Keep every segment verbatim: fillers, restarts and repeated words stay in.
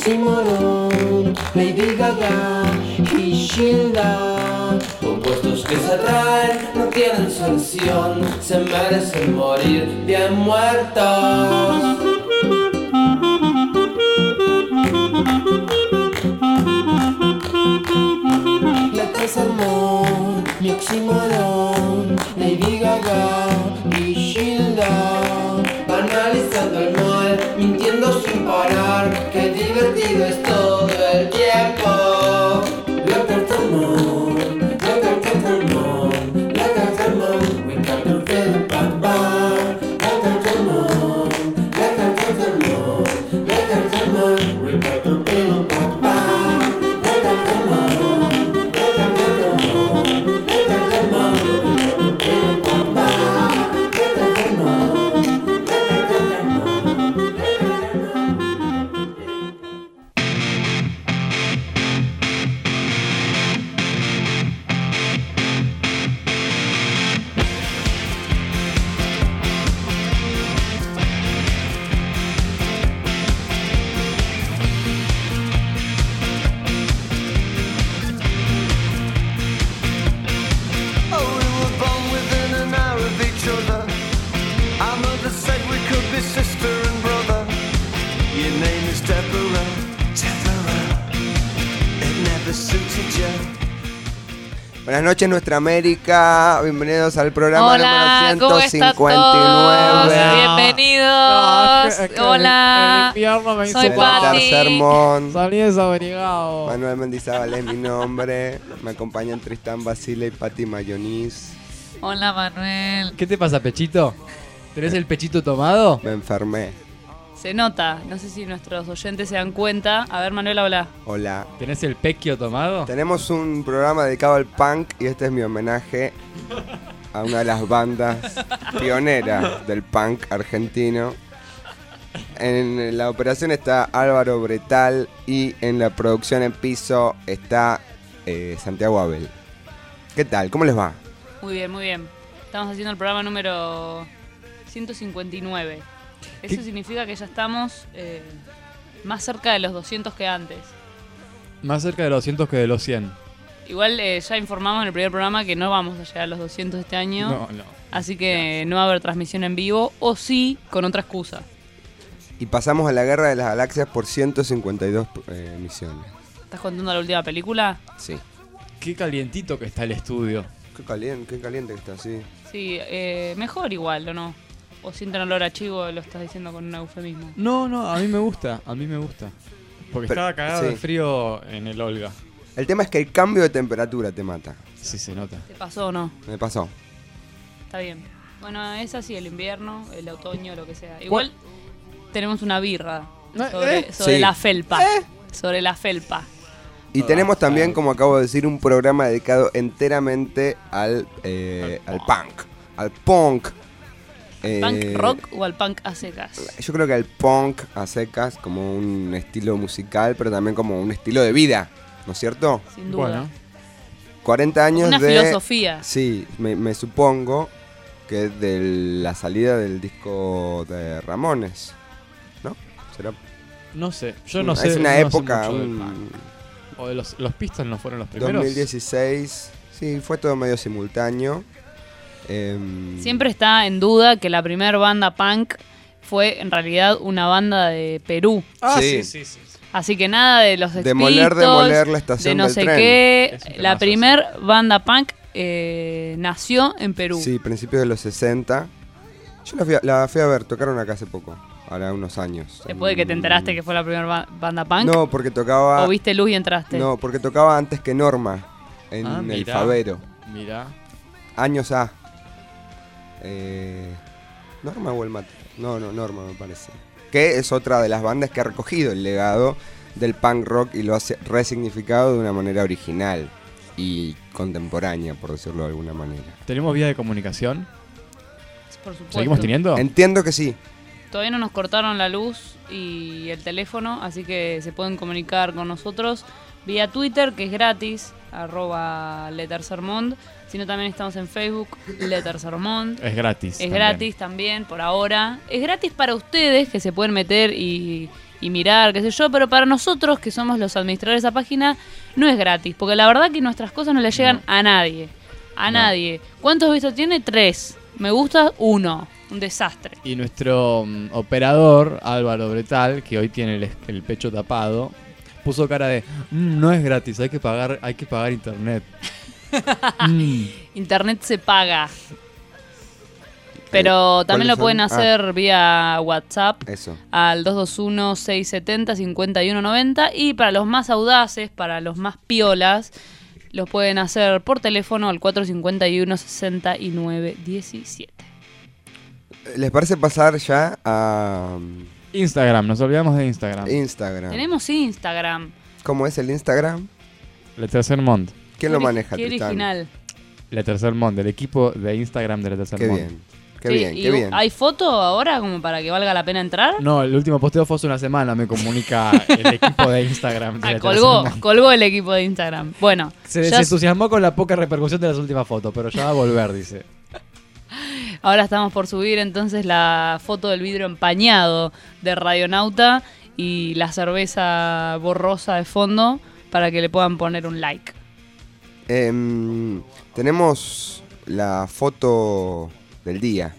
Oxymoron, Lady Gaga y Gilda. Opuestos que se atraen, no tienen solución, se merecen morir bien muertos. Salmón, mi oxímoron, Lady Gaga y Gilda. Analizando el mal, mintiendo sin parar, qué divertido es todo el tiempo. La cartamón, la cartamón, la cartamón, we got to feel the papa. La cartamón, la cartamón, la cartamón, we got to feel the papa. La cartamón. Buenas noches, Nuestra América. Bienvenidos al programa Hola, número ciento cincuenta y nueve. Bienvenidos. No, Hola. El invierno me hizo Soy El Pati. tercer mon. Salí desabrigado. Manuel Mendizábal es mi nombre. Me acompañan Tristán Basile y Pati Mayoniz. Hola, Manuel. ¿Qué te pasa, pechito? ¿Tenés el pechito tomado? Me enfermé. Se nota. No sé si nuestros oyentes se dan cuenta. A ver, Manuel, habla. Hola. ¿Tenés el pequio tomado? Tenemos un programa dedicado al punk y este es mi homenaje a una de las bandas pioneras del punk argentino. En la operación está Álvaro Bretal y en la producción en piso está eh, Santiago Abel. ¿Qué tal? ¿Cómo les va? Muy bien, muy bien. Estamos haciendo el programa número ciento cincuenta y nueve. Eso ¿Qué? significa que ya estamos eh, más cerca de los doscientos que antes. Más cerca de los doscientos que de los cien. Igual eh, ya informamos en el primer programa que no vamos a llegar a los doscientos este año. No, no. Así que no va a haber transmisión en vivo, o sí, con otra excusa. Y pasamos a la Guerra de las Galaxias por ciento cincuenta y dos eh, emisiones. ¿Estás contando la última película? Sí. Qué calientito que está el estudio. Qué caliente, qué caliente que está, sí. Sí, eh, mejor igual, ¿o no? ¿O sienten olor a chivo, lo estás diciendo con un eufemismo? No, no, a mí me gusta, a mí me gusta. Porque Pero, estaba cagado sí. de frío en el Olga. El tema es que el cambio de temperatura te mata. Sí, se nota. ¿Te pasó o no? Me pasó. Está bien. Bueno, es así, el invierno, el otoño, lo que sea. Igual tenemos una birra sobre, ¿Eh? sobre Sí. la felpa. Sobre la felpa. Y Ah, tenemos también, claro. como acabo de decir, un programa dedicado enteramente al, eh, al punk, al punk. Eh, ¿Punk rock o al punk a secas? Yo creo que al punk a secas como un estilo musical, pero también como un estilo de vida, ¿no es cierto? Sin duda. Bueno, cuarenta años Una de... filosofía. Sí, me, me supongo que de la salida del disco de Ramones, ¿no? ¿Será? no sé, yo no sé. Es una no sé época, mucho del un punk. O de los, los Pistols no fueron los primeros. dos mil dieciséis, sí, fue todo medio simultáneo. Em, Siempre está en duda que la primera banda punk fue en realidad una banda de Perú. Ah, Sí. sí, sí, sí. sí. Así que nada de los Demoler, Expitos, demoler la de estación no del sé tren. qué. Es un La temazo, primer banda punk eh, nació en Perú. Sí, principios de los sesenta. Yo la fui, a, la fui a ver, tocaron acá hace poco, ahora unos años. Después de que te enteraste que fue la primera ba- banda punk. No, porque tocaba... ¿O viste luz y entraste? No, porque tocaba antes que Norma, en Ah, el mirá. Favero. Mirá. Años A. Eh, ¿Norma o el Mate? No, no, Norma me parece. Que es otra de las bandas que ha recogido el legado del punk rock y lo ha resignificado de una manera original y contemporánea, por decirlo de alguna manera. ¿Tenemos vía de comunicación? Por supuesto. ¿Seguimos teniendo? Entiendo que sí. Todavía no nos cortaron la luz y el teléfono, así que se pueden comunicar con nosotros vía Twitter, que es gratis, arroba Letersermond, sino también estamos en Facebook, Letersermond. Es gratis. Es también. gratis también, por ahora. Es gratis para ustedes, que se pueden meter y, y mirar, qué sé yo, pero para nosotros, que somos los administradores de esa página, no es gratis, porque la verdad que nuestras cosas no le llegan No. a nadie. A No. nadie. ¿Cuántos vistos tiene? Tres. Me gusta uno. Un desastre. Y nuestro mm, operador, Álvaro Bretal, que hoy tiene el, es- el pecho tapado, puso cara de, "Mm, no es gratis, hay que pagar, hay que pagar internet. Mm, Internet se paga. Pero también lo ¿Cuáles pueden son? Ah. hacer vía WhatsApp Eso. al dos dos uno, seis siete cero, cinco uno nueve cero. Y para los más audaces, para los más piolas, los pueden hacer por teléfono al cuatro cinco uno, seis nueve uno siete. ¿Les parece pasar ya a um, Instagram, nos olvidamos de Instagram. Instagram? Tenemos Instagram. ¿Cómo es el Instagram? Le Tercer Mond. ¿Quién lo Qué ori- maneja, Qué Tristán? original. Le Tercer Mond, el equipo de Instagram de Le Tercer Qué Mond. bien. Qué Sí, bien, y qué bien. ¿Hay foto ahora como para que valga la pena entrar? No, el último posteo fue hace una semana, me comunica el equipo de Instagram. de Ah, Le colgó, Tercer Mond. colgó el equipo de Instagram. Bueno, Se ya s- desentusiasmó con la poca repercusión de las últimas fotos, pero ya va a volver, dice. ahora estamos por subir entonces la foto del vidrio empañado de Radionauta y la cerveza borrosa de fondo para que le puedan poner un like. Em, tenemos la foto del día.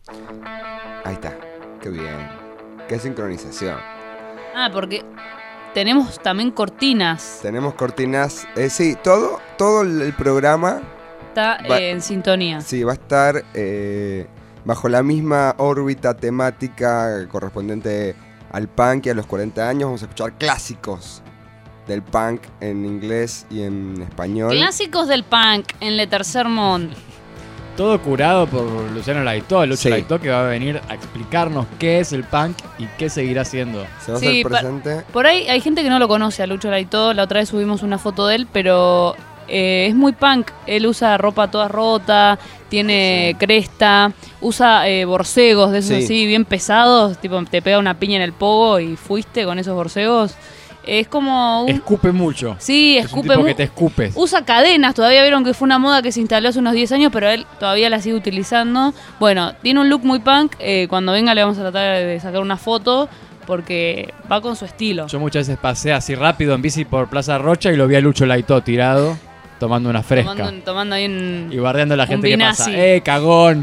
Ahí está. Qué bien. Qué sincronización. Ah, porque tenemos también cortinas. Tenemos cortinas. Eh, sí, todo, todo el el programa Está Va- eh, en sintonía. sí, va a estar eh, bajo la misma órbita temática correspondiente al punk y a los cuarenta años. Vamos a escuchar clásicos del punk en inglés y en español. Clásicos del punk en Le Tercer Mond. Todo curado por Luciano Laitó, Lucho Sí. Laitó, que va a venir a explicarnos qué es el punk y qué seguirá siendo. Se va a Sí, hacer pa- presente. Por ahí hay gente que no lo conoce a Lucho Laitó. La otra vez subimos una foto de él, pero eh, es muy punk. Él usa ropa toda rota, tiene cresta, usa eh, borcegos de esos Sí. así bien pesados. Tipo, te pega una piña en el pogo y fuiste con esos borcegos. Es como un... Escupe mucho. Sí, Es un escupe tipo mu- que te escupes. Usa cadenas, todavía vieron que fue una moda que se instaló hace unos diez años, pero él todavía la sigue utilizando. Bueno, tiene un look muy punk, eh, cuando venga le vamos a tratar de sacar una foto, porque va con su estilo. Yo muchas veces pasé así rápido en bici por Plaza Rocha y lo vi a Lucho Laitó tirado, tomando una fresca. Tomando, tomando ahí un... Y bardeando a la un gente que pasa. vinazzi. ¡Eh, cagón!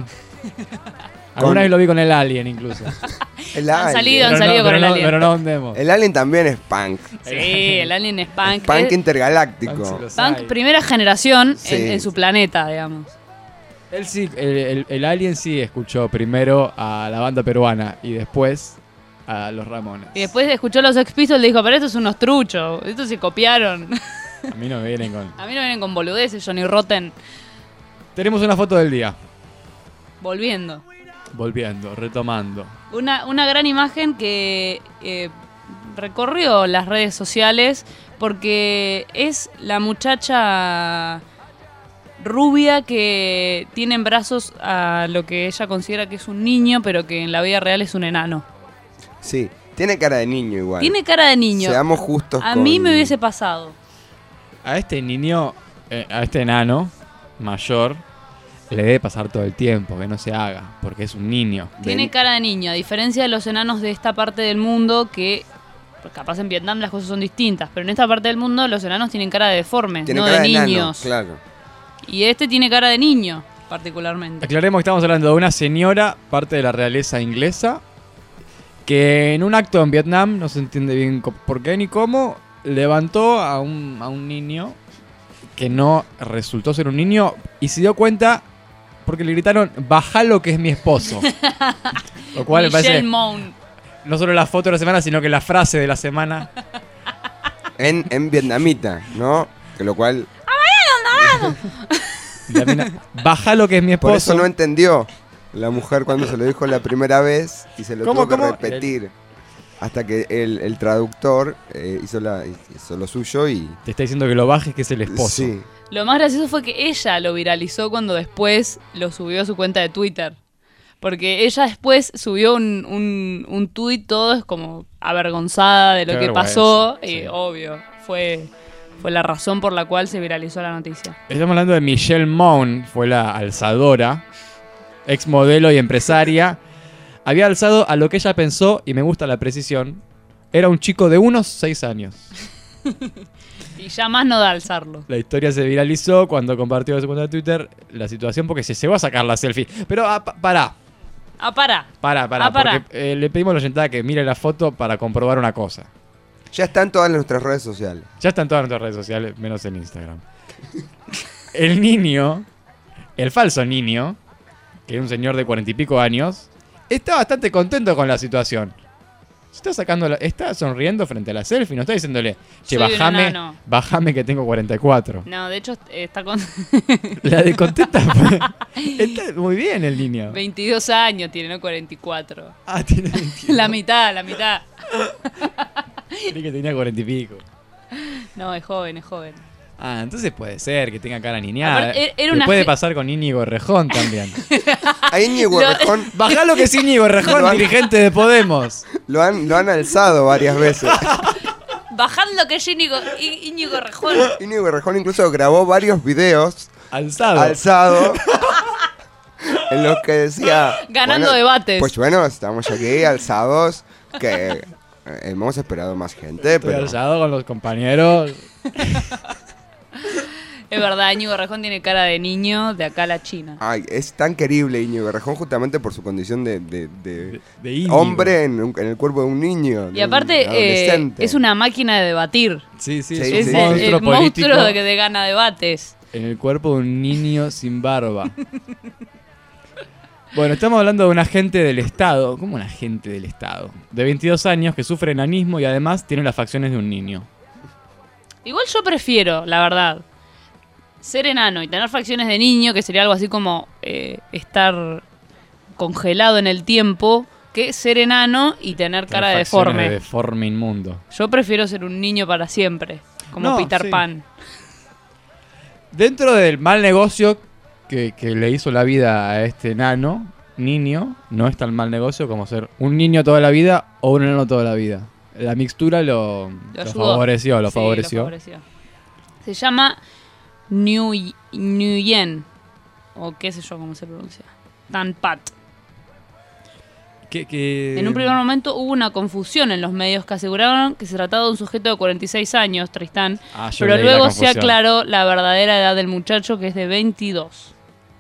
Alguna Con- vez lo vi con el Alien incluso. El Han alien. salido, han Pero salido no, con pero el no, Alien. pero no ahondemos. El alien también es punk. Sí, el Alien es punk. Punk Es intergaláctico. Punk se los punk hay. primera generación Sí. en, en su planeta, digamos. Él sí, el, el- el Alien sí escuchó primero a la banda peruana y después a los Ramones. Y después escuchó los Sex Pistols y dijo, pero estos son unos truchos, estos se copiaron. A mí no me vienen con... A mí no vienen con boludeces, Johnny Rotten. Tenemos una foto del día. Volviendo. Volviendo, retomando. Una, una gran imagen que eh, recorrió las redes sociales porque es la muchacha rubia que tiene en brazos a lo que ella considera que es un niño, pero que en la vida real es un enano. Sí, tiene cara de niño igual. Tiene cara de niño. Seamos justos A con- mí me hubiese pasado. A este niño, eh, a este enano mayor, le debe pasar todo el tiempo, que no se haga, porque es un niño. Tiene Ven- cara de niño, a diferencia de los enanos de esta parte del mundo que... pues capaz en Vietnam las cosas son distintas, pero en esta parte del mundo los enanos tienen cara de deformes, Tiene no cara de de enano, niños. claro. Y este tiene cara de niño, particularmente. Aclaremos que estamos hablando de una señora, parte de la realeza inglesa, que en un acto en Vietnam, no se entiende bien co- por qué ni cómo, levantó a un, a un niño que no resultó ser un niño y se dio cuenta porque le gritaron, baja lo que es mi esposo. Lo cual me Michelle parece Moon. no solo la foto de la semana, sino que la frase de la semana. En, en vietnamita, ¿no? Que lo cual, La mina, baja lo que es mi esposo. por eso no entendió la mujer cuando se lo dijo la primera vez y se lo ¿Cómo, tuvo que cómo? repetir. Hasta que el, el traductor eh, hizo, la, hizo lo suyo y... Te está diciendo que lo bajes, que es el esposo. Sí, Lo más gracioso fue que ella lo viralizó cuando después lo subió a su cuenta de Twitter. Porque ella después subió un, un, un tuit todo es como avergonzada de lo Qué que vergüenza, pasó. sí. Y obvio, fue, fue la razón por la cual se viralizó la noticia. Estamos hablando de Michelle Moon, fue la alzadora, ex modelo y empresaria. Había alzado a lo que ella pensó, y me gusta la precisión, era un chico de unos seis años. Y ya más no da alzarlo. La historia se viralizó cuando compartió en su cuenta de Twitter la situación porque se llegó a sacar la selfie. Pero ah, pa- pará, Ah, para. pará, pará, Ah, pará. porque eh, le pedimos a la oyentada que mire la foto para comprobar una cosa. Ya está en todas nuestras redes sociales. Ya está en todas nuestras redes sociales, menos en Instagram. El niño, el falso niño, que es un señor de cuarenta y pico años, está bastante contento con la situación. Se Está sacando la- está sonriendo frente a la selfie, no está diciéndole, che, Soy un bajame, enano. bajame que tengo cuarenta y cuatro. No, de hecho está con La de contenta fue- está muy bien el niño. veintidós años, tiene, no cuarenta y cuatro. Ah, tiene veintidós. La mitad, la mitad. Creí que tenía cuarenta y pico. No, es joven, es joven. Ah, entonces puede ser que tenga cara niñada. Aparte, era- era Que una puede ge- pasar con Íñigo Errejón también. A Íñigo Lo- Errejón Bajá lo que es Íñigo Errejón, Lo han- dirigente de Podemos. lo han, lo han alzado varias veces. Bajando que es Íñigo, Í- Íñigo Rejón. Íñigo Errejón incluso grabó varios videos Alzado. alzado en los que decía... Ganando bueno, debates. Pues bueno, estamos aquí alzados, que eh, hemos esperado más gente, Estoy pero... alzado con los compañeros. Es verdad, Íñigo Rejón tiene cara de niño de acá a la China. Ay, es tan querible Íñigo Errejón justamente por su condición de, de- de De, de Íñigo. hombre en, un- en el cuerpo de un niño. de Y un aparte, eh, adolescente. es una máquina de debatir. Sí, sí, Sí, es Es un sí, el, sí. monstruo el político monstruo de que te gana debates. en el cuerpo de un niño sin barba. Bueno, estamos hablando de un agente del Estado. ¿Cómo un agente del Estado? De veintidós años que sufre enanismo y además tiene las facciones de un niño. Igual yo prefiero, la verdad, ser enano y tener facciones de niño, que sería algo así como eh, estar congelado en el tiempo, que ser enano y tener cara de Tiene facciones deforme. de deforme inmundo. Yo prefiero ser un niño para siempre, como No, Peter sí. Pan. Dentro del mal negocio que, que le hizo la vida a este enano, niño, no es tan mal negocio como ser un niño toda la vida o un enano toda la vida. La mixtura lo, Lo lo ayudó. favoreció, lo Sí, favoreció. favoreció. Se llama New Nguyen, o qué sé yo cómo se pronuncia. Tan Pat. Que, que- En un primer momento hubo una confusión en los medios que aseguraron que se trataba de un sujeto de cuarenta y seis años, Tristán, Ah, yo pero leí la luego se confusión. aclaró la verdadera edad del muchacho, que es de veintidós.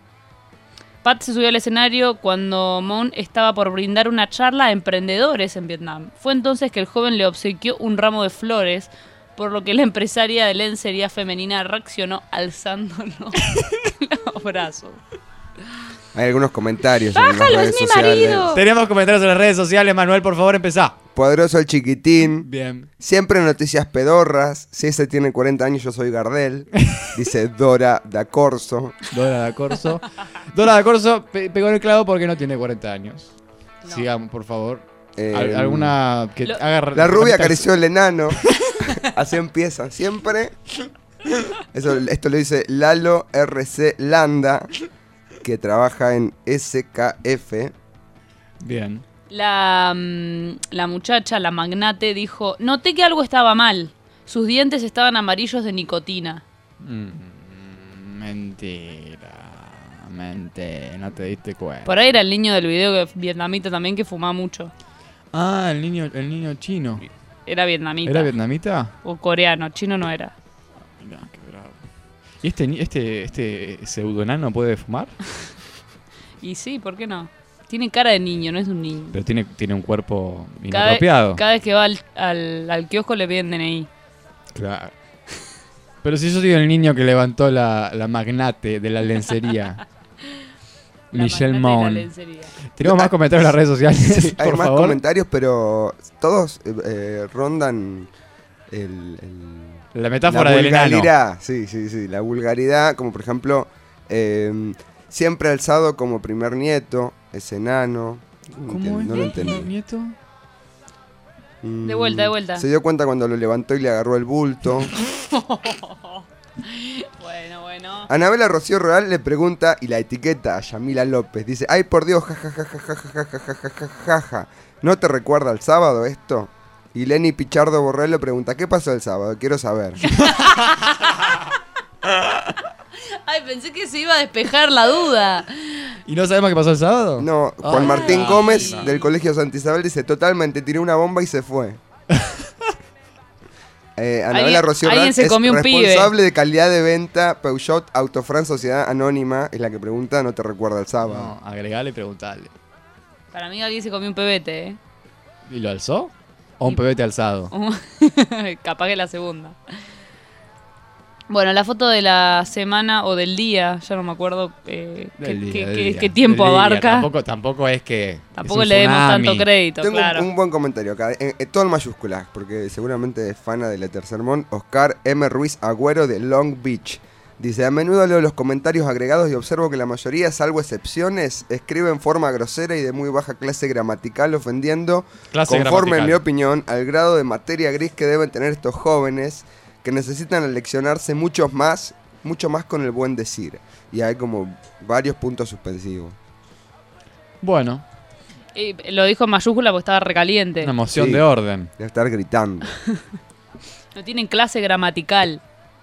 Pat se subió al escenario cuando Moon estaba por brindar una charla a emprendedores en Vietnam. Fue entonces que el joven le obsequió un ramo de flores, por lo que la empresaria de lencería femenina reaccionó alzándolo los brazos. Hay algunos comentarios en las ¡Bájalo, redes es mi sociales. marido! Tenemos comentarios en las redes sociales. Manuel, por favor, empezá. Poderoso el chiquitín. Bien. Siempre noticias pedorras. Si ese tiene cuarenta años, yo soy Gardel. Dice Dora da Corso. Dora da Corso. Dora da Corso pe- pegó en el clavo porque no tiene cuarenta años. No. Sigamos, por favor. Eh, Al- ¿Alguna que Lo- haga La rubia ramitas? acarició el enano. Así empieza siempre. Eso, esto lo dice Lalo R C Landa, que trabaja en S K F. Bien. La, mm, la muchacha, la magnate, dijo, noté que algo estaba mal. Sus dientes estaban amarillos de nicotina. Mm, mentira. Mentira. No te diste cuenta. Por ahí era el niño del video que, vietnamita también, que fumaba mucho. Ah, el niño, el niño chino. Era vietnamita. ¿Era vietnamita? O coreano, chino no era. Mirá, qué bravo. ¿Y este, ni- este, este pseudonano puede fumar? Y sí, ¿por qué no? Tiene cara de niño, no es un niño. Pero tiene, tiene un cuerpo Cada, inapropiado. cada vez que va al, al, al kiosco le piden D N I. Claro. Pero si yo soy el niño que levantó la, la magnate de la lencería. La Michelle magnate de la Mon. lencería. Tenemos más comentarios en las redes sociales, Sí, hay por más favor. comentarios, pero todos eh, eh, rondan el, el- La metáfora la del enano. vulgaridad. Sí, sí, sí. La vulgaridad, como por ejemplo, eh, siempre alzado como primer nieto, es enano. No, ¿Cómo entiendo, es? no lo entendí. ¿Nieto? Mm, De vuelta, de vuelta. Se dio cuenta cuando lo levantó y le agarró el bulto. Bueno, bueno. Anabela Rocío Real le pregunta y la etiqueta a Yamila López. Dice, ay por Dios, jajajajajajajajajaja. ¿No te recuerda al sábado esto? Y Lenny Pichardo Borrell le pregunta, ¿qué pasó el sábado? Quiero saber. Ay, pensé que se iba a despejar la duda. ¿Y no sabemos qué pasó el sábado? No, Juan Ah, Martín no. Gómez del Colegio Santa Isabel dice, totalmente, tiré una bomba y se fue. Eh, Anabela Alguien- Rocío alguien Rat se es comió un pibe. responsable de calidad de venta Peugeot Autofran Sociedad Anónima. Es la que pregunta, no te recuerda el sábado. No, agregale y preguntale. Para mí alguien se comió un pebete, ¿eh? ¿Y lo alzó? ¿O un pebete alzado? Capaz que la segunda. Bueno, la foto de la semana o del día, ya no me acuerdo eh, qué, Del día, qué- del qué- día, qué tiempo del día. abarca. Tampoco, tampoco es que. Tampoco es un le demos tsunami. tanto crédito, Tengo claro. un, un buen comentario acá, en, en todo en mayúsculas, porque seguramente es fana de Letter Sermón. Oscar M. Ruiz Agüero de Long Beach. Dice, a menudo leo los comentarios agregados y observo que la mayoría, salvo excepciones, escribe en forma grosera y de muy baja clase gramatical, ofendiendo, Clase conforme en mi gramatical. opinión, al grado de materia gris que deben tener estos jóvenes, que necesitan aleccionarse muchos más, mucho más con el buen decir. Y hay como varios puntos suspensivos. Bueno, Y lo dijo en mayúscula porque estaba recaliente. una moción Sí. de orden. Debe estar gritando. No tienen clase gramatical.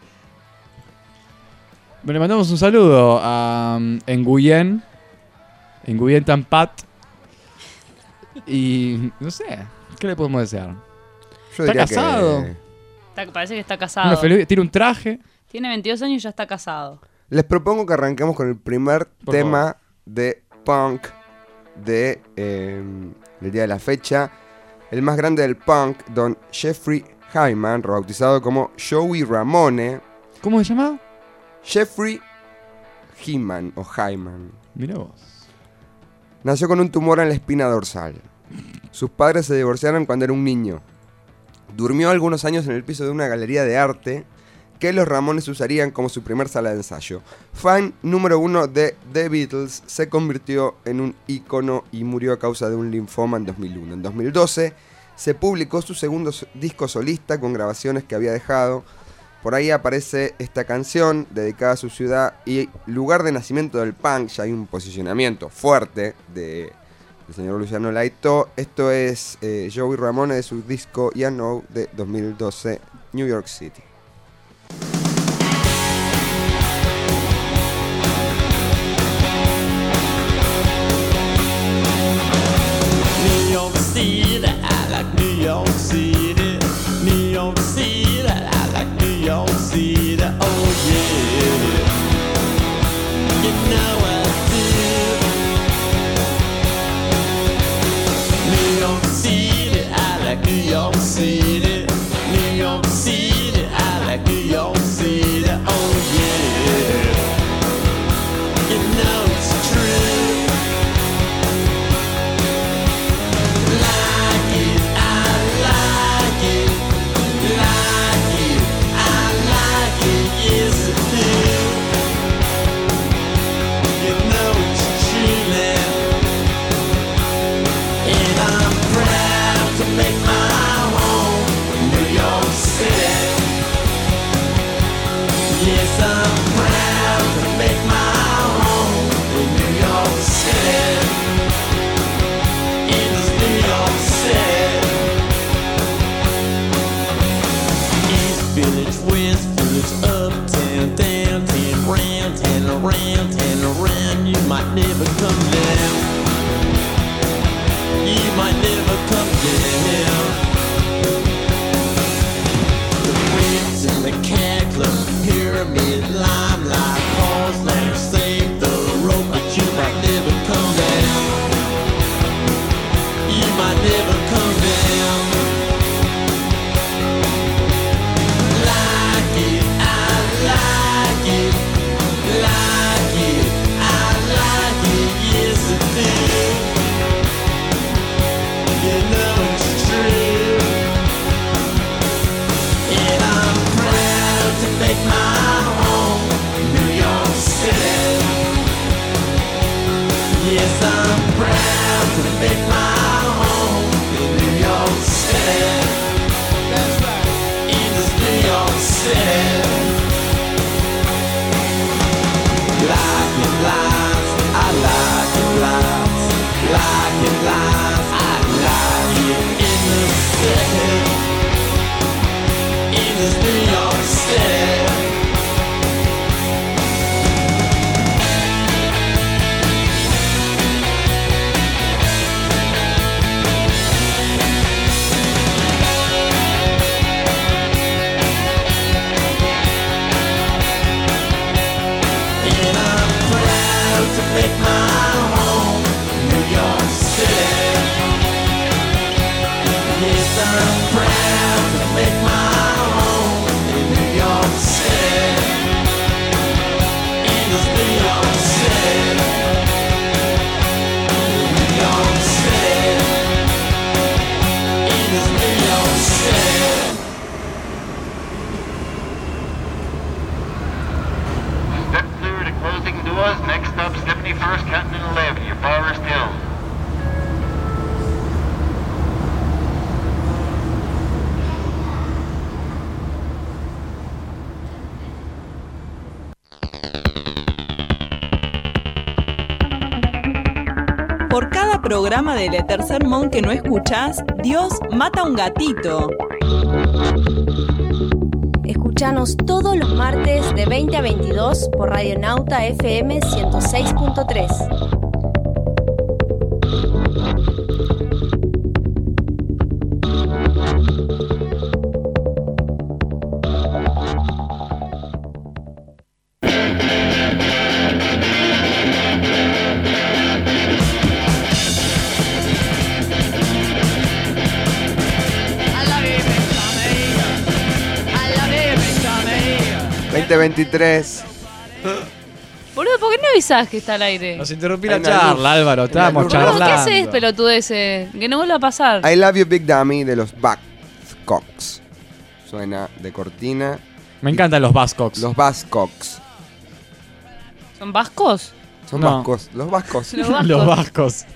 Le mandamos un saludo a um, Nguyen, Nguyen Tampat. Y no sé, ¿qué le podemos desear? Yo ¿Está diría que- casado? Está- parece que está Una casado. feliz- tiene un traje. Tiene veintidós años y ya está casado. Les propongo que arranquemos con el primer Por tema de punk de, eh, del día de la fecha. El más grande del punk, don Jeffrey Hyman, rebautizado como Joey Ramone. ¿Cómo se llama? Jeffrey Hyman o Hyman. Mirá vos. Nació con un tumor en la espina dorsal. Sus padres se divorciaron cuando era un niño. Durmió algunos años en el piso de una galería de arte que los Ramones usarían como su primer sala de ensayo. Fan número uno de The Beatles, se convirtió en un ícono y murió a causa de un linfoma en dos mil uno. En dos mil doce se publicó su segundo so- disco solista con grabaciones que había dejado. Por ahí aparece esta canción dedicada a su ciudad y lugar de nacimiento del punk. Ya hay un posicionamiento fuerte de, del señor Luciano Laito. Esto es eh, Joey Ramone de su disco Ya Know de dos mil doce, New York City. New York City, I like New York City. New York City, I like New York City. Oh yeah, you know I do. New York City, I like New York City. New York City, I like New York City. Oh yeah, you know it's true. Like it, I like it, like it, I like it, yes I do. You know it's true now, and I'm proud to make my home New York City. Yes, I'm proud to make my home in New York City. It's New York City. East Village, West Village, uptown, downtown, round town, around town, around. You might never come down. You might never come down. The Ritz and the Cat Club, Pyramid, Limelight, Paul's Lamb, Save the Rope, but you might never come down. You might never come down. Like it, I like it, like it, I'm proud to make my home in New York City. In this New York City. New York City. In this New York City. Step clear to closing doors. Next up, seventy-first Continental Avenue, Forest Hills. Por cada programa de Le Tercer Mon que no escuchás, Dios mata a un gatito. Escuchanos todos los martes de veinte a veintidós por Radio Nauta F M ciento seis punto tres. veinte veintitrés. Boludo, ¿por qué no avisás que está al aire? Nos interrumpí Hay la una charla, luz. Álvaro. Hay Estábamos una luz. Boludo, charlando. ¿qué haces, pelotudeces? Que no vuelva a pasar. I Love You Big Dummy de los Buzzcocks. Suena de cortina. Me encantan los Buzzcocks. Los Buzzcocks. ¿Son vascos? Son No. vascos. Los vascos. Los vascos. Los vascos.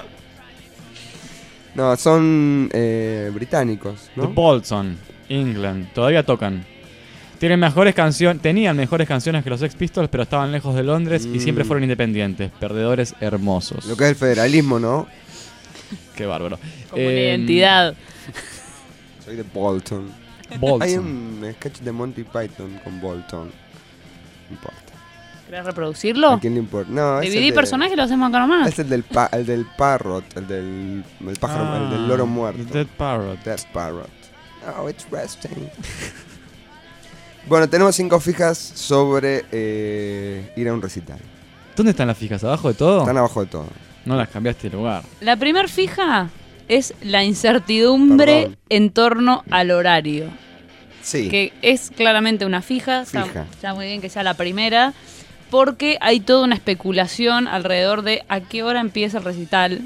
No, son eh, británicos, The ¿no? Bolton, England. Todavía tocan. Tienen mejores canciones, tenían mejores canciones que los Sex Pistols, pero estaban lejos de Londres y Mm. siempre fueron independientes. Perdedores hermosos. Lo que es el federalismo, ¿no? Qué bárbaro. Como una Eh, identidad. Soy de Bolton. Bolton. Hay un sketch de Monty Python con Bolton. No importa. ¿Querés ¿A reproducirlo? quién le importa? No, es el Dividí de- personajes y lo hacemos acá nomás. Es el del, pa- el del parrot, el del el pájaro, Ah, el del loro muerto. Dead Parrot. Dead parrot. Oh, it's resting. Bueno, tenemos cinco fijas sobre eh, ir a un recital. ¿Dónde están las fijas? ¿Abajo de todo? Están abajo de todo. No las cambiaste de lugar. La primer fija es la incertidumbre Perdón. en torno al horario. Sí. Que es claramente una fija. Está, Fija. está muy bien que sea la primera. Porque hay toda una especulación alrededor de a qué hora empieza el recital.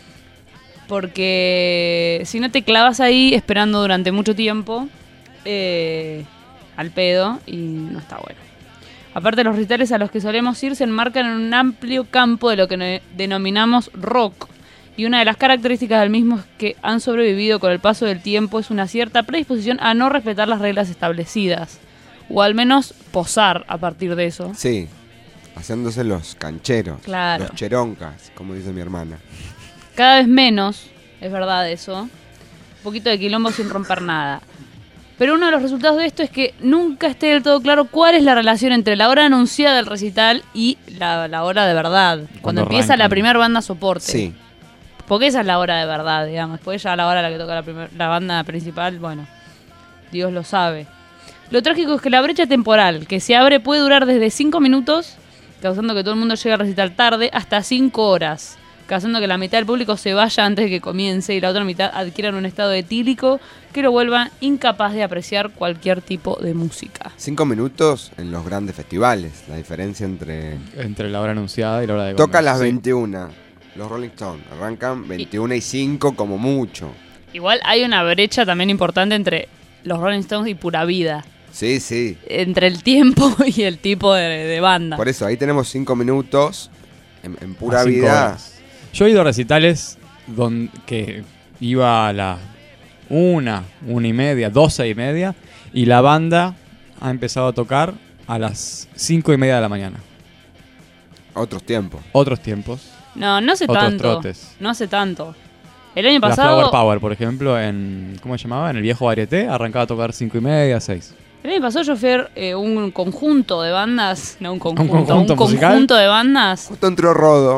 Porque si no te clavas ahí esperando durante mucho tiempo, eh, al pedo, y no está bueno. Aparte, los recitales a los que solemos ir se enmarcan en un amplio campo de lo que ne- denominamos rock. Y una de las características del mismo es que han sobrevivido con el paso del tiempo es una cierta predisposición a no respetar las reglas establecidas. O al menos posar a partir de eso. Sí. Haciéndose los cancheros. Claro. Los cheroncas, como dice mi hermana. Cada vez menos, es verdad eso. Un poquito de quilombo sin romper nada. Pero uno de los resultados de esto es que nunca esté del todo claro cuál es la relación entre la hora anunciada del recital y la, la hora de verdad. Cuando, Cuando empieza la arrancan. primera banda soporte. Sí. Porque esa es la hora de verdad, digamos. Después ya la hora a la que toca la, primer- la banda principal, bueno, Dios lo sabe. Lo trágico es que la brecha temporal que se abre puede durar desde cinco minutos, causando que todo el mundo llegue a recital tarde, hasta cinco horas, causando que la mitad del público se vaya antes de que comience y la otra mitad adquieran un estado etílico que lo vuelva incapaz de apreciar cualquier tipo de música. Cinco minutos en los grandes festivales. La diferencia entre... Entre la hora anunciada y la hora de Toca a comer. las Sí. veintiuna. Los Rolling Stones arrancan veintiuna y cinco como mucho. Igual hay una brecha también importante entre los Rolling Stones y Pura Vida. Sí, sí. Entre el tiempo y el tipo de, de banda. Por eso, ahí tenemos cinco minutos en, en A pura cinco vida. horas. Yo he ido a recitales donde que iba a las una, una y media, doce y media, y la banda ha empezado a tocar a las cinco y media de la mañana. Otros tiempos. Otros tiempos. No, no hace Otros tanto. trotes. No hace tanto. El año La pasado. Flower Power, por ejemplo, en. ¿Cómo se llamaba? En el viejo Varieté, arrancaba a tocar cinco y media, seis. El año pasado yo fui a ver eh, un conjunto de bandas. No, un conjunto. Un conjunto conjunto, musical? de bandas. Justo entró Rodo.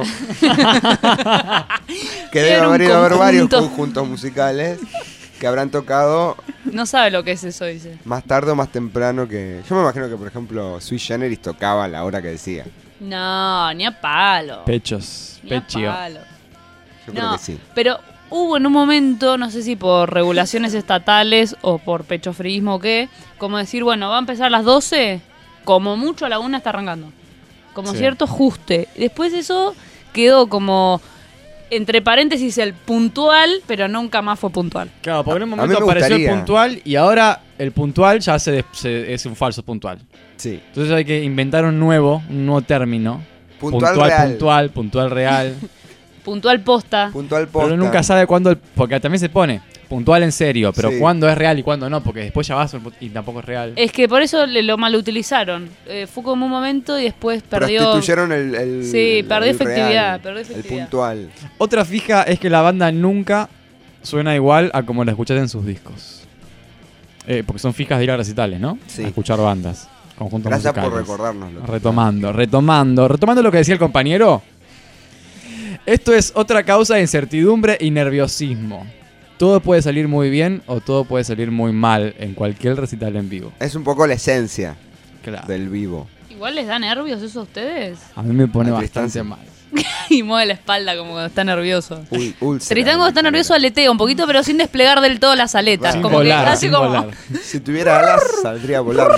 que debe Era un haber ido a ver varios conjunto. conjuntos musicales que habrán tocado No sabe lo que es eso, dice. más tarde o más temprano que... Yo me imagino que, por ejemplo, Sui Generis tocaba a la hora que decía. No, ni a palo. Pechos, Ni a pechio. palo. Yo creo No, que sí. pero hubo en un momento, no sé si por regulaciones estatales o por pechofriismo o qué, como decir, bueno, va a empezar a las doce, como mucho a la una está arrancando. Como Sí. cierto ajuste. Después eso quedó como, entre paréntesis, el puntual, pero nunca más fue puntual. Claro, porque en un A mí momento me apareció el gustaría. puntual y ahora el puntual ya se, des- se- es un falso puntual. Sí. Entonces hay que inventar un nuevo, un nuevo término. Puntual puntual, real. puntual, puntual real. Puntual posta. Puntual posta. Pero nunca sabe cuándo, el- porque también se pone puntual en serio, pero Sí. cuándo es real y cuándo no, porque después ya vas y tampoco es real. Es que por eso le- lo malutilizaron. Eh, fue como un momento y después perdió... Prostituyeron el, el Sí, el- perdió el efectividad, real, perdió el efectividad. puntual. Otra fija es que la banda nunca suena igual a como la escuchás en sus discos. Eh, porque son fijas de ir a recitales, ¿no? Sí. A escuchar bandas, conjuntos Gracias por musicales. recordárnoslo. Retomando, retomando, retomando lo que decía el compañero. Esto es otra causa de incertidumbre y nerviosismo. Todo puede salir muy bien o todo puede salir muy mal en cualquier recital en vivo. Es un poco la esencia Claro. del vivo. Igual les da nervios eso a ustedes. A mí me pone A bastante Tristán, mal. Y mueve la espalda como cuando está nervioso. Ul- úlcera. Tristán cuando está nervioso aletea un poquito, pero sin desplegar del todo las aletas. Sin como volar, que hace sin como... volar. Si tuviera alas, saldría volando.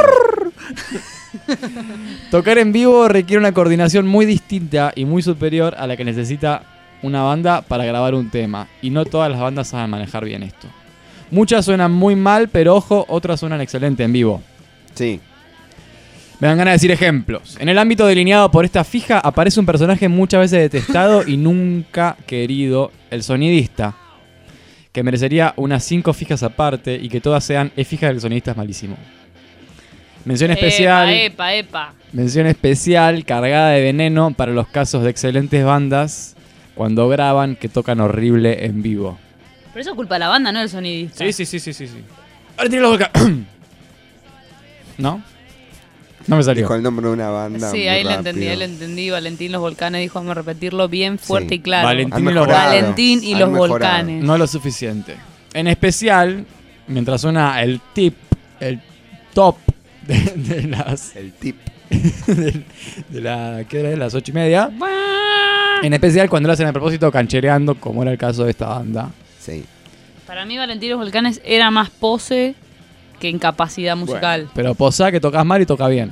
Tocar en vivo requiere una coordinación muy distinta y muy superior a la que necesita una banda para grabar un tema. Y no todas las bandas saben manejar bien esto. Muchas suenan muy mal, pero ojo, otras suenan excelente en vivo. Sí. Me dan ganas de decir ejemplos. En el ámbito delineado por esta fija aparece un personaje muchas veces detestado y nunca querido, el sonidista, que merecería unas cinco fijas aparte y que todas sean es fija del sonidista es malísimo. Mención especial, Epa, epa, epa. mención especial cargada de veneno para los casos de excelentes bandas cuando graban que tocan horrible en vivo. Pero eso es culpa de la banda, no del sonidista. Sí, sí, sí, sí, sí, sí. Ahora tiene la boca. ¿No? No me salió. Dijo el nombre de una banda. Sí, muy ahí le rápido. entendí, ahí le entendí. Valentín Los Volcanes dijo, vamos a repetirlo bien fuerte Sí. y claro. Valentín Han y los mejorado. Valentín y Han Los mejorado. Volcanes. No lo suficiente. En especial, mientras suena el tip, el top de, de las. El tip. De, de la. ¿Qué era? De las ocho y media. En especial cuando lo hacen a propósito canchereando, como era el caso de esta banda. Sí. Para mí Valentín y Los Volcanes era más pose que incapacidad musical. Bueno, pero posá que tocas mal y toca bien.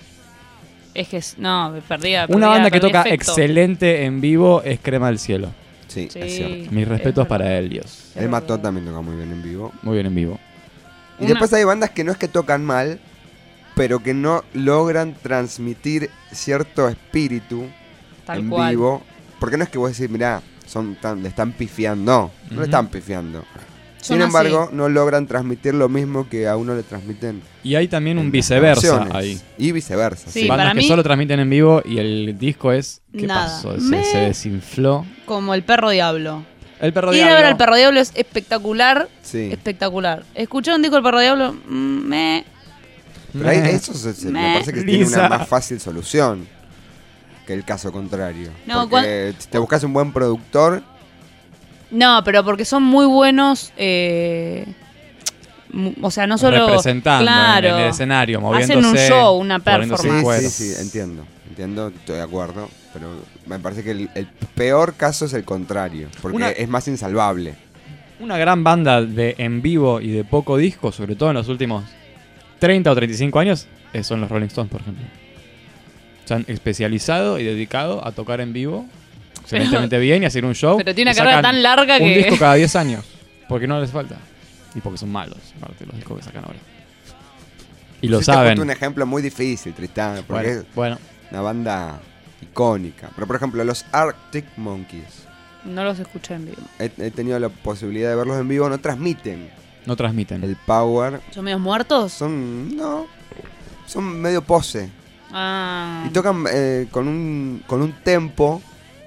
Es que, es- no, me perdía. Una perdía- banda que perdía toca efecto. excelente en vivo es Crema del Cielo. Sí, Sí. es cierto. Mis Es respetos verdad. para él, Dios. El Mató también toca muy bien en vivo. Muy bien en vivo. Y Una- después hay bandas que no es que tocan mal, pero que no logran transmitir cierto espíritu Tal en cual. vivo. Porque no es que vos decís, mirá, son tan, le están pifiando. No, no Ujú. le están pifiando. Son Sin así. embargo, no logran transmitir lo mismo que a uno le transmiten. Y hay también un en las viceversa grabaciones. ahí. Y viceversa. Sí, Sí. Bandas para que mí- solo transmiten en vivo y el disco es. ¿Qué Nada. pasó? Se, Me- se desinfló. Como el Perro Diablo. El perro Ir a diablo. ver al Perro Diablo es espectacular. Sí. Espectacular. Escuchar un disco del Perro Diablo, mm, me... Pero ahí Meh. eso se- se- me Meh. parece que tiene Lisa. una más fácil solución que el caso contrario. No, Porque si te buscas un buen productor, No, pero porque son muy buenos. eh, mu- o sea, no solo. Representando en- claro, en el escenario, moviéndose. hacen un show, una poniéndose sí, en performance. cuero. sí, sí, entiendo. Entiendo, estoy de acuerdo. Pero me parece que el, el peor caso es el contrario. Porque Una- es más insalvable. Una gran banda de en vivo y de poco disco, sobre todo en los últimos treinta o treinta y cinco años, eh, son los Rolling Stones, por ejemplo. Se han especializado y dedicado a tocar en vivo excelentemente bien y hacer un show. Pero tiene y una carrera sacan tan larga un que. disco cada diez años. Porque no les falta. Y porque son malos, aparte los discos que sacan ahora. Y lo Pusiste saben. justo un ejemplo muy difícil, Tristán. Porque Bueno, es bueno, una banda icónica. Pero por ejemplo, los Arctic Monkeys. No los escuché en vivo. He, he tenido la posibilidad de verlos en vivo. No transmiten no transmiten. el power. ¿Son medios muertos? Son. No. Son medio pose. Ah. Y tocan eh, con un con un tempo.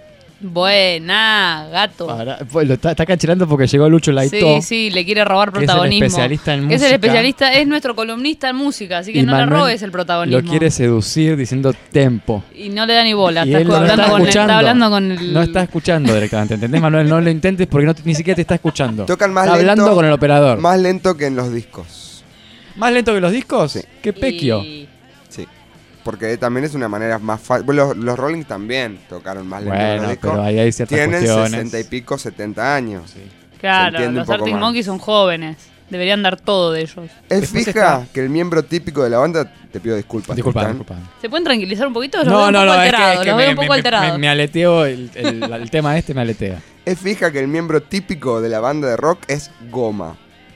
Buena, gato. Para- pues lo está, está cancherando porque llegó Lucho Laito. Sí, sí, le quiere robar que es el protagonismo. especialista en Es el música. especialista, es nuestro columnista en música, así que Y no le Manuel robes el protagonismo. Lo quiere seducir diciendo tempo. Y no le da ni bola. Y Está, él no hablando está con el, escuchando. está hablando con el. No está escuchando directamente, ¿entendés, Manuel? No lo intentes porque no te- ni siquiera te está escuchando. Tocan más está lento. hablando con el operador. ¿Más, Más lento que en los discos. lento que los discos? Sí. ¡Qué pequio! Y- Sí. Porque también es una manera más fácil. Los, los Rolling también tocaron más lento que Bueno, los discos. pero ahí hay ciertas Tienen cuestiones. sesenta y pico, setenta años. Sí. Claro, entiende un los poco Arctic más. Monkeys son jóvenes. Deberían dar todo de ellos. Es Después fija está- que el miembro típico de la banda, te pido disculpas. Disculpa, Tristán, disculpa. ¿Se pueden tranquilizar un poquito? Los No, veo no, un poco no, es que, alterados. es que los veo me, un poco me- alterados. me, me aleteó el, el- el tema este, me aletea. Es fija que el miembro típico de la banda de rock es goma.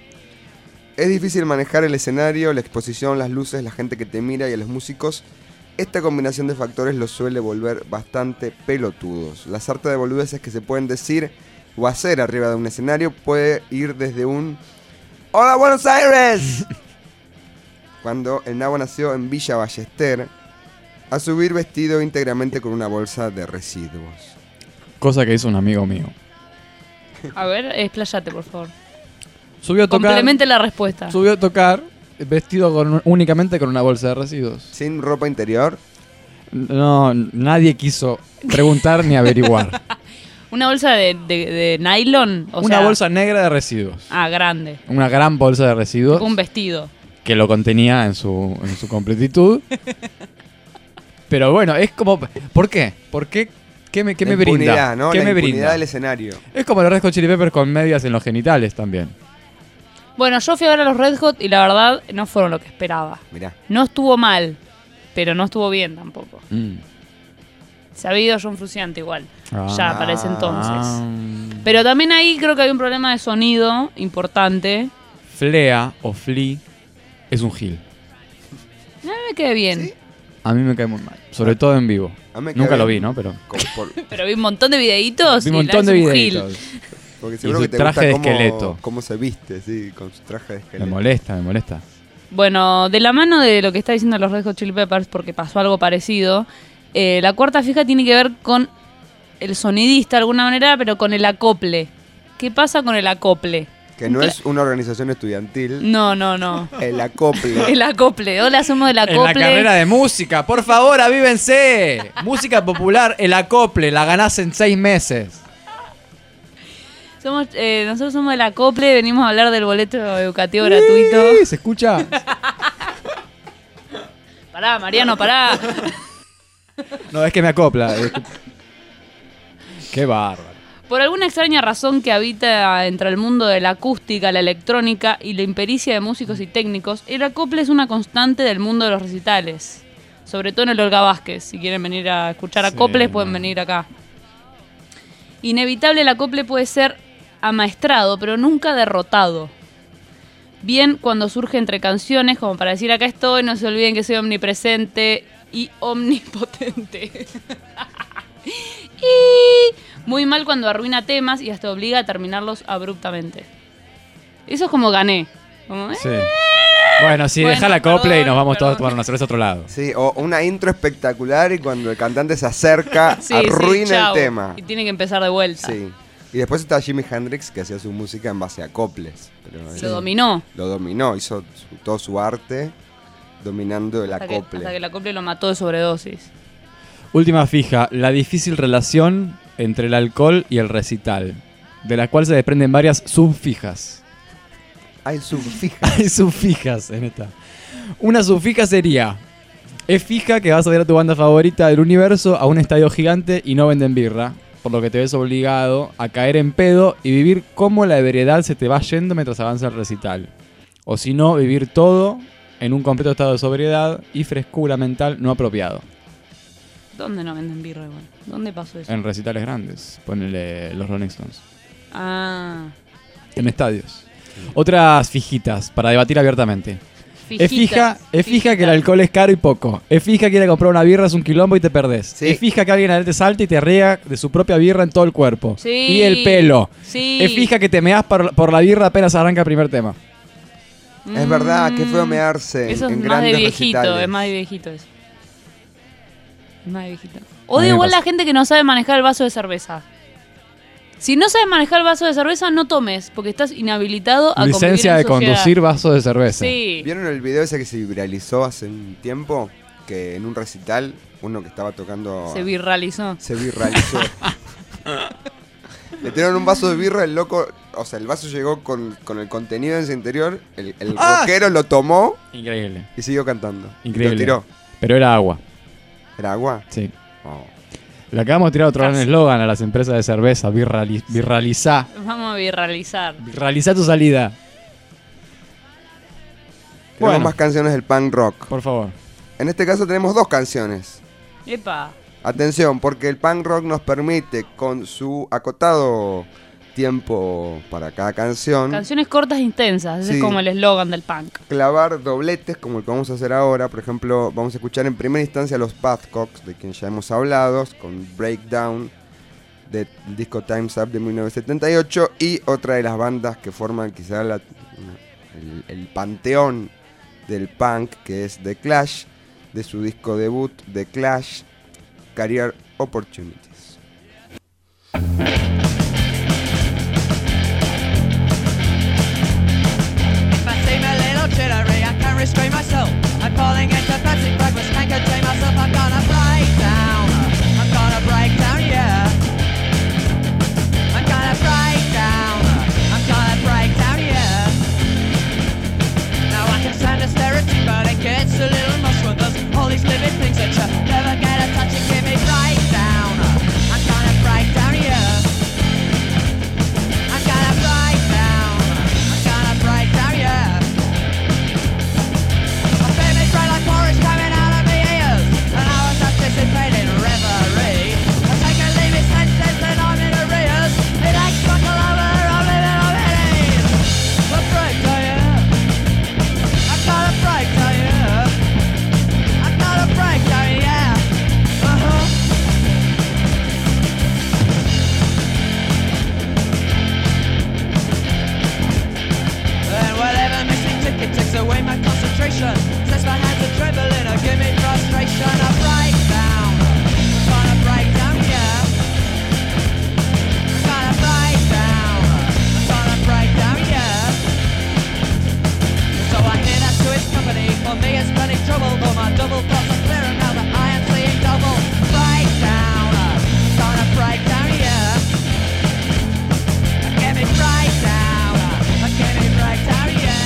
Es difícil manejar el escenario, la exposición, las luces, la gente que te mira y a los músicos. Esta combinación de factores los suele volver bastante pelotudos. La sarta de boludeces que se pueden decir o hacer arriba de un escenario puede ir desde un ¡Hola, Buenos Aires! Cuando el nabo nació en Villa Ballester, a subir vestido íntegramente con una bolsa de residuos. Cosa que hizo un amigo mío. A ver, explayate, por favor. Subió a tocar, Complemente la respuesta. subió a tocar vestido con, únicamente con una bolsa de residuos. Sin ropa interior. No, nadie quiso preguntar ni averiguar. ¿Una bolsa de, de, de nylon? O Una sea, bolsa negra de residuos. Ah, grande. Una gran bolsa de residuos Un vestido. que lo contenía en su, en su completitud. Pero bueno, es como... ¿Por qué? ¿Por qué? ¿Qué me, qué La me brinda? impunidad, ¿no? ¿Qué La me impunidad brinda? del escenario. Es como los Red Hot Chili Peppers con medias en los genitales también. Bueno, yo fui a ver a los Red Hot y la verdad no fueron lo que esperaba. Mirá. No estuvo mal, pero no estuvo bien tampoco. Mm. Se ha ido John Frusciante igual, Ah. ya para ese entonces. Ah. Pero también ahí creo que hay un problema de sonido importante. Flea o Flea es un gil. No me quedé bien, ¿Sí? A mí me cae muy mal. Sobre todo en vivo. A mí me Nunca cae lo bien. vi, ¿no? Pero... Como por- pero vi un montón de videitos Vi un y la montón es de un gil. videitos. porque Y seguro su que te traje gusta de cómo, esqueleto. cómo se viste, sí, con su traje de Me esqueleto. molesta, me molesta. Bueno, de la mano de lo que está diciendo los Red Hot Chili Peppers, porque pasó algo parecido, eh, la cuarta fija tiene que ver con el sonidista de alguna manera, pero con el acople. ¿Qué pasa con el acople? Que no es una organización estudiantil, No, no, no. el acople. El acople. Hola, somos del acople. En la carrera de música, por favor, avívense. Música popular, el acople, la ganás en seis meses. Somos, eh, nosotros somos del acople, venimos a hablar del boleto educativo gratuito. Sí, ¿se escucha? Pará, Mariano, pará. No, es que me acopla. es que- Qué bárbaro. Por alguna extraña razón que habita entre el mundo de la acústica, la electrónica y la impericia de músicos y técnicos, el acople es una constante del mundo de los recitales. Sobre todo en el Olga Vázquez. Si quieren venir a escuchar Sí, acoples, no. pueden venir acá. Inevitable, el acople puede ser amaestrado, pero nunca derrotado. Bien cuando surge entre canciones, como para decir acá estoy, no se olviden que soy omnipresente y omnipotente. Y muy mal cuando arruina temas y hasta obliga a terminarlos abruptamente. Eso es como gané. Como, eh, Sí. Bueno, sí, Bueno, deja la acople y perdón, nos vamos todos a perdón. tomar una cerveza a otro lado. Sí, o una intro espectacular y cuando el cantante se acerca, sí, sí, arruina chau. el tema. Y tiene que empezar de vuelta. Sí. Y después está Jimi Hendrix que hacía su música en base a acoples. Pero Lo dominó. Lo dominó, hizo su- todo su arte dominando el Hasta que, acople. hasta que el acople lo mató de sobredosis. Última fija, la difícil relación entre el alcohol y el recital, de la cual se desprenden varias subfijas. Hay subfijas. Hay subfijas en esta. Una subfija sería, es fija que vas a ver a tu banda favorita del universo a un estadio gigante y no venden birra, por lo que te ves obligado a caer en pedo y vivir cómo la ebriedad se te va yendo mientras avanza el recital. O si no, vivir todo en un completo estado de sobriedad y frescura mental no apropiado. ¿Dónde no venden birra igual? ¿Dónde pasó eso? En recitales grandes, ponele los Rolling Stones. Ah, En estadios. Otras fijitas para debatir abiertamente. Es fija, es fija que el alcohol es caro y poco. Es fija que ir a comprar una birra es un quilombo y te perdés. Sí. Es fija que alguien a te salta y te riega de su propia birra en todo el cuerpo. Sí. Y el pelo. Sí. Es fija que te meás por, por la birra apenas arranca el primer tema. Es verdad, qué feo mearse en- Eso es en más de grandes viejito, recitales. es más de viejito eso. Es más de viejito. A mí Odio me igual pasa. la gente que no sabe manejar el vaso de cerveza. Si no sabes manejar el vaso de cerveza, no tomes, porque estás inhabilitado a Licencia de convivir en sociedad. conducir vaso de cerveza. Sí. ¿Vieron el video ese que se viralizó hace un tiempo? Que en un recital, uno que estaba tocando... Se viralizó. Se viralizó. Le tiraron un vaso de birra, el loco... O sea, el vaso llegó con, con el contenido en su interior, el, el Ah, rockero lo tomó Increíble. y siguió cantando. Increíble. Lo tiró. Pero era agua. ¿Era agua? Sí. Oh. Le acabamos de tirar otro gran eslogan a las empresas de cerveza. Virrali- virralizá. Vamos a viralizar. Virralizá tu salida. Tenemos Bueno. más canciones del punk rock. Por favor. En este caso tenemos dos canciones. Epa. Atención, porque el punk rock nos permite, con su acotado tiempo para cada canción, Canciones cortas e intensas. Ese Sí. es como el eslogan del punk. clavar dobletes como el que vamos a hacer ahora. Por ejemplo, vamos a escuchar en primera instancia a los Buzzcocks, de quien ya hemos hablado, con Breakdown del disco Time's Up de mil novecientos setenta y ocho, y otra de las bandas que forman quizá la- el, el panteón del punk, que es The Clash, de su disco debut The Clash, Career Opportunities. If I seem a little jittery, I can't restrain myself. I'm falling into passive progress, can't contain myself. I'm gonna break down. I'm gonna break down, yeah. I'm gonna break down. I'm gonna break down, yeah. Now I can stand austerity, but it gets a little much when there's all these living things that you never get a touch and give me breakdown. I'm gonna break down, yeah. I'm gonna break down. I'm gonna break down, yeah. I feel me cry like porridge coming out of my ears, and I was anticipating reverie. I take and leave his senses and I'm in arrears. It ain't struck all over, I'm living on it. A breakdown, yeah. I got a breakdown, yeah. I got a breakdown, yeah. Uh-huh. And whatever missing ticket takes away my concentration, sets my hands a trembling or give me frustration. I break down, gonna break down, yeah. Gonna break down, gonna break down, yeah. So I hear that to his company, for me it's plenty trouble, though my double thoughts are clearer now that I am seeing double. Break down, gonna break down, yeah. Get me break down, get me break down, yeah.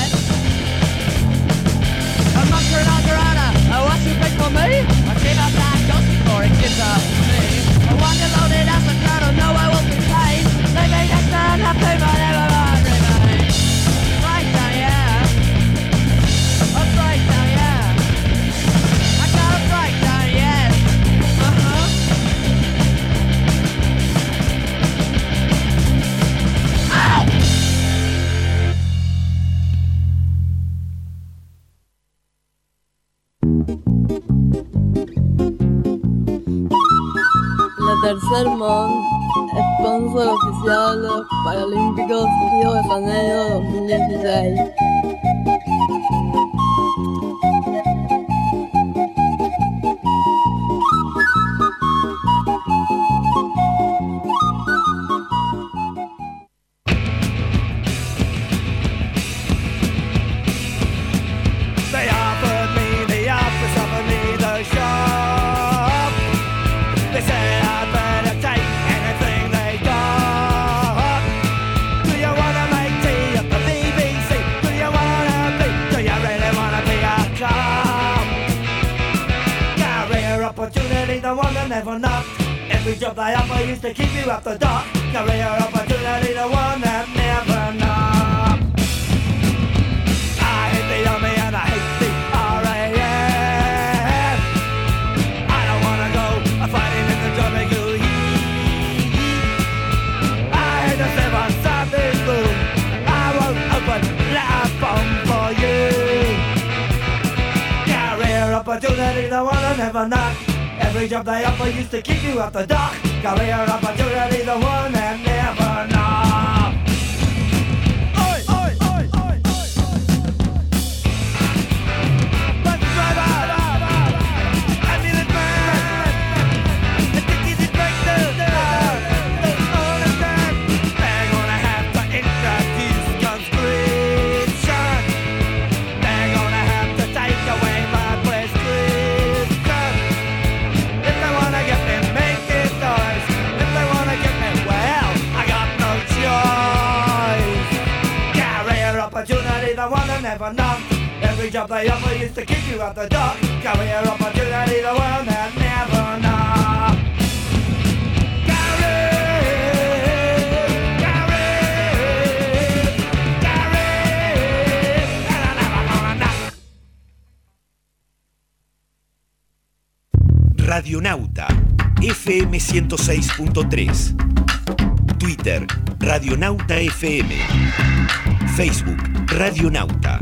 A monk or an algarana, oh what's too big for me? I give up that ghost before it gives up me. I wonder loaded as a crowd, oh no I won't be paid. They may next man have to, but never mind remain. Break down, yeah. A breakdown, yeah. I got a breakdown, yes. Uh-huh. Ow! La Tercer Mond, sponsor oficial de los Paralímpicos Río de Janeiro dos mil dieciséis. They offered me the office, offered me the job. They said I'd better take anything they got. Do you wanna make tea at the B B C? Do you wanna be? Do you really wanna be a cop? Career opportunity, the one that never knocked. Every job they offer used to keep you up the dock. Career opportunity, the one that never knocked. I hate the army and I hate the R A F. I don't wanna go fighting in the tropical heat. I hate to live on Sunday blue. I won't open that bomb for you. Career opportunity, the one I never knocked. Every job they offer used to keep you up the dock. Career opportunity, the one that never knocked. Oi, oi, oi, oi, oi. Bus driver, ambulance man, the tickets is break down. Don't understand. They're gonna have to introduce conscription. They're gonna have to take away my prescription. If they wanna get me making noise, if they wanna get me, well, I got no choice. Career opportunity, the one I never knocked. Every job they offer used to kick you out the door. Career opportunity, the one that never knocked. Radionauta F M ciento seis punto tres. Twitter Radionauta F M. Facebook Radionauta.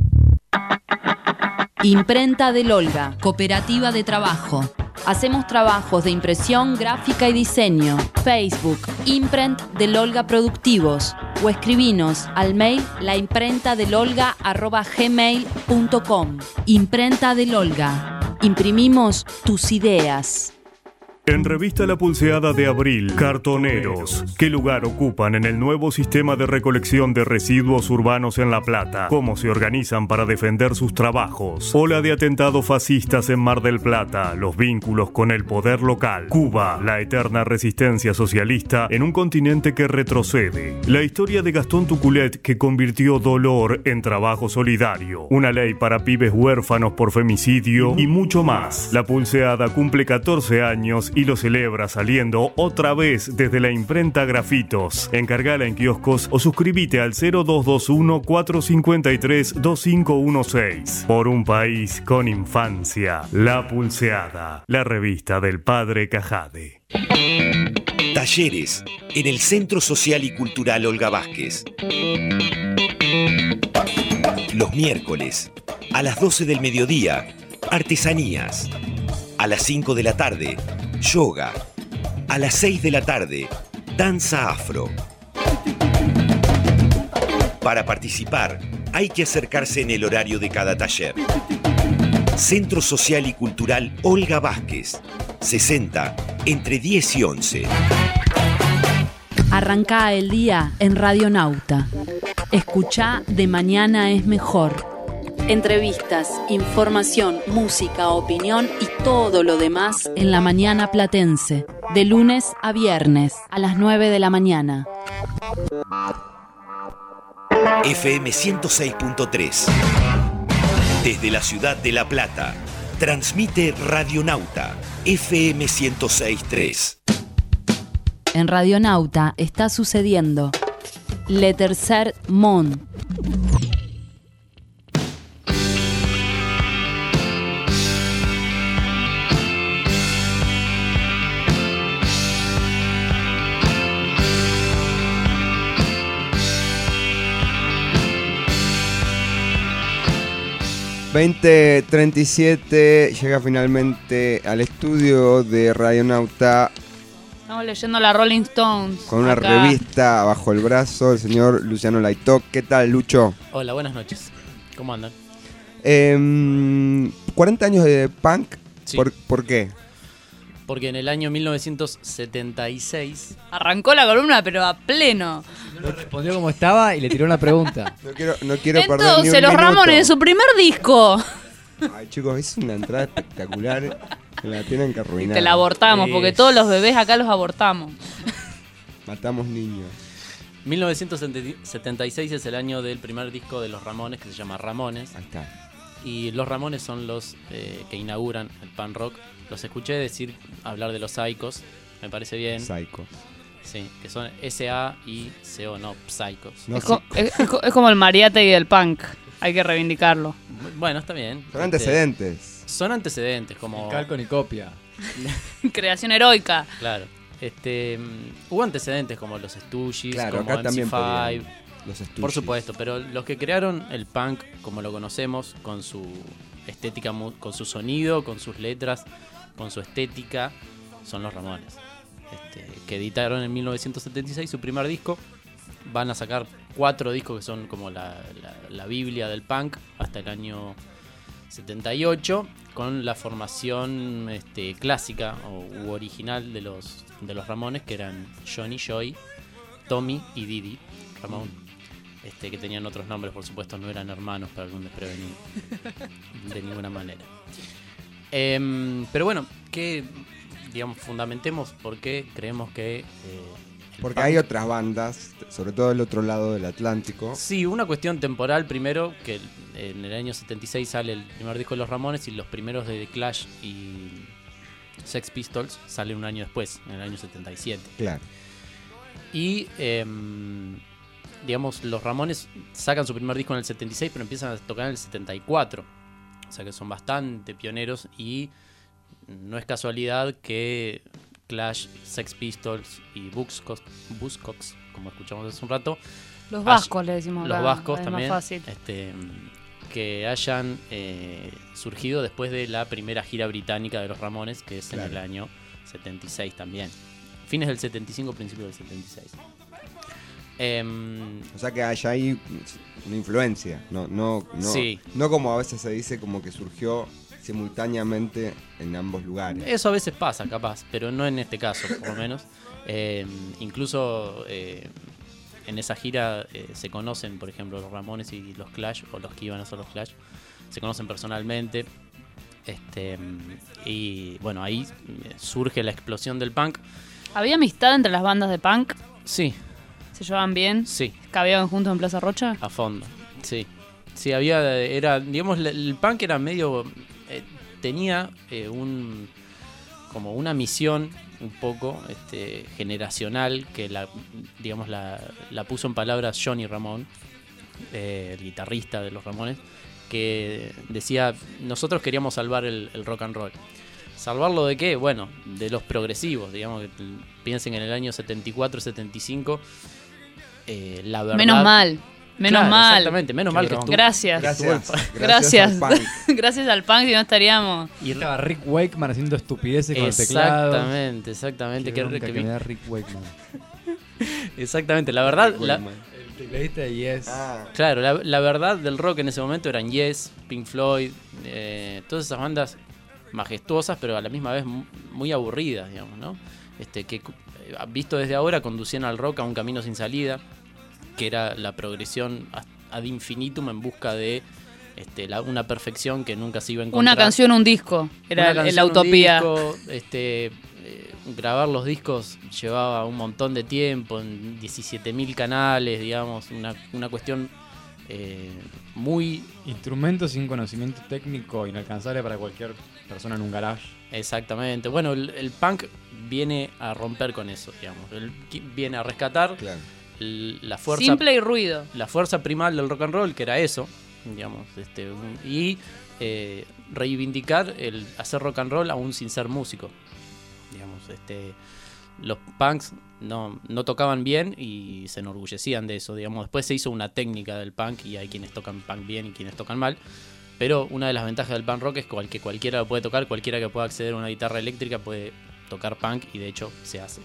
Imprenta del Olga, cooperativa de trabajo. Hacemos trabajos de impresión, gráfica y diseño. Facebook, Imprent del Olga Productivos. O escribinos al mail laimprentadelolga arroba gmail punto com. Imprenta del Olga. Imprimimos tus ideas. En Revista La Pulseada de Abril, cartoneros. ¿Qué lugar ocupan en el nuevo sistema de recolección de residuos urbanos en La Plata? ¿Cómo se organizan para defender sus trabajos? Ola de atentados fascistas en Mar del Plata. Los vínculos con el poder local. Cuba, la eterna resistencia socialista en un continente que retrocede. La historia de Gastón Tuculet que convirtió dolor en trabajo solidario. Una ley para pibes huérfanos por femicidio y mucho más. La Pulseada cumple catorce años y lo celebra saliendo otra vez desde la imprenta Grafitos. Encargala en kioscos o suscríbete al cero dos dos uno, cuatro cinco tres, dos cinco uno seis. Por un país con infancia. La Pulseada, la revista del padre Cajade. Talleres en el Centro Social y Cultural Olga Vázquez. Los miércoles, a las doce del mediodía, artesanías. A las cinco de la tarde, yoga. A las seis de la tarde, danza afro. Para participar, hay que acercarse en el horario de cada taller. Centro Social y Cultural Olga Vázquez, sesenta, entre diez y once. Arrancá el día en Radionauta. Escuchá De Mañana es Mejor. Entrevistas, información, música, opinión y todo lo demás en la mañana platense. De lunes a viernes, a las nueve de la mañana. F M ciento seis punto tres. Desde la ciudad de La Plata, transmite Radionauta F M ciento seis punto tres. En Radionauta está sucediendo Le Tercer Monde. veinte treinta y siete llega finalmente al estudio de Radionauta Estamos leyendo la Rolling Stones. con una acá. revista bajo el brazo, el señor Luciano Laitoc. ¿Qué tal, Lucho? Hola, buenas noches. ¿Cómo andan? Eh, cuarenta años de punk. Sí. ¿Por, ¿Por qué? Porque en el año mil novecientos setenta y seis... Arrancó la columna, pero a pleno. Respondió como estaba y le tiró una pregunta. No quiero, no quiero perder ni Entonces, un los minuto. Ramones, su primer disco. Ay, chicos, es una entrada espectacular. Que la tienen que arruinar. Te la abortamos, Sí. porque todos los bebés acá los abortamos. Matamos niños. mil novecientos setenta y seis es el año del primer disco de los Ramones, que se llama Ramones. Ahí está. Y los Ramones son los eh, que inauguran el punk rock. Los escuché decir, hablar de los Psychos, me parece bien. Psycho. Sí, que son S A I C O, no Psychos. No, Es, co- es- es co- es como el Mariátegui del punk. Hay que reivindicarlo. Bueno, está bien. Son Este, antecedentes. Son antecedentes, como... Calco ni copia. Creación heroica. Claro. Este, mm, hubo antecedentes como los Stooges, Claro, como acá también M C cinco, podían. Los Stooges. por supuesto, pero los que crearon el punk como lo conocemos, con su estética, mu- con su sonido, con sus letras, con su estética, son los Ramones. Este, que editaron en mil novecientos setenta y seis su primer disco. Van a sacar cuatro discos que son como la, la, la Biblia del punk hasta el año setenta y ocho, con la formación este, clásica o u original de los, de los Ramones, que eran Johnny, Joy, Tommy y Didi Ramón, este, que tenían otros nombres, por supuesto, no eran hermanos para algún desprevenido de ninguna manera. Em, pero bueno, que digamos, fundamentemos por qué creemos que... eh, el Porque punk- hay otras bandas, sobre todo del otro lado del Atlántico. Sí, una cuestión temporal primero, que en el año setenta y seis sale el primer disco de los Ramones y los primeros de The Clash y Sex Pistols salen un año después, en el año setenta y siete. Claro. Y, em, digamos, los Ramones sacan su primer disco en el setenta y seis, pero empiezan a tocar en el setenta y cuatro. O sea que son bastante pioneros y no es casualidad que Clash, Sex Pistols y Buzzcocks, Buzzcocks como escuchamos hace un rato, Los vascos le decimos los acá, vascos es también, más fácil. este, que hayan eh, surgido después de la primera gira británica de los Ramones, que es Claro. en el año setenta y seis también. Fines del setenta y cinco, principios del setenta y seis. Em, O sea que hay ahí una influencia, no, no, no, Sí. no como a veces se dice como que surgió simultáneamente en ambos lugares. Eso a veces pasa, capaz, pero no en este caso, por lo menos. Eh, incluso eh, en esa gira eh, se conocen, por ejemplo, los Ramones y los Clash, o los que iban a ser los Clash, se conocen personalmente. Este, y bueno, ahí surge la explosión del punk. ¿Había amistad entre las bandas de punk? Sí. ¿Se llevaban bien? Sí. ¿Cabeaban juntos en Plaza Rocha? A fondo, sí. Sí, había, era, digamos, el punk era medio, eh, tenía eh, un, como una misión un poco este, generacional que la, digamos, la, la puso en palabras Johnny Ramón, eh, el guitarrista de los Ramones, que decía, nosotros queríamos salvar el, el rock and roll. ¿Salvarlo de qué? Bueno, de los progresivos, digamos, que piensen en el año setenta y cuatro, setenta y cinco, eh, la verdad... Menos mal, menos Claro, mal. Exactamente, menos mal que estuvo. Gracias. que estuvo el Gracias. punk. Gracias. Gracias al punk. Gracias al punk, si no estaríamos... Y estaba Rick Wakeman haciendo estupideces con el teclado. Exactamente, exactamente. Qué que- bronca que que vi- me da Rick Wakeman. Exactamente, la verdad... Rick la- Wakeman. El tecladista de Yes. Ah, claro, la, la verdad del rock en ese momento eran Yes, Pink Floyd, eh, todas esas bandas majestuosas, pero a la misma vez mu- muy aburridas, digamos, ¿no? Este, que cu- eh, visto desde ahora conducían al rock a un camino sin salida, que era la progresión ad- ad infinitum en busca de este, la- una perfección que nunca se iba a encontrar. Una canción, un disco. Era Una el- canción, la un utopía. disco, este, eh, grabar los discos llevaba un montón de tiempo, en diecisiete mil canales, digamos, una, una cuestión eh, muy... Instrumentos sin conocimiento técnico inalcanzable para cualquier persona en un garage. Exactamente. Bueno, el, el punk viene a romper con eso, digamos. Él qui- viene a rescatar claro. l- la fuerza... Simple y ruido. la fuerza primal del rock and roll, que era eso, digamos, este, un- y eh, reivindicar el hacer rock and roll aún sin ser músico. Digamos, este, los punks no, no tocaban bien y se enorgullecían de eso, digamos. Después se hizo una técnica del punk y hay quienes tocan punk bien y quienes tocan mal. Pero una de las ventajas del punk rock es cual- que cualquiera lo puede tocar, cualquiera que pueda acceder a una guitarra eléctrica puede tocar punk y de hecho se hace.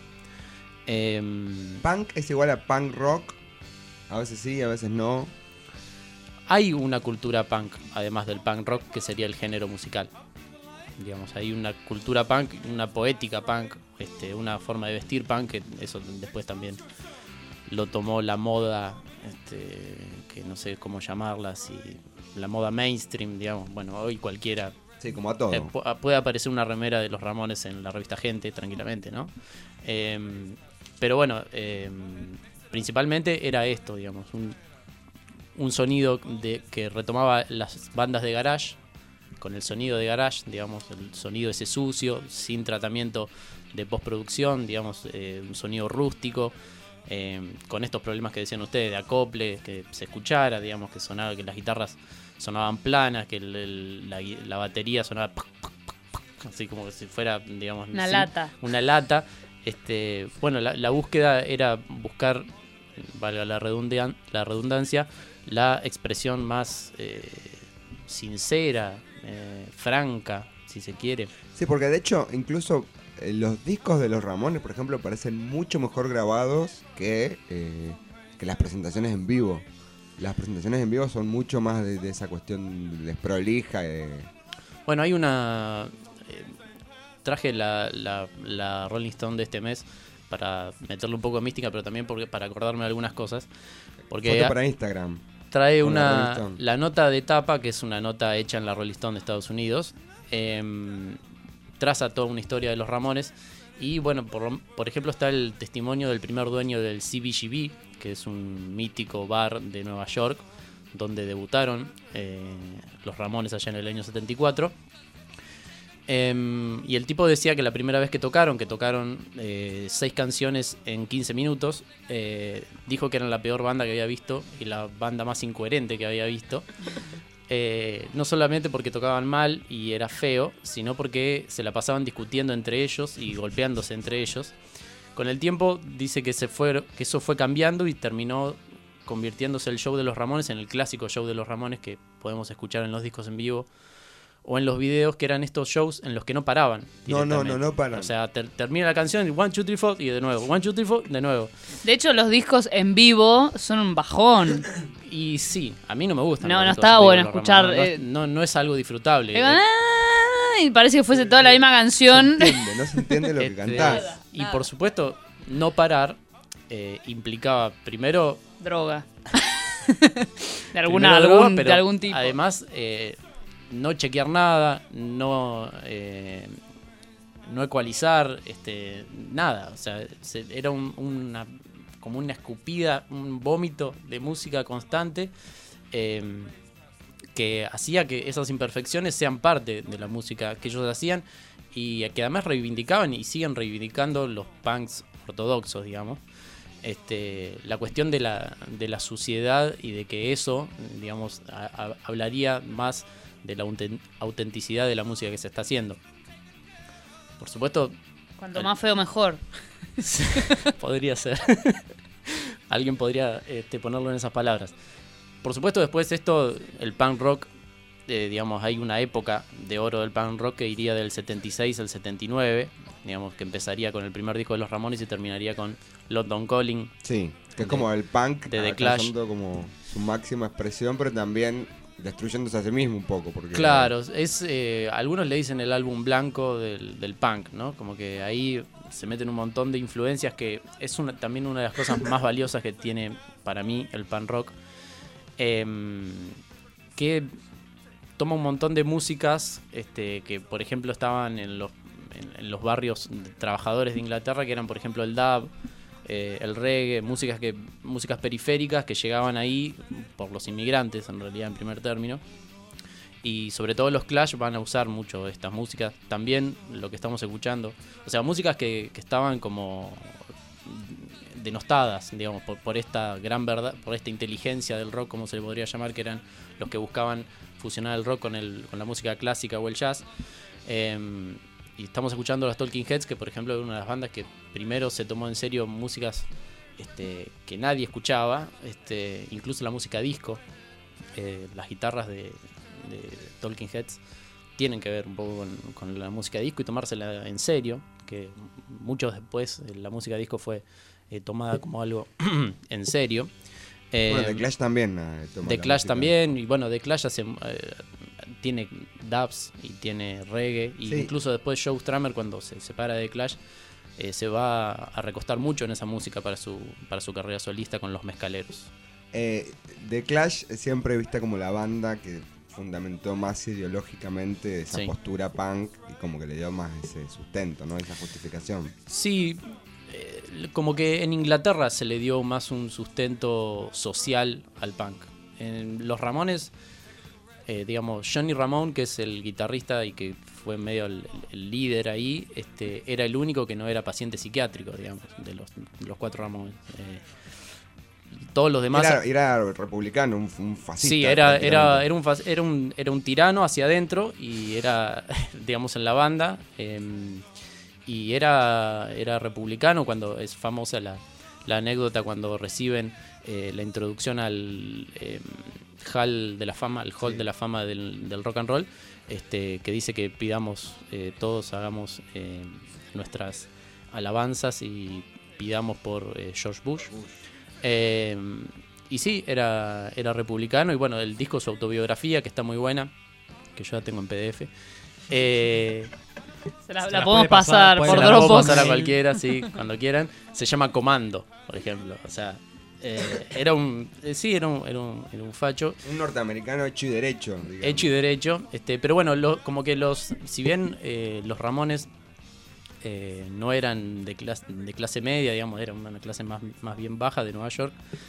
Em, Punk es igual a punk rock. A veces sí, a veces no. Hay una cultura punk, además del punk rock, que sería el género musical. Digamos, hay una cultura punk, una poética punk, este, una forma de vestir punk, que eso después también lo tomó la moda, este, que no sé cómo llamarla, si la moda mainstream, digamos. Bueno, hoy cualquiera... Sí, como a todo. eh, pu- puede aparecer una remera de los Ramones en la revista Gente, tranquilamente, ¿no? Em, pero bueno, em, principalmente era esto, digamos, un, un sonido de, que retomaba las bandas de garage, con el sonido de garage, digamos, el sonido ese sucio, sin tratamiento de postproducción, digamos, eh, un sonido rústico, eh, con estos problemas que decían ustedes de acople, que se escuchara, digamos, que sonaba, que las guitarras sonaban planas, que el- el- la, gui- la batería sonaba así como si fuera, digamos, Una sí, lata. una lata. Este, bueno, la, la búsqueda era buscar, valga la, redundan- la redundancia, la expresión más eh, sincera, eh, franca, si se quiere. Sí, porque de hecho, incluso eh, los discos de los Ramones, por ejemplo, parecen mucho mejor grabados que, eh, que las presentaciones en vivo. Las presentaciones en vivo son mucho más de, de esa cuestión desprolija. Eh. Bueno, hay una... eh, traje la, la, la Rolling Stone de este mes para meterle un poco de mística, pero también porque, para acordarme de algunas cosas. Porque Foto para Instagram. trae con la una Rolling Stone. la nota de tapa, que es una nota hecha en la Rolling Stone de Estados Unidos. eh, traza toda una historia de los Ramones. Y bueno, por, por ejemplo está el testimonio del primer dueño del C B G B, que es un mítico bar de Nueva York, donde debutaron eh, los Ramones allá en el año setenta y cuatro. Eh, y el tipo decía que la primera vez que tocaron, que tocaron eh, seis canciones en quince minutos, eh, dijo que eran la peor banda que había visto y la banda más incoherente que había visto. Eh, no solamente porque tocaban mal y era feo, sino porque se la pasaban discutiendo entre ellos y golpeándose entre ellos. Con el tiempo dice que, se fue, que eso fue cambiando y terminó convirtiéndose el show de los Ramones en el clásico show de los Ramones que podemos escuchar en los discos en vivo o en los videos, que eran estos shows en los que no paraban. No, no, no, no paran. O sea, ter- termina la canción y one, two, three, four y de nuevo, one, two, three, four, de nuevo. De hecho, los discos en vivo son un bajón. Y sí, a mí no me gustan. No, los no discos estaba en vivo bueno de los escuchar, Ramones. eh, No, no, no es algo disfrutable. Digo, "Ah", y parece que fuese toda la misma canción. No se entiende, no se entiende lo que Este, cantás. Y por supuesto, no parar eh, implicaba primero Droga. de, alguna, primero algún, droga, pero de algún tipo. Además, eh, no chequear nada, no eh, no ecualizar, este, nada. O sea, se- era un- una como una escupida, un vómito de música constante eh, que hacía que esas imperfecciones sean parte de la música que ellos hacían y que además reivindicaban y siguen reivindicando los punks ortodoxos, digamos. Este, la cuestión de la, de la suciedad y de que eso, digamos, a- a- hablaría más de la auten- autenticidad de la música que se está haciendo. Por supuesto, Cuanto más feo, mejor. podría ser. Alguien podría este, ponerlo en esas palabras. Por supuesto, después esto, el punk rock, eh, digamos, hay una época de oro del punk rock que iría del setenta y seis al setenta y nueve, digamos, que empezaría con el primer disco de los Ramones y terminaría con London Calling. Sí, que de- es como el punk de The Clash. alcanzando como su máxima expresión, pero también destruyéndose a sí mismo un poco. Porque Claro, es eh, algunos le dicen el álbum blanco del, del punk, ¿no? Como que ahí se meten un montón de influencias que es una, también una de las cosas más valiosas que tiene para mí el punk rock, em, que toma un montón de músicas este, que por ejemplo estaban en los, en, en los barrios de trabajadores de Inglaterra, que eran por ejemplo el dub, eh, el reggae, músicas que músicas periféricas que llegaban ahí por los inmigrantes en realidad en primer término. Y sobre todo los Clash van a usar mucho estas músicas. También lo que estamos escuchando. O sea, músicas que, que estaban como denostadas, digamos, por, por esta gran verdad, por esta inteligencia del rock, como se le podría llamar, que eran los que buscaban fusionar el rock con, el, con la música clásica o el jazz. Eh, y estamos escuchando a los Talking Heads, que por ejemplo es una de las bandas que primero se tomó en serio músicas este, que nadie escuchaba, este, incluso la música disco. Eh, las guitarras de, de Talking Heads tienen que ver un poco con, con la música disco y tomársela en serio, que mucho después eh, la música disco fue eh, tomada como algo en serio. Eh, Bueno, The Clash también. eh, toma The la Clash música. también, y bueno, The Clash hace, eh, tiene dubs y tiene reggae, y Sí. incluso después Joe Strummer, cuando se separa de The Clash, eh, se va a recostar mucho en esa música para su, para su carrera solista con los Mezcaleros. Eh, The Clash siempre vista como la banda que fundamentó más ideológicamente esa Sí. postura punk y como que le dio más ese sustento, ¿no? Esa justificación. Sí, eh, como que en Inglaterra se le dio más un sustento social al punk. En los Ramones, eh, digamos, Johnny Ramone, que es el guitarrista y que fue medio el, el líder ahí, este, era el único que no era paciente psiquiátrico, digamos, de los, de los cuatro Ramones. Eh, todos los demás... Era, era republicano, un, un fascista. Sí, era, era, prácticamente. era, un, fas- era, un, era un tirano hacia adentro y era, digamos, en la banda. eh, y era, era republicano cuando es famosa la, la anécdota cuando reciben eh, la introducción al eh, Hall de la Fama, al Hall Sí. de la Fama del, del rock and roll, este, que dice que pidamos, eh, todos hagamos eh, nuestras alabanzas y pidamos por eh, George Bush. Eh, y sí, era, era republicano. Y bueno, el disco, su autobiografía, que está muy buena, que yo la tengo en P D F. Eh, Se la, se la las podemos puede pasar, pasar puede- por se la puedo Dropbox. pasar a cualquiera, sí, cuando quieran. Se llama Comando, por ejemplo. O sea, eh, era un. eh, sí, era un, era, un, era un facho. Un norteamericano hecho y derecho. digamos. Hecho y derecho. Este, pero bueno, lo- como que los. Si bien eh, los Ramones eh, no eran de clase, de clase media, digamos, eran una clase más, más bien baja de Nueva York,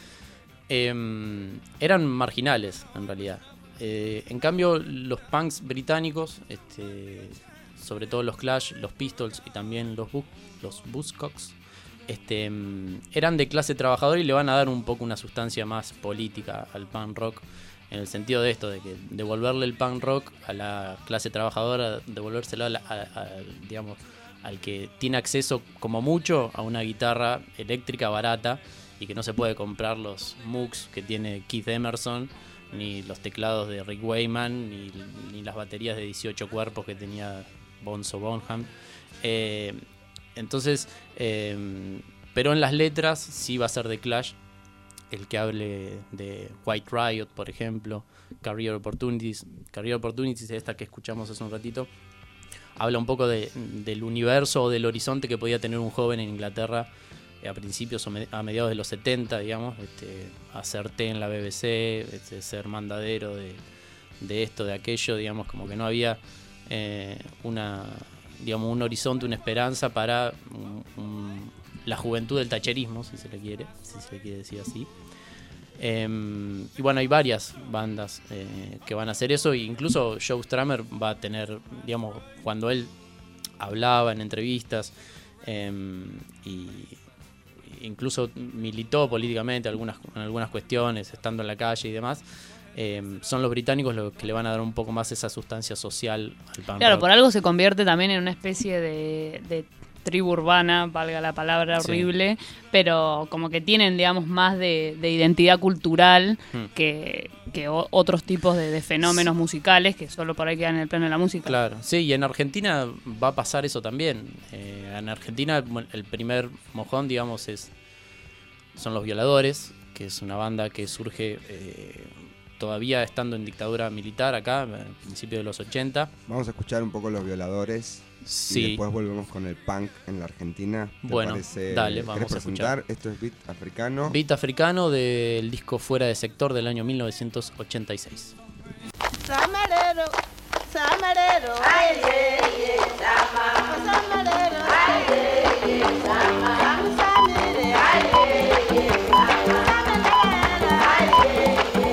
eh, eran marginales en realidad. Eh, en cambio, los punks británicos, este, sobre todo los Clash, los Pistols y también los, Bu- los Buzzcocks, este, mm, eran de clase trabajadora y le van a dar un poco una sustancia más política al punk rock en el sentido de esto, de que devolverle el punk rock a la clase trabajadora, devolvérselo a la- a- a- digamos, al que tiene acceso como mucho a una guitarra eléctrica barata y que no se puede comprar los Moogs que tiene Keith Emerson, ni los teclados de Rick Wayman, ni, ni las baterías de dieciocho cuerpos que tenía Bonzo Bonham. Eh, entonces, eh, pero en las letras sí va a ser de Clash el que hable de White Riot, por ejemplo, Career Opportunities. Career Opportunities, esta que escuchamos hace un ratito, habla un poco de, del universo o del horizonte que podía tener un joven en Inglaterra eh, a principios o me- a mediados de los setenta, digamos, este, hacer té en la B B C, este, ser mandadero de, de esto, de aquello, digamos, como que no había eh, una, digamos, un horizonte, una esperanza para un- un- la juventud del tacherismo, si se le quiere, si se le quiere decir así. Eh, y bueno, hay varias bandas eh, que van a hacer eso, e incluso Joe Strummer va a tener, digamos, cuando él hablaba en entrevistas eh, y incluso militó políticamente algunas, en algunas cuestiones, estando en la calle y demás, eh, son los británicos los que le van a dar un poco más esa sustancia social al punk Claro, rock. por algo se convierte también en una especie de, de tribu urbana, valga la palabra Sí. horrible, pero como que tienen, digamos, más de, de identidad cultural Hmm. que, que o- otros tipos de, de fenómenos musicales que solo por ahí quedan en el plano de la música. Claro, sí, y en Argentina va a pasar eso también. Eh, en Argentina bueno, el primer mojón, digamos, es son Los Violadores, que es una banda que surge eh, todavía estando en dictadura militar acá, a principios de los ochenta. Vamos a escuchar un poco Los Violadores. Sí. Y después volvemos con el punk en la Argentina. ¿Te Bueno, parece? dale, ¿Querés vamos a presentar? escuchar. Esto es Beat Africano. Beat africano del disco Fuera de Sector del año mil novecientos ochenta y seis. Samarero, samarero, ay, ye, ye, sama. Samarero, ay, ye, ye, sama. Samere, ay, ye, ye, sama. Samarero, ay, ye, ye,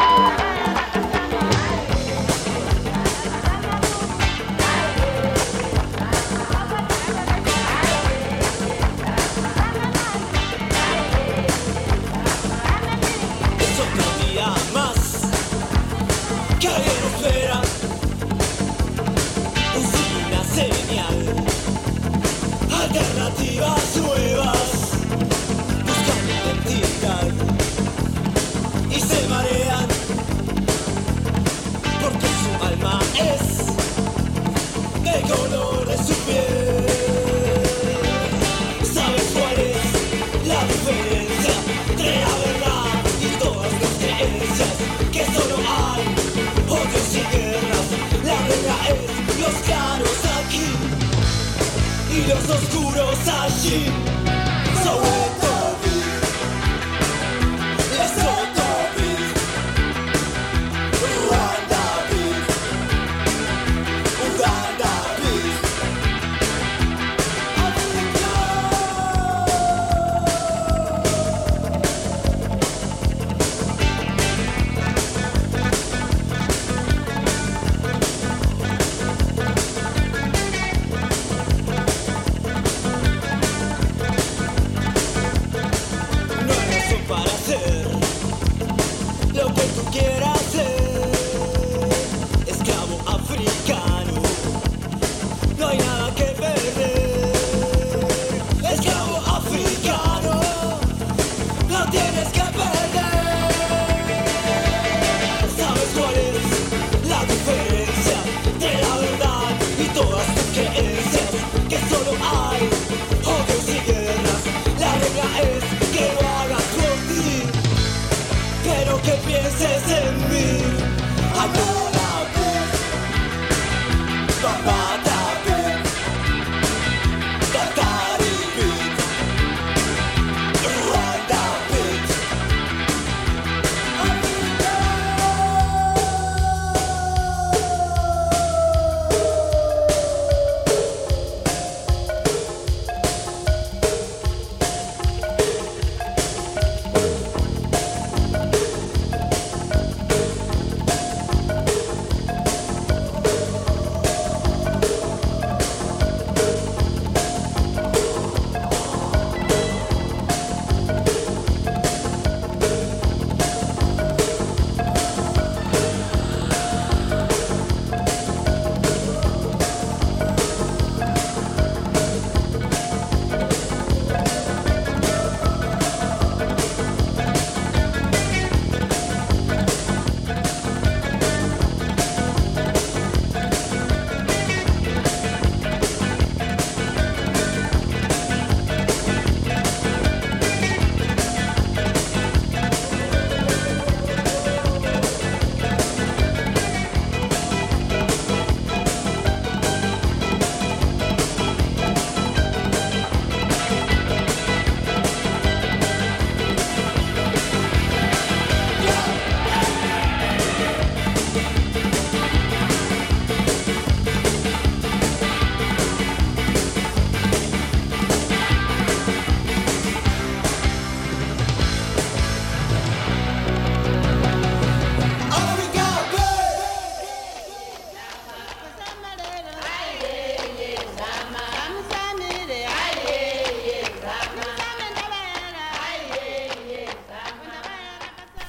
Es otro día más que alguien espera. Un signo, una señal, alternativas nuevas, buscando identidad y se marean porque su alma es del color de su piel. ¿Sabes cuál es la diferencia entre la verdad y todas las creencias? Que solo hay odios y guerras. La regla es los claros aquí y los oscuros allí. Sobre todo, Lesotho beat, Rwanda beat, Uganda beat. No hay razón para hacer lo que tú quieras ser. Esclavo africano, no hay nada que perder. Esclavo africano, no tienes que perder. ¿Sabes cuál es la diferencia entre la verdad y todas tus creencias? Que solo hay odios y guerras. La regla es que lo hagas por ti, pero que pienses en mí. Angola beat, Bambata beat, Tatari beat, Rwanda beat.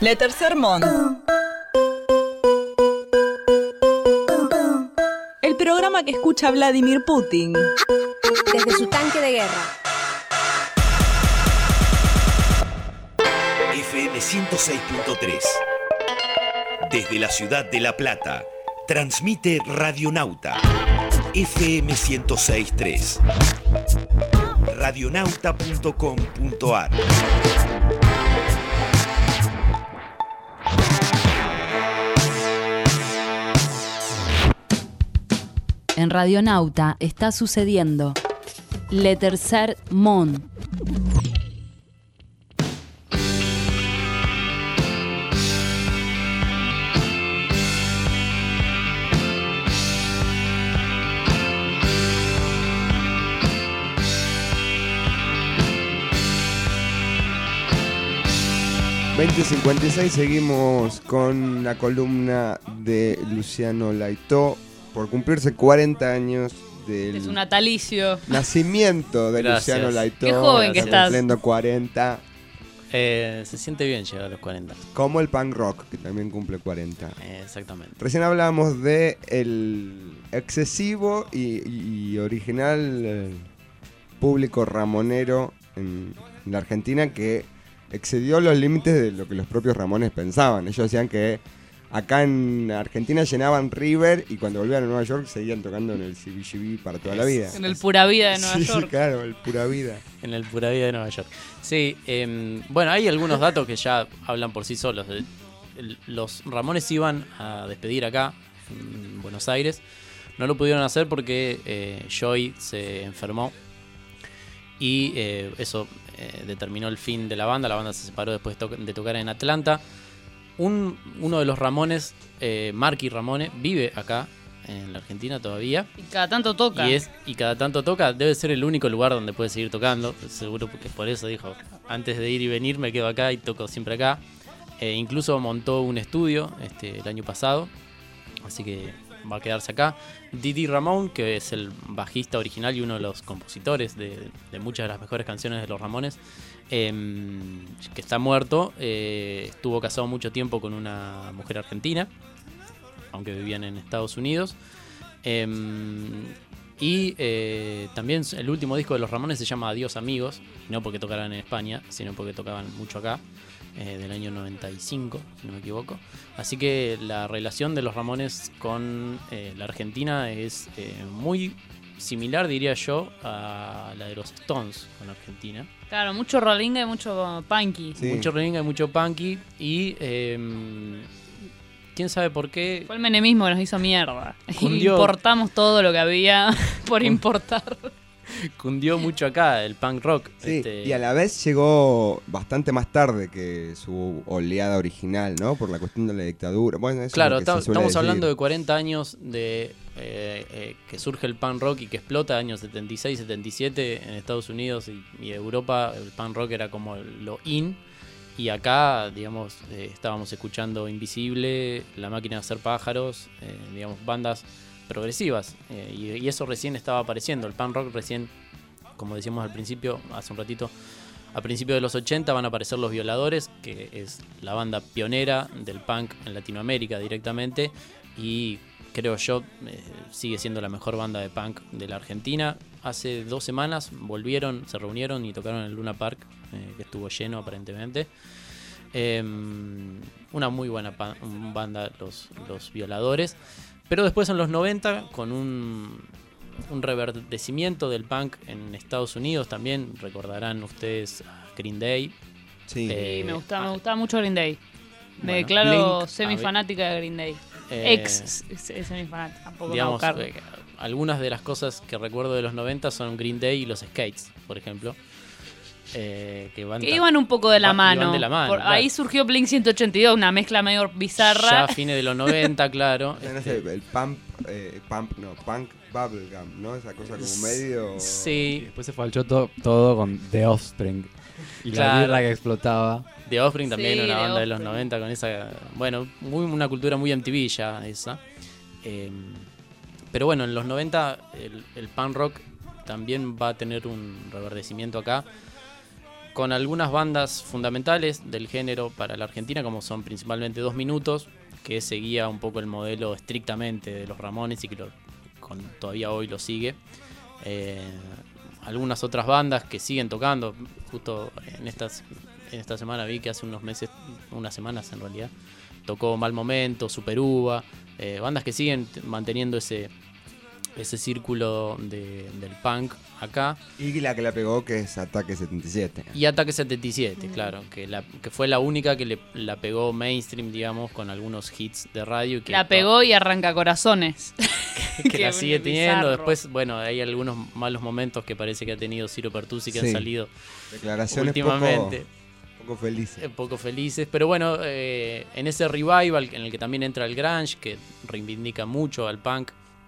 Le Tercer Monde. El programa que escucha Vladimir Putin. Desde su tanque de guerra. F M ciento seis punto tres. Desde la ciudad de La Plata, transmite Radionauta. F M ciento seis punto tres. radionauta punto com punto ar. En Radionauta está sucediendo Le Tercer Monde. veinte cincuenta y seis, seguimos con la columna de Luciano Laitó por cumplirse cuarenta años del Es un natalicio. nacimiento de Gracias. Luciano Laitó. Qué joven que Está estás. cumpliendo cuarenta. Eh, se siente bien llegar a los cuarenta. Como el punk rock, que también cumple cuarenta. Eh, exactamente. Recién hablábamos de el excesivo y, y original eh, público ramonero en, en la Argentina que excedió los límites de lo que los propios Ramones pensaban. Ellos decían que acá en Argentina llenaban River y cuando volvían a Nueva York seguían tocando en el C B G B para toda la vida. En el Pura Vida de Nueva Sí, York. claro, el Pura Vida. En el Pura Vida de Nueva York. Sí, eh, bueno, hay algunos datos que ya hablan por sí solos. El- el- Los Ramones iban a despedir acá, en Buenos Aires. No lo pudieron hacer porque eh, Joey se enfermó. Y eh, eso eh, determinó el fin de la banda. La banda se separó después de, to- de tocar en Atlanta. Un, uno de los Ramones, eh, Marky Ramone, vive acá en la Argentina todavía. Y cada tanto toca. Y, es, y cada tanto toca, debe ser el único lugar donde puede seguir tocando. Seguro que por eso dijo, antes de ir y venir me quedo acá y toco siempre acá. Eh, incluso montó un estudio este, el año pasado, así que va a quedarse acá. Didi Ramón, que es el bajista original y uno de los compositores de, de muchas de las mejores canciones de los Ramones, eh, que está muerto, eh, estuvo casado mucho tiempo con una mujer argentina, aunque vivían en Estados Unidos. Eh, y eh, también el último disco de los Ramones se llama Adiós Amigos, no porque tocaran en España, sino porque tocaban mucho acá, eh, del año noventa y cinco, si no me equivoco. Así que la relación de los Ramones con eh, la Argentina es eh, muy similar, diría yo, a la de los Stones con Argentina. Claro, mucho rollinga y mucho punky. Mucho rolling y mucho punky. Y eh, quién sabe por qué. Fue el menemismo que nos hizo mierda. Cundió. Importamos todo lo que había por importar. Cundió mucho acá el punk rock. Sí, este, y a la vez llegó bastante más tarde que su oleada original, ¿no? Por la cuestión de la dictadura. Bueno, eso Claro, es lo que ta- se suele estamos decir. hablando de cuarenta años de eh, eh, que surge el punk rock y que explota, años setenta y seis, setenta y siete en Estados Unidos y, y Europa. El punk rock era como lo in. Y acá, digamos, eh, estábamos escuchando Invisible, La Máquina de Hacer Pájaros, eh, digamos, bandas progresivas. Eh, y, y eso recién estaba apareciendo. El punk rock recién, como decíamos al principio, hace un ratito, a principios de los ochenta van a aparecer Los Violadores, que es la banda pionera del punk en Latinoamérica directamente. Y creo yo, eh, sigue siendo la mejor banda de punk de la Argentina. Hace dos semanas volvieron, se reunieron y tocaron en el Luna Park, eh, que estuvo lleno aparentemente. Eh, una muy buena pa- banda, los, los Violadores. Pero después en los noventa, con un, un reverdecimiento del punk en Estados Unidos también, recordarán ustedes a Green Day. Sí, Sí, me gustaba, me gustaba mucho Green Day. Me Bueno, declaro Blink, semifanática de Green Day. Eh, Ex s- semifanática, tampoco me digamos, hago cargo. eh, algunas de las cosas que recuerdo de los noventa son Green Day y los Skates, por ejemplo. Eh, que van Que ta- iban un poco de la van- mano. iban de la mano, Por- claro. Ahí surgió Blink ciento ochenta y dos, una mezcla medio bizarra. Ya a fines de los noventa, claro. No, no sé, el pump, eh, pump, no, punk bubblegum, ¿no? Esa cosa como medio... Sí. Y después se falchó to- todo con The Offspring. Y Claro. la birra que explotaba. The Offspring también, Sí, una The banda de los Offspring. noventa con esa... Bueno, muy, una cultura muy M T V ya esa. Eh, pero bueno, en los noventa el, el punk rock también va a tener un reverdecimiento acá. con algunas bandas fundamentales del género para la Argentina, como son principalmente Dos Minutos, que seguía un poco el modelo estrictamente de los Ramones y que lo, con, todavía hoy lo sigue. Eh, algunas otras bandas que siguen tocando, justo en estas en esta semana vi que hace unos meses, unas semanas en realidad, tocó Mal Momento, Super Uva, eh, bandas que siguen manteniendo ese ese círculo de, del punk acá. Y la que la pegó, que es Ataque setenta y siete. Y Ataque setenta y siete, claro, que, la, que fue la única que le, la pegó mainstream, digamos, con algunos hits de radio. Y que la pegó y arranca corazones. Que, que la sigue teniendo. bizarro. Después, bueno, hay algunos malos momentos que parece que ha tenido Ciro Pertusi que Sí. han salido Declaraciones últimamente. Poco, poco felices. Eh, poco felices, pero bueno, eh, en ese revival en el que también entra el grunge, que reivindica mucho al punk,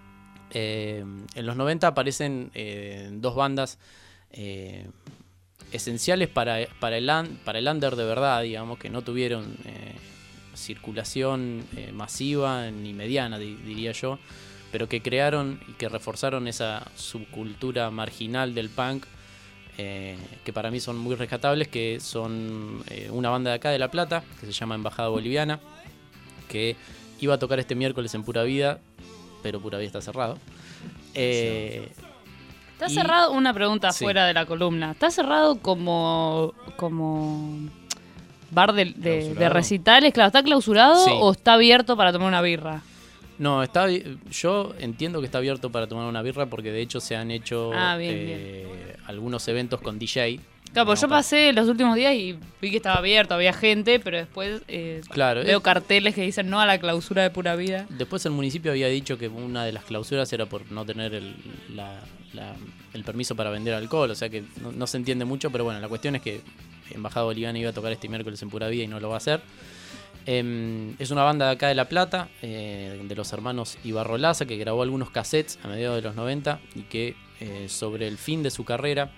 eh, en los noventa aparecen eh, dos bandas eh, esenciales para, para, el, un- para el under de verdad, digamos, que no tuvieron eh, circulación eh, masiva ni mediana, di- diría yo, pero que crearon y que reforzaron esa subcultura marginal del punk, eh, que para mí son muy rescatables, que son eh, una banda de acá de La Plata, que se llama Embajada Boliviana, que iba a tocar este miércoles en Pura Vida, pero Pura Vida está cerrado. Eh, Está y- cerrado, una pregunta Sí. fuera de la columna. ¿Está cerrado como como bar de, de- de ¿Clausurado? recitales? Claro, ¿está clausurado Sí. o está abierto para tomar una birra? No, está, yo entiendo que está abierto para tomar una birra porque de hecho se han hecho Ah, bien, eh, algunos eventos con D J. Claro, pues yo No, pa- pasé los últimos días y vi que estaba abierto, había gente, pero después eh, Claro, veo eh. carteles que dicen no a la clausura de Pura Vida. Después el municipio había dicho que una de las clausuras era por no tener el, la- la- el permiso para vender alcohol, o sea que no, no se entiende mucho, pero bueno, la cuestión es que Embajada Boliviana iba a tocar este miércoles en Pura Vida y no lo va a hacer. Eh, es una banda de acá de La Plata, eh, de los hermanos Ibarrolaza, que grabó algunos cassettes a mediados de los noventa y que eh, sobre el fin de su carrera,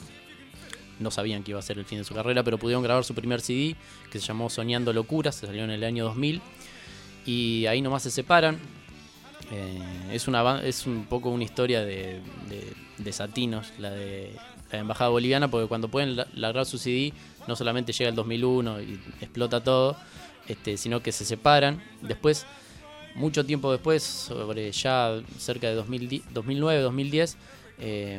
no sabían que iba a ser el fin de su carrera, pero pudieron grabar su primer C D, que se llamó Soñando Locuras, se salió en el año dos mil, y ahí nomás se separan. Eh, es, una, ba- es un poco una historia de, de, de satinos, la de la Embajada Boliviana, porque cuando pueden la- largar su C D, no solamente llega el dos mil uno y explota todo, este, sino que se separan. Después, mucho tiempo después, sobre ya cerca de dos mil nueve, dos mil diez, eh,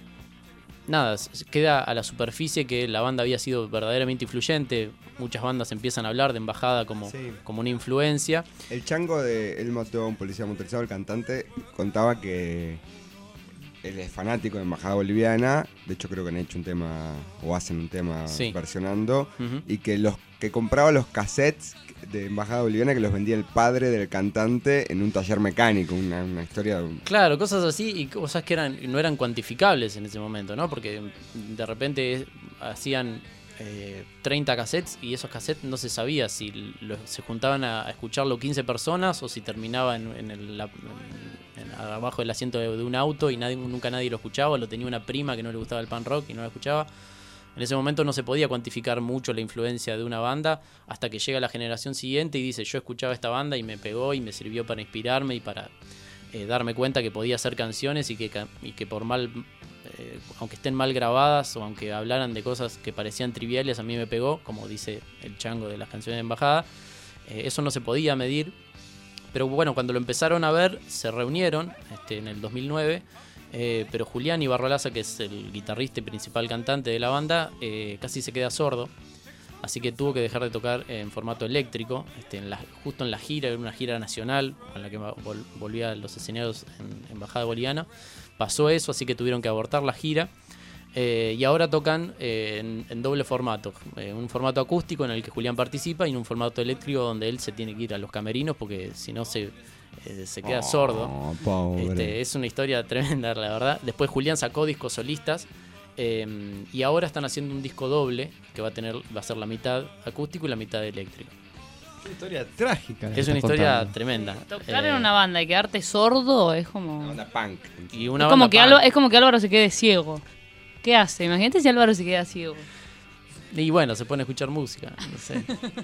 nada, s- queda a la superficie que la banda había sido verdaderamente influyente. Muchas bandas empiezan a hablar de Embajada como, Sí. como una influencia. El chango de El Mató a un policía motorizado, el cantante, contaba que él es fanático de Embajada Boliviana. De hecho, creo que han hecho un tema, o hacen un tema Sí. versionando. Ujú. Y que los que compraba los cassettes de Embajada Boliviana, que los vendía el padre del cantante en un taller mecánico. Una, una historia. Claro, cosas así y cosas que eran no eran cuantificables en ese momento, ¿no? Porque de repente hacían eh, treinta cassettes y esos cassettes no se sabía si lo- se juntaban a, a escucharlo quince personas o si terminaba en, en el, la- en- en- abajo del asiento de, de un auto y nadie, nunca nadie lo escuchaba, o lo tenía una prima que no le gustaba el punk rock y no lo escuchaba. En ese momento no se podía cuantificar mucho la influencia de una banda hasta que llega la generación siguiente y dice: yo escuchaba esta banda y me pegó y me sirvió para inspirarme y para eh, darme cuenta que podía hacer canciones y que, ca- y que por mal, eh, aunque estén mal grabadas o aunque hablaran de cosas que parecían triviales, a mí me pegó, como dice el chango de las canciones de Embajada. Eh, eso no se podía medir, pero bueno, cuando lo empezaron a ver, se reunieron este, en el dos mil nueve. Eh, pero Julián Ibarrolaza, que es el guitarrista y principal cantante de la banda, eh, casi se queda sordo, así que tuvo que dejar de tocar en formato eléctrico, este, en la, justo en la gira, en una gira nacional con la que vol- volvía a los escenarios en Embajada Boliviana. Pasó eso, así que tuvieron que abortar la gira. Eh, y ahora tocan eh, en, en doble formato, eh, un formato acústico en el que Julián participa y en un formato eléctrico donde él se tiene que ir a los camerinos porque si no se, eh, se queda Oh, sordo. pobre. Este, es una historia tremenda, la verdad. Después Julián sacó discos solistas eh, y ahora están haciendo un disco doble que va a tener, va a ser la mitad acústico y la mitad eléctrico. Una historia trágica. la que Es una estás historia contando. tremenda. Tocar Eh, en una banda y quedarte sordo es como. Una punk. y una es, como banda que punk. Álvaro, es como que Álvaro se quede ciego. ¿Qué hace? Imagínate si Álvaro se queda ciego. Y bueno, se pone a escuchar música, no sé.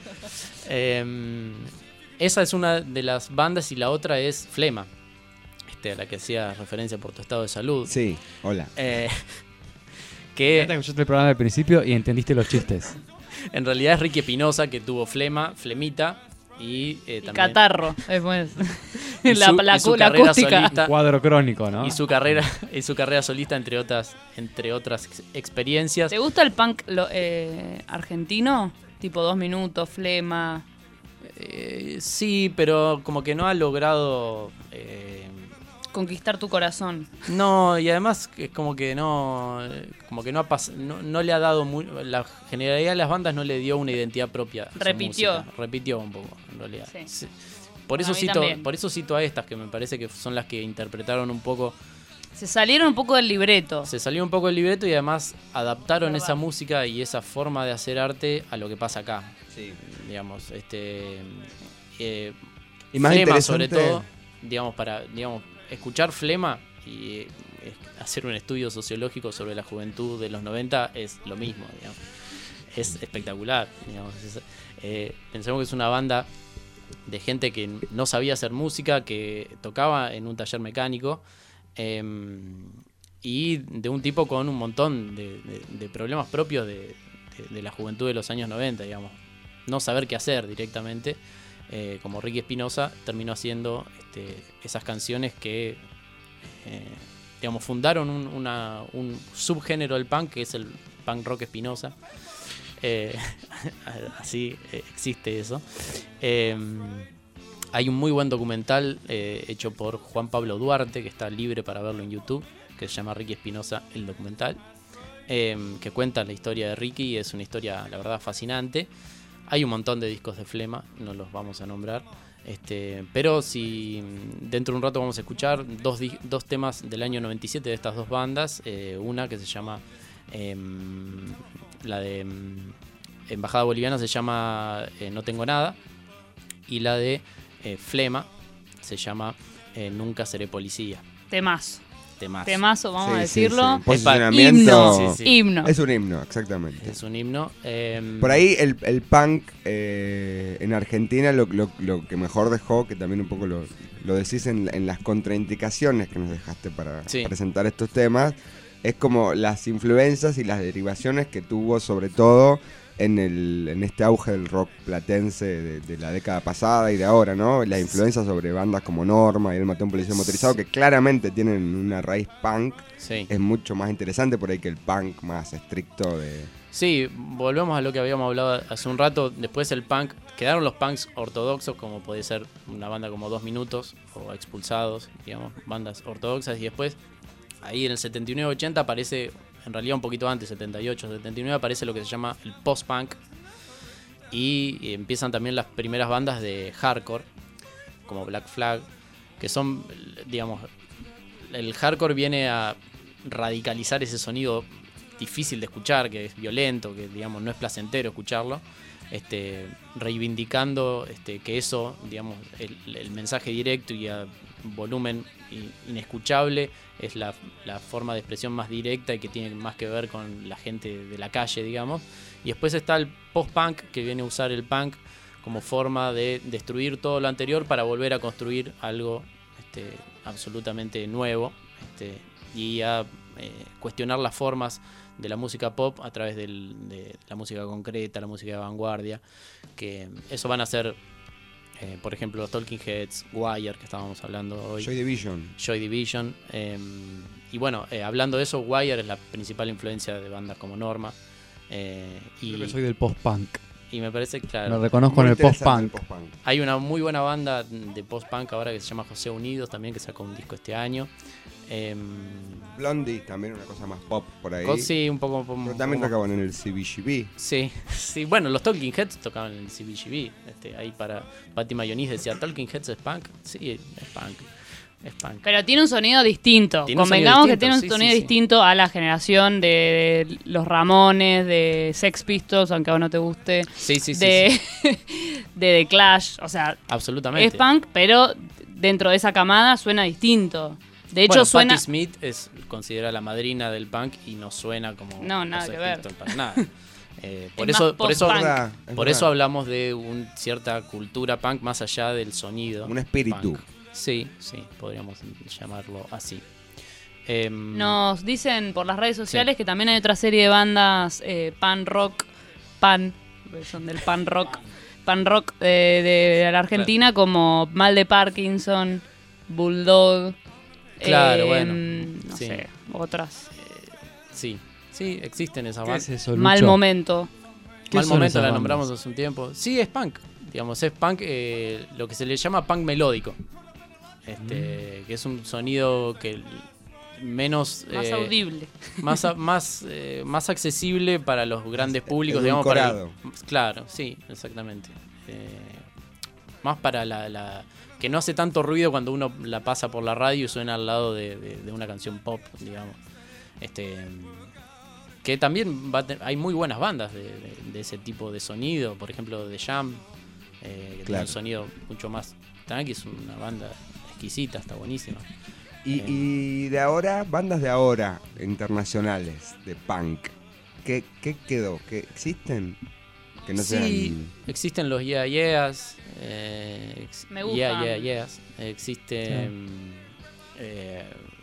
Eh, esa es una de las bandas y la otra es Flema, este, a la que hacía referencia por tu estado de salud. Sí, hola. Eh, que escuchaste el programa del principio y entendiste los chistes. En realidad es Ricky Espinosa, que tuvo flema, flemita y, eh, Y también catarro, después. y la, su- la, y su la carrera acústica. solista. Cuadro crónico, ¿no? Y su carrera, y su carrera solista, entre otras, entre otras ex- experiencias. ¿Te gusta el punk lo- eh, argentino? Tipo dos minutos, flema. Eh, sí, pero como que no ha logrado. eh, Conquistar tu corazón. No, y además es como que no, como que no ha pas- no, no le ha dado muy, la generalidad de las bandas no le dio una identidad propia. a su Repitió. música. Repitió un poco, en realidad. Sí. Sí. Por Bueno, eso a mí cito, también. por eso cito a estas que me parece que son las que interpretaron un poco. Se salieron un poco del libreto. Se salió un poco el libreto y además adaptaron Verdad. esa música y esa forma de hacer arte a lo que pasa acá. Sí. Digamos, este eh, Y más Flema, interesante- sobre todo, digamos, para digamos escuchar Flema y eh, es- hacer un estudio sociológico sobre la juventud de los noventa es lo mismo, digamos. Es espectacular, digamos. Es, eh, pensemos que es una banda de gente que no sabía hacer música, que tocaba en un taller mecánico eh, y de un tipo con un montón de, de- de problemas propios de, de- de la juventud de los años noventa, digamos. No saber qué hacer directamente, eh, como Ricky Espinosa terminó haciendo este, esas canciones que eh, digamos, fundaron un, una- un subgénero del punk, que es el punk rock Espinosa. Eh, así eh, existe eso. Eh, hay un muy buen documental eh, hecho por Juan Pablo Duarte, que está libre para verlo en YouTube, que se llama Ricky Espinosa, el documental, eh, que cuenta la historia de Ricky y es una historia, la verdad, fascinante. Hay un montón de discos de Flema, no los vamos a nombrar. Este, pero si dentro de un rato vamos a escuchar dos, di- dos temas del año noventa y siete de estas dos bandas, eh, una que se llama em, la de em, Embajada Boliviana se llama eh, No Tengo Nada, y la de eh, Flema se llama eh, Nunca Seré Policía. Temazo. Temazo. Temazo, vamos a Sí, sí, decirlo. sí. Posicionamiento. Himno. Sí, sí. Himno. Es un himno, exactamente. Es un himno. em, Por ahí el, el punk eh, en Argentina lo, lo- lo que mejor dejó, que también un poco lo, lo decís en, en las contraindicaciones que nos dejaste para Sí. presentar estos temas, es como las influencias y las derivaciones que tuvo sobre todo en, el, en este auge del rock platense de, de la década pasada y de ahora, ¿no? Las influencias sobre bandas como Norma y El Matón Policía Motorizado, que claramente tienen una raíz punk, Sí. es mucho más interesante por ahí que el punk más estricto de... Sí, volvemos a lo que habíamos hablado hace un rato. Después el punk, quedaron los punks ortodoxos, como puede ser una banda como Dos Minutos o Expulsados, digamos, bandas ortodoxas. Y después, ahí en el setenta y nueve ochenta aparece, en realidad un poquito antes, setenta y ocho setenta y nueve, aparece lo que se llama el post-punk. Y, y empiezan también las primeras bandas de hardcore, como Black Flag, que son, digamos, el hardcore viene a radicalizar ese sonido difícil de escuchar, que es violento, que digamos no es placentero escucharlo, este, reivindicando este, que eso, digamos, el, el mensaje directo y a volumen i- inescuchable es la, la forma de expresión más directa y que tiene más que ver con la gente de la calle, digamos. Y después está el post-punk, que viene a usar el punk como forma de destruir todo lo anterior para volver a construir algo este, absolutamente nuevo, este, y a eh, cuestionar las formas de la música pop a través del- de la música concreta, la música de vanguardia, que eso van a ser, eh, por ejemplo, los Talking Heads, Wire, que estábamos hablando hoy. Joy Division. Joy Division. eh, y bueno, eh, hablando de eso, Wire es la principal influencia de bandas como Norma. eh, y, Creo que soy del post-punk. y me parece, claro. Me reconozco en el post-punk. Hay una muy buena banda de post-punk ahora que se llama José Unidos, también, que sacó un disco este año. Eh, Blondie, también una cosa más pop por ahí. Co- sí, un poco- un Pero también poco- tocaban en el C B G B. Sí, sí, bueno, los Talking Heads tocaban en el C B G B. Este, ahí para Patti Mayonis decía, ¿Talking Heads es punk? Sí, es punk. Es punk. Pero tiene un sonido distinto. Tiene un sonido Convengamos que distinto, tiene un sí, sonido sí, sí. distinto a la generación de los Ramones, de Sex Pistols, aunque a vos no te guste. Sí, sí, sí, de, de The Clash. O sea, Absolutamente. es punk, pero dentro de esa camada suena distinto. De hecho, bueno, suena. Patti Smith es considerada la madrina del punk y no suena como No, nada los que ver. Pistols para nada. Eh, por Es eso, más por eso, post-punk. Verdad, es por verdad. eso hablamos de una cierta cultura punk más allá del sonido. Un espíritu. punk. Sí, sí, podríamos llamarlo así. Em, Nos dicen por las redes sociales que también hay otra serie de bandas eh, pan rock, pan, son del pan rock, pan rock eh, de, de la Argentina, como Mal de Parkinson, Bulldog, Claro, eh, bueno, no sí. sé, otras. Sí, sí, existen esas ¿Qué bandas. es eso, Lucho? Mal Momento. ¿Qué Mal son Momento esas la bandas? nombramos hace un tiempo. Sí, es punk. Digamos, es punk, eh, lo que se le llama punk melódico. Este, Mm. que es un sonido que menos Más eh, audible. más a- más eh, más accesible para los grandes públicos, digamos, para el- claro, sí, exactamente. Eh, más para la, la que no hace tanto ruido cuando uno la pasa por la radio y suena al lado de, de- de una canción pop, digamos. Este, que también va a te- hay muy buenas bandas de, de- de ese tipo de sonido, por ejemplo The Jam, eh, que tiene Claro. un sonido mucho más tranqui, es una banda exquisita, está buenísima. Y, Eh, y de ahora, bandas de ahora, internacionales, de punk, ¿qué, qué quedó? ¿Qué existen? Que no sí, sean... existen los Yeah Yeahs, eh, ex- Me Yeah gustan. Yeah Yeahs, existen eh,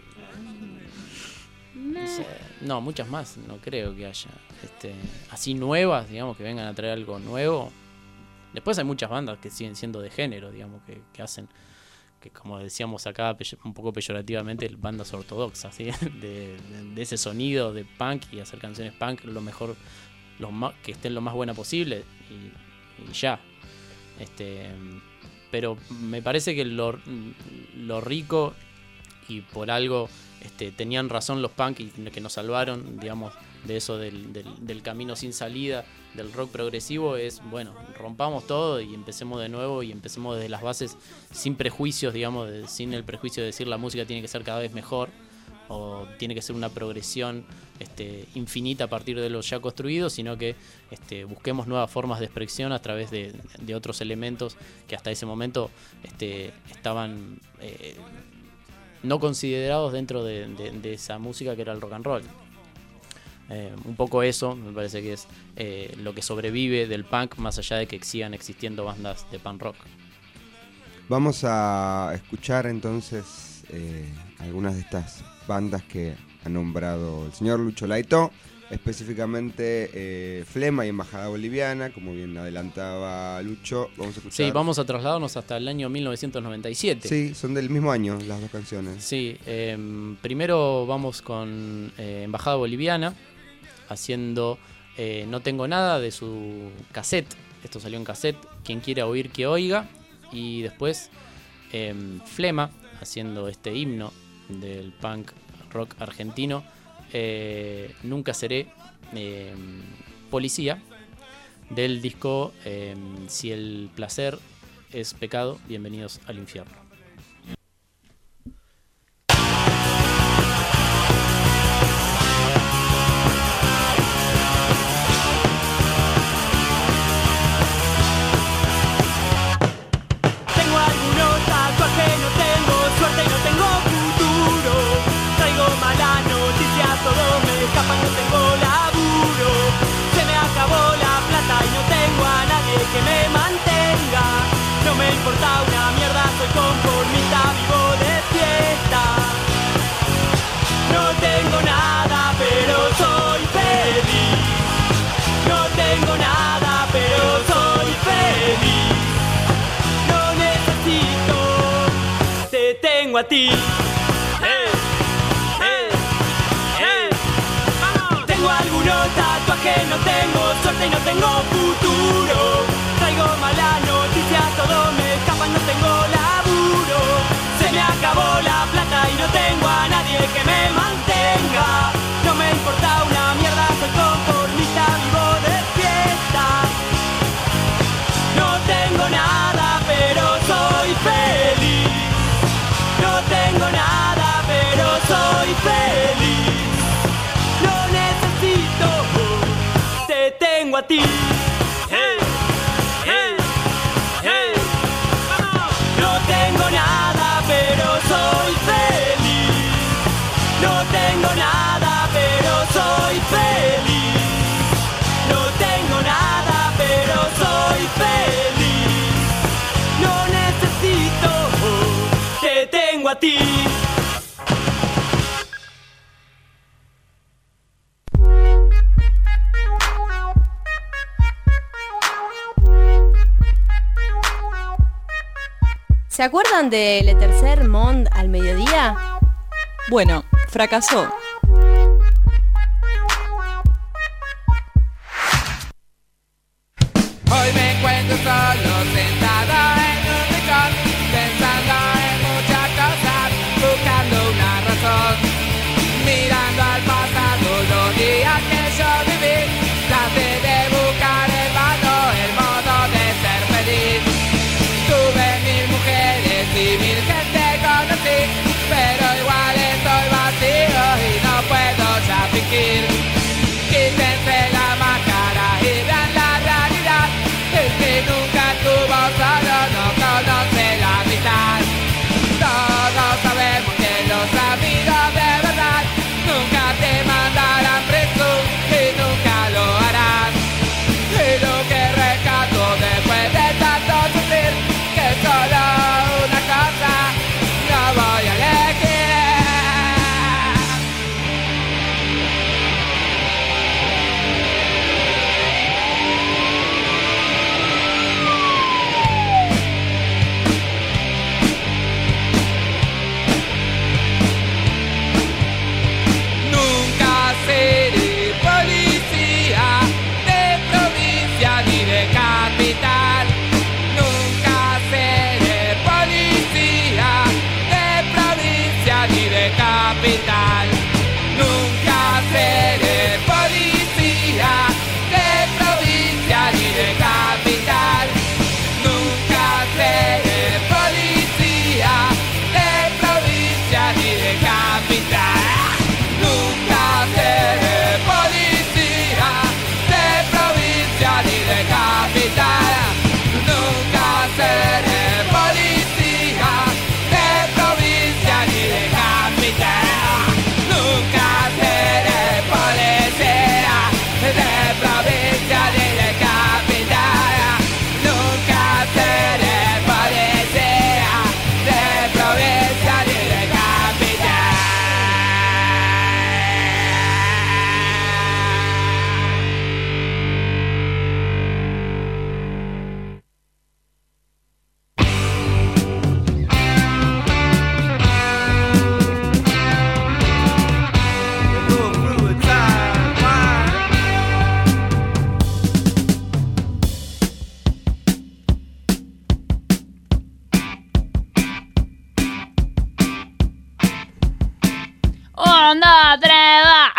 no, sé, no, muchas más, no creo que haya este, así nuevas, digamos, que vengan a traer algo nuevo. Después hay muchas bandas que siguen siendo de género, digamos, que, que hacen, que como decíamos acá pe- un poco peyorativamente, bandas ortodoxas, ¿sí? de, de- de ese sonido de punk y hacer canciones punk lo mejor, lo ma- que estén lo más buena posible y, y ya. Este, pero me parece que lo, lo rico, y por algo este, tenían razón los punk y que nos salvaron, digamos, de eso del, del, del camino sin salida, del rock progresivo, es, bueno, rompamos todo y empecemos de nuevo y empecemos desde las bases sin prejuicios, digamos, de- sin el prejuicio de decir la música tiene que ser cada vez mejor o tiene que ser una progresión este, infinita a partir de lo ya construido, sino que este, busquemos nuevas formas de expresión a través de, de otros elementos que hasta ese momento este, estaban eh, no considerados dentro de, de- de esa música que era el rock and roll. Eh, un poco eso me parece que es eh, lo que sobrevive del punk, más allá de que sigan existiendo bandas de punk rock. Vamos a escuchar entonces eh, algunas de estas bandas que ha nombrado el señor Lucho Laito, específicamente eh, Flema y Embajada Boliviana, como bien adelantaba Lucho. Vamos a escuchar. Sí, vamos a trasladarnos hasta el año mil novecientos noventa y siete. Sí, son del mismo año las dos canciones. Sí, eh, primero vamos con eh, Embajada Boliviana, haciendo eh, No Tengo Nada de su cassette. Esto salió en cassette, quien quiera oír que oiga. Y después eh, Flema, haciendo este himno del punk rock argentino, eh, Nunca Seré eh, Policía, del disco eh, Si el placer es pecado, bienvenidos al infierno. Tengo algunos tatuajes, no tengo suerte y no tengo futuro. Traigo mala noticia, todo me escapa, no tengo laburo. Se me acabó la plata y no tengo a nadie que me mantenga. No me importa una mierda, soy conformista, vivo de fiesta. No tengo nada, pero soy feliz. No tengo nada, pero soy feliz. No necesito, te tengo a ti. Hey, hey, hey. Vamos. Tengo algunos tatuajes, no tengo suerte y no tengo futuro. Traigo mala noticia, todo me escapa, no tengo laburo. Se me acabó la plata y no tengo a nadie que me mantenga. No me importa una mierda, soy conformista, vivo de fiesta. No tengo nada, pero soy feliz. No tengo nada, pero soy feliz. No necesito, te tengo a ti. Hey, hey, hey. Vamos. No tengo nada, pero soy feliz. No tengo nada, pero soy feliz. No tengo nada, pero soy feliz. No necesito, te tengo a ti. ¿Se acuerdan del tercer Mond al mediodía? Bueno, fracasó. Hoy me encuentro solo sentado en un rincón, pensando en muchas cosas, buscando una razón, mirando al pasado los días que yo viví, traté de buscar en vano el modo de ser feliz. Tuve mil mujeres y mil gente conocí, pero igual estoy vacío y no puedo ya fingir. Quítense la máscara y vean la realidad. El que nunca estuvo solo no conoce la mitad. Todos sabemos que los amigos de verdad nunca te mandarán preso y nunca lo harán. Y lo que rescato después de tanto sufrir, que solo una cosa no voy a elegir. Nunca seré policía de provincia ni de capital. Nunca seré policía de provincia ni de capital. Nunca seré policía de provincia ni de capital. Nunca seré policía de provincia ni de capital. Nunca seré policía de provincia ni de capital. Nunca seré policía de provincia ni de capital. Nunca seré policía de provincia ni de capital. Nunca seré policía de provincia ni de capital. ¡Onda, treva!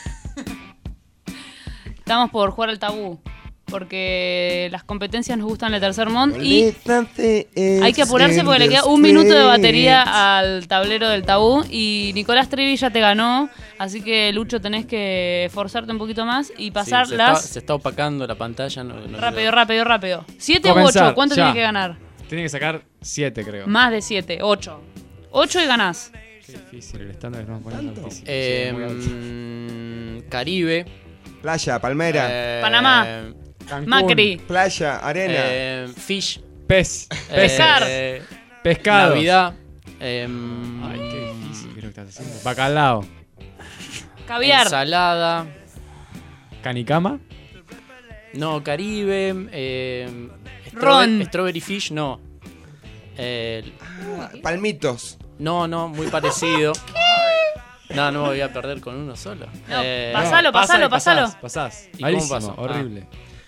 Estamos por jugar al tabú. Porque las competencias nos gustan el tercer Mond y hay que apurarse porque le queda un minuto de batería al tablero del tabú y Nicolás Trevi ya te ganó, así que Lucho tenés que esforzarte un poquito más y pasar Sí, se, las... está, se está opacando la pantalla. No, no rápido, quiero- rápido, rápido. ¿Siete u Comenzar, ocho? ¿Cuánto ya. tiene que ganar? Tiene que sacar siete, creo. Más de siete, ocho. Ocho y ganás. Qué difícil, el estándar es más bueno. altísimo. Eh, Sí, muy alto. mm, Caribe. Playa, palmera. eh, Panamá. Cancún, Macri. Playa, arena. eh, fish. Pez. eh, Pescar. eh, Pescado. Navidad. em, Ay, qué difícil creo que estás haciendo. Bacalao. Caviar. Ensalada. Canicama. No, Caribe. eh, Ron. Strawberry, strawberry fish, no. Eh, Palmitos. no, no, muy parecido. No, no me voy a perder con uno solo. No, Eh, pasalo, No, pasá pasalo, y pasalo. Pasás, pasás. ¿Y cómo Malísimo, paso? Ah. horrible.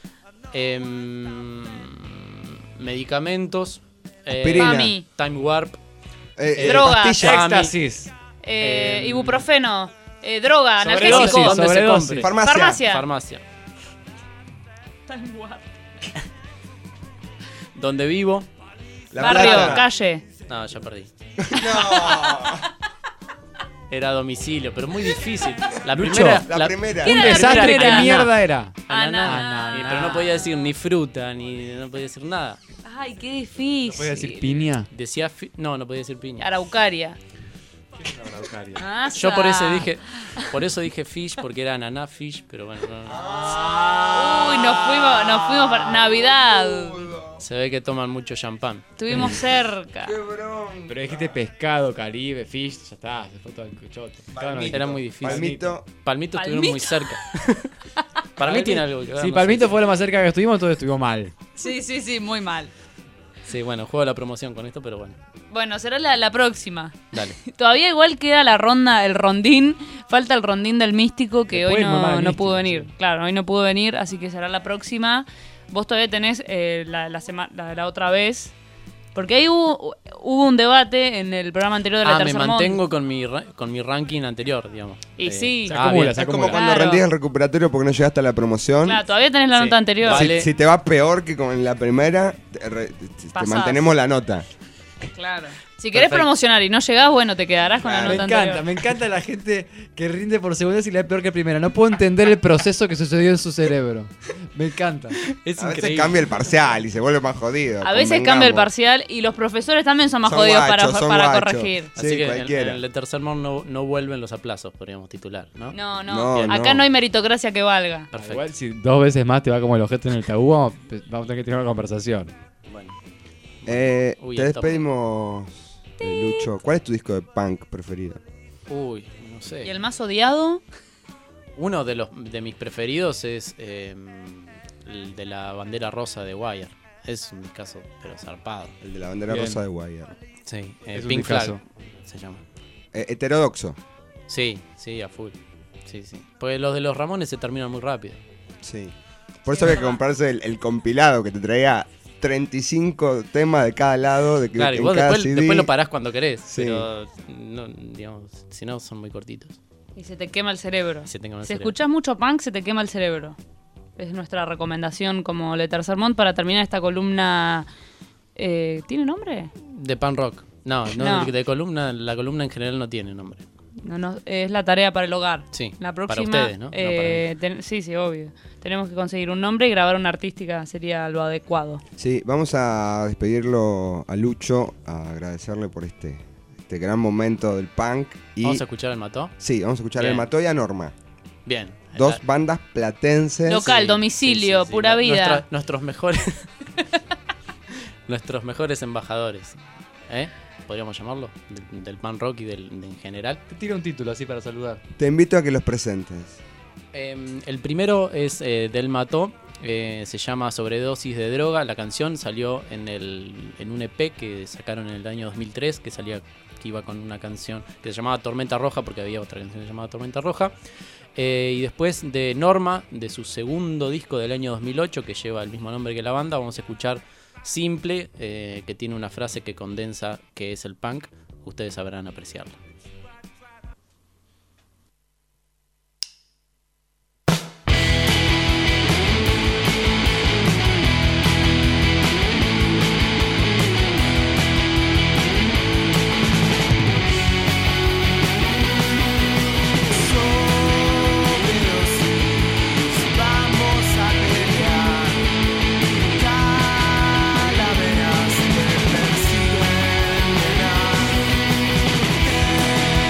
em, medicamentos. eh, Aspirina. Mami. Time Warp. Eh, eh, Drogas. pastilla. Mami. Éxtasis. Eh, Eh, ibuprofeno. Eh, droga, Sobredosis, analgésico. ¿dónde se sobredosis. compre? Farmacia. Farmacia. Farmacia. ¿Dónde vivo? La Barrio, Plata. calle. No, ya perdí. No. Era domicilio, pero muy difícil. La Lucho, primera. La primera. ¿Qué Un era la desastre, ¿qué primera? mierda era? Ananá. Ananá. Y- Pero no podía decir ni fruta, ni no podía decir nada. Ay, qué difícil. ¿No podía decir piña? Decía. fi- No, no podía decir piña. Araucaria. Ah, Yo por eso sa. dije. Por eso dije fish, porque era ananá fish, pero bueno. no, no. Uy, nos fuimos, nos fuimos para Navidad. Se ve que toman mucho champán. Estuvimos cerca. Pero dijiste pescado, Caribe, fish, ya está, se fue todo el cuchoto. Pescado no dijiste. Era muy difícil. Palmito. Palmito estuvieron muy cerca. Para mí tiene algo que ver. Si no Palmito sé. fue lo más cerca que estuvimos, todo estuvo mal. Sí, sí, sí, muy mal. Sí, bueno, juego la promoción con esto, pero bueno. Bueno, será la, la próxima. Dale. Todavía igual queda la ronda, el rondín. Falta el rondín del místico que Después hoy mamá no, del no místico, pudo venir. Claro, hoy no pudo venir, así que será la próxima. Vos todavía tenés eh, la, la, sema- la, la otra vez. Porque ahí hubo, hubo un debate en el programa anterior de la Ah, me Tercer mantengo Mundo. con mi, ra- con mi ranking anterior, digamos. Y sí. ah, bien. Es como cuando Claro. rendís el recuperatorio porque no llegaste a la promoción. Claro, todavía tenés la Sí. nota anterior. Vale. Si, si te va peor que con la primera, te, re- te- te Pasás. mantenemos la nota. Claro. Si querés Perfecto. promocionar y no llegás, bueno, te quedarás con la Me nota encanta, anterior. me encanta la gente que rinde por segunda y le da peor que primera. No puedo entender el proceso que sucedió en su cerebro. Me encanta. Es A veces increíble. cambia el parcial y se vuelve más jodido. A veces convengamos. cambia el parcial y los profesores también son más Son jodidos guachos, para, son para guachos. corregir. Así Sí, que en, cualquiera. en el de Tercer Mundo no, no vuelven los aplazos, podríamos titular, ¿no? No, no, No, acá no. no hay meritocracia que valga. Perfecto. Igual si dos veces más te va como el objeto en el tabú, vamos, vamos a tener que tener una conversación. Bueno. Eh, Uy, te el top. despedimos, eh, Lucho. ¿Cuál es tu disco de punk preferido? Uy, no sé. ¿Y el más odiado? Uno de los de mis preferidos es eh, el de la bandera rosa de Wire. Es un caso, pero zarpado. El de la bandera Bien. rosa de Wire. Sí, eh, Es un Pink Flag discazo. se llama. Eh, heterodoxo. Sí, sí, a full. Sí, sí. Porque los de los Ramones se terminan muy rápido. Sí. Por eso había que comprarse el, el compilado que te traía treinta y cinco temas de cada lado. De que Claro, y en vos cada después, C D. después lo parás cuando querés. Sí. Pero, no, digamos, si no, son muy cortitos. Y se te quema el cerebro. Se te quema el Si cerebro. escuchás mucho punk, se te quema el cerebro. Es nuestra recomendación como Le Tercer Mundo para terminar esta columna. Eh, ¿Tiene nombre? De pan rock. No, no, No. De, de columna, la columna en general no tiene nombre. No, no, es la tarea para el hogar. Sí, La para próxima. ustedes, ¿no? No eh, ten- sí, sí, obvio. Tenemos que conseguir un nombre y grabar una artística sería lo adecuado. Sí, vamos a despedirlo a Lucho, a agradecerle por este, este gran momento del punk. Y, ¿Vamos a escuchar el Mató? sí, vamos a escuchar Bien. el Mató y a Norma. Bien. Dos bandas platenses. Local, Sí, domicilio, sí, sí, sí. pura vida. Nuestra- nuestros mejores. nuestros mejores embajadores. ¿Eh? ¿Podríamos llamarlo? Del, del pan rock y del, de- en general. Te tiro un título así para saludar. Te invito a que los presentes. Eh, el primero es eh, Del Mató. eh, se llama Sobredosis de Droga. La canción salió en, el, en un E P que sacaron en el año dos mil tres. Que salía que iba con una canción que se llamaba Tormenta Roja, porque había otra canción que se llamaba Tormenta Roja. Eh, y después de Norma, de su segundo disco del año dos mil ocho, que lleva el mismo nombre que la banda, vamos a escuchar Simple, eh, que tiene una frase que condensa qué es el punk. Ustedes sabrán apreciarla. Vamos a pelear, calaveras que persiguen llenar.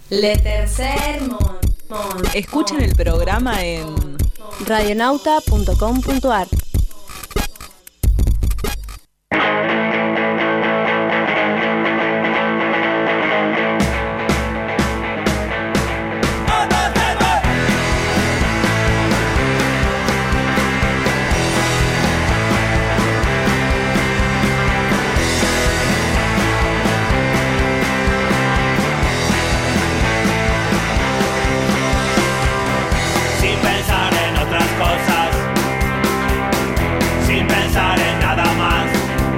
Le Tercer Mon. Mon. Escuchen el programa en radionauta punto com punto ar. Sin pensar en otras cosas, sin pensar en nada más,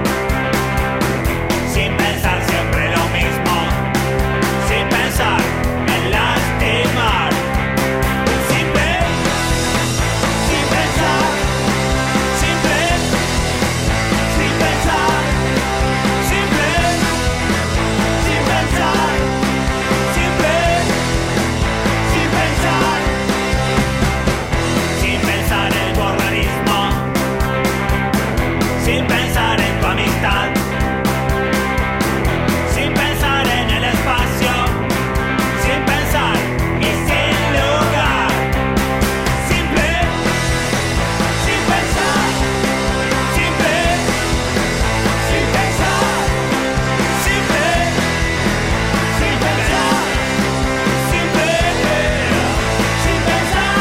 sin pensar siempre lo mismo, sin pensar en lastimar, sin ver, sin pensar, sin ver, sin pensar, sin ver, sin pensar, sin ver, sin pensar. Sin pensar en tu organismo, sin pensar en tu amistad, sin pensar en el espacio, sin pensar y sin lugar, simple, sin pensar, simple, sin pensar, simple, sin pensar, simple, sin pensar.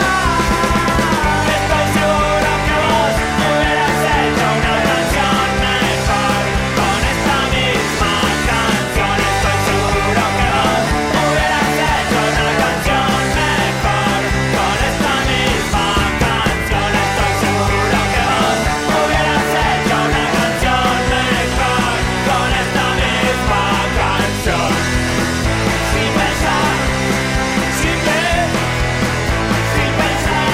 Estoy seguro que vos hubieras hecho una canción mejor con esta misma canción. Estoy seguro que vos hubieras hecho una canción mejor con esta misma canción. Estoy seguro que vos hubieras hecho una canción mejor con esta misma canción. Sin pensar, sin ver, sin pensar.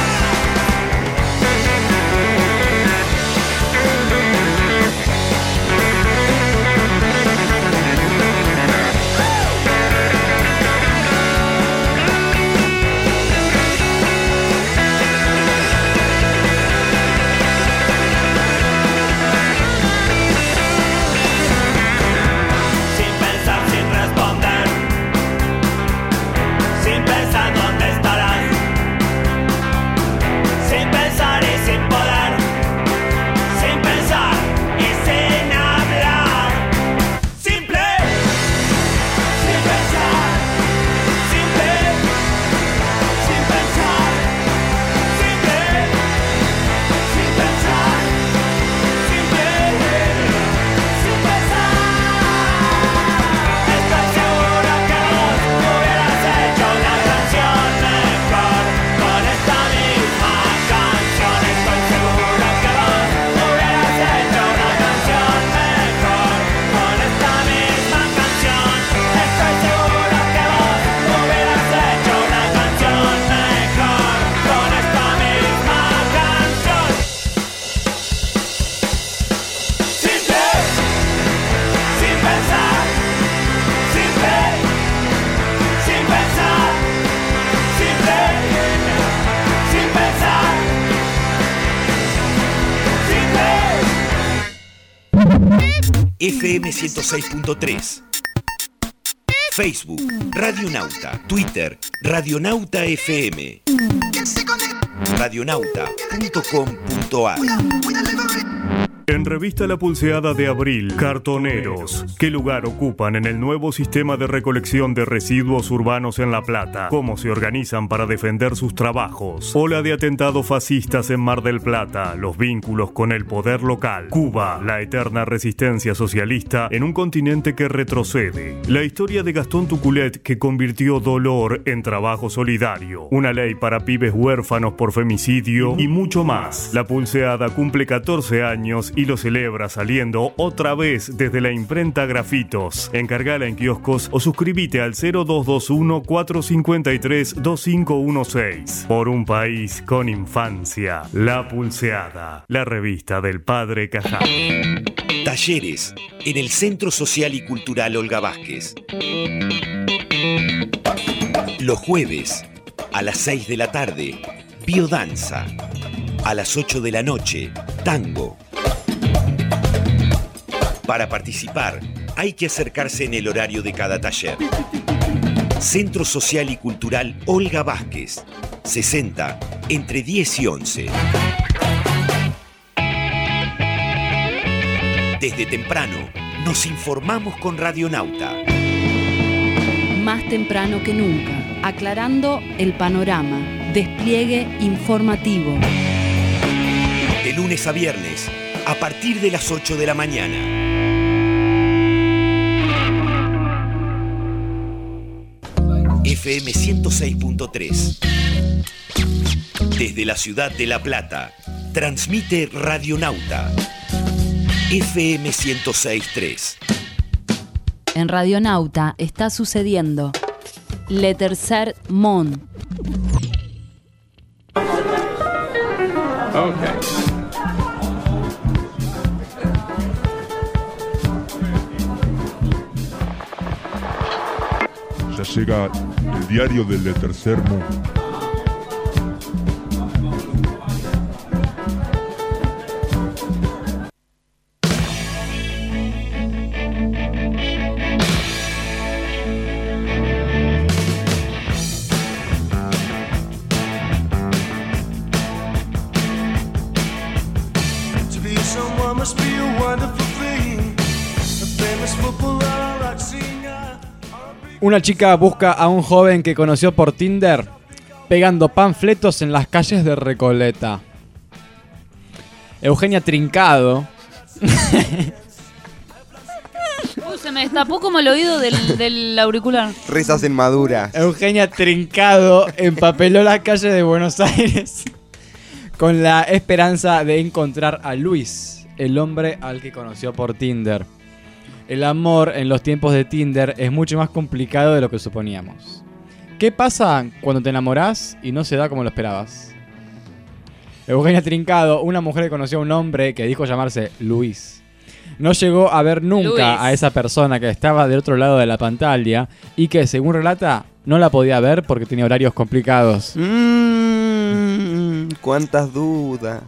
Sin pensar, sin responder, sin pensar dónde estarás, sin pensar y sin poder, sin pensar y sin hablar, simple, sin pensar, simple, sin pensar, simple, sin pensar, simple, sin pensar. Estoy seguro que vos hubieras hecho una canción mejor con esta misma canción. Estoy seguro que vos hubieras hecho una canción mejor con esta misma canción. Estoy seguro que vos hubieras hecho una canción mejor con esta misma canción. Simple, sin pensar, simple, sin pensar, simple, sin pensar, simple. F M ciento seis punto tres. Facebook, Radionauta. Twitter, Radionauta F M. radionauta punto com punto ar. En revista La Pulseada de Abril, cartoneros. ¿Qué lugar ocupan en el nuevo sistema de recolección de residuos urbanos en La Plata? ¿Cómo se organizan para defender sus trabajos? Ola de atentados fascistas en Mar del Plata. Los vínculos con el poder local. Cuba, la eterna resistencia socialista en un continente que retrocede. La historia de Gastón Tuculet que convirtió dolor en trabajo solidario. Una ley para pibes huérfanos por femicidio y mucho más. La Pulseada cumple catorce años y lo celebra saliendo otra vez desde la imprenta Grafitos. Encargala en kioscos o suscríbete al cero dos dos uno, cuatro cinco tres, dos cinco uno seis. Por un país con infancia. La Pulseada, la revista del padre Cajá. Talleres en el Centro Social y Cultural Olga Vázquez. Los jueves a las seis de la tarde, biodanza. A las ocho de la noche, tango. Para participar, hay que acercarse en el horario de cada taller. Centro Social y Cultural Olga Vázquez, sesenta, entre diez y once. Desde temprano nos informamos con Radionauta. Más temprano que nunca, aclarando el panorama. Despliegue informativo. De lunes a viernes, a partir de las ocho de la mañana. F M ciento seis punto tres. Desde la ciudad de La Plata, transmite Radionauta. F M ciento seis punto tres. En Radionauta está sucediendo Le Tercer Món. Okay. Ya llega el diario del Le Tercer Mundo. Una chica busca a un joven que conoció por Tinder pegando panfletos en las calles de Recoleta. Eugenia Trincado. Uy, se me destapó como el oído del, del auricular. Risas inmaduras. Eugenia Trincado empapeló las calles de Buenos Aires con la esperanza de encontrar a Luis, el hombre al que conoció por Tinder. El amor en los tiempos de Tinder es mucho más complicado de lo que suponíamos. ¿Qué pasa cuando te enamorás y no se da como lo esperabas? Eugenia Trincado, una mujer que conoció a un hombre que dijo llamarse Luis, no llegó a ver nunca Luis. a esa persona que estaba del otro lado de la pantalla y que, según relata, no la podía ver porque tenía horarios complicados. Mmm, cuántas dudas.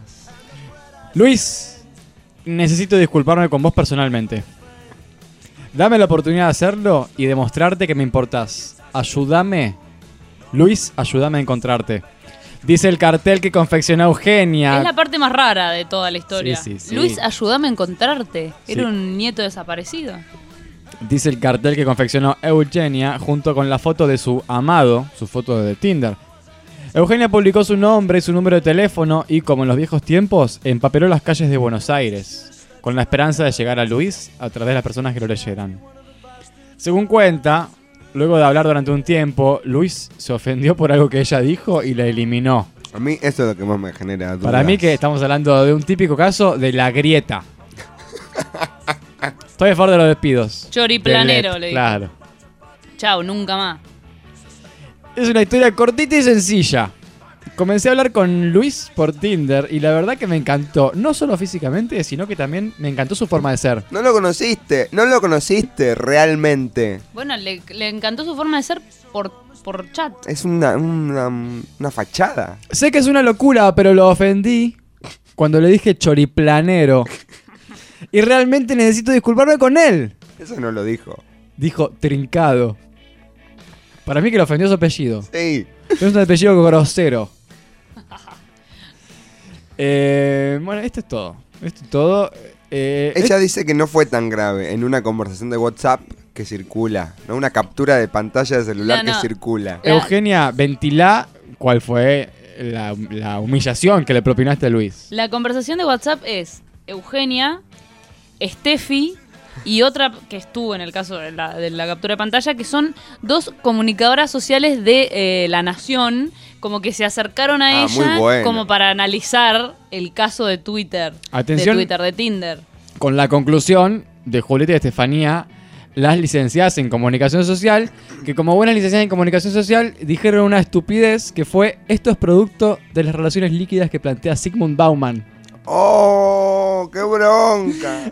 Luis, necesito disculparme con vos personalmente. Dame la oportunidad de hacerlo y demostrarte que me importás. Ayúdame. Luis, ayúdame a encontrarte. Dice el cartel que confeccionó Eugenia. Es la parte más rara de toda la historia. Sí, sí, sí. Luis, ayúdame a encontrarte. Era Sí. un nieto desaparecido. Dice el cartel que confeccionó Eugenia junto con la foto de su amado, su foto de Tinder. Eugenia publicó su nombre y su número de teléfono y, como en los viejos tiempos, empapeló las calles de Buenos Aires, con la esperanza de llegar a Luis a través de las personas que lo leyeran. Según cuenta, luego de hablar durante un tiempo, Luis se ofendió por algo que ella dijo y la eliminó. A mí eso es lo que más me genera dudas. Para mí que estamos hablando de un típico caso de la grieta. Estoy a favor de los despidos. Choriplanero, Del- le dijo. Claro. Chau, nunca más. Es una historia cortita y sencilla. Comencé a hablar con Luis por Tinder y la verdad que me encantó. No solo físicamente, sino que también me encantó su forma de ser. No lo conociste, no lo conociste realmente. Bueno, le, le encantó su forma de ser por, por chat. Es una, una, una fachada. Sé que es una locura, pero lo ofendí cuando le dije choriplanero. Y realmente necesito disculparme con él. Eso no lo dijo. Dijo trincado. Para mí que lo ofendió su apellido. Sí. Es un apellido grosero. Eh, bueno, esto es todo. Esto es todo. Eh, Ella dice que no fue tan grave en una conversación de WhatsApp que circula, no una captura de pantalla de celular No, no. que circula. Eugenia, ventilá cuál fue la, la humillación que le propinaste a Luis. La conversación de WhatsApp es Eugenia, Steffi y otra que estuvo en el caso de la, de la captura de pantalla, que son dos comunicadoras sociales de eh, La Nación, como que se acercaron a Ah, muy ella bueno. como para analizar el caso de Twitter. Atención. De Twitter, de Tinder. Con la conclusión de Julieta y Estefanía, las licenciadas en comunicación social, que como buenas licenciadas en comunicación social dijeron una estupidez que fue: esto es producto de las relaciones líquidas que plantea Sigmund Bauman. ¡Oh, qué bronca!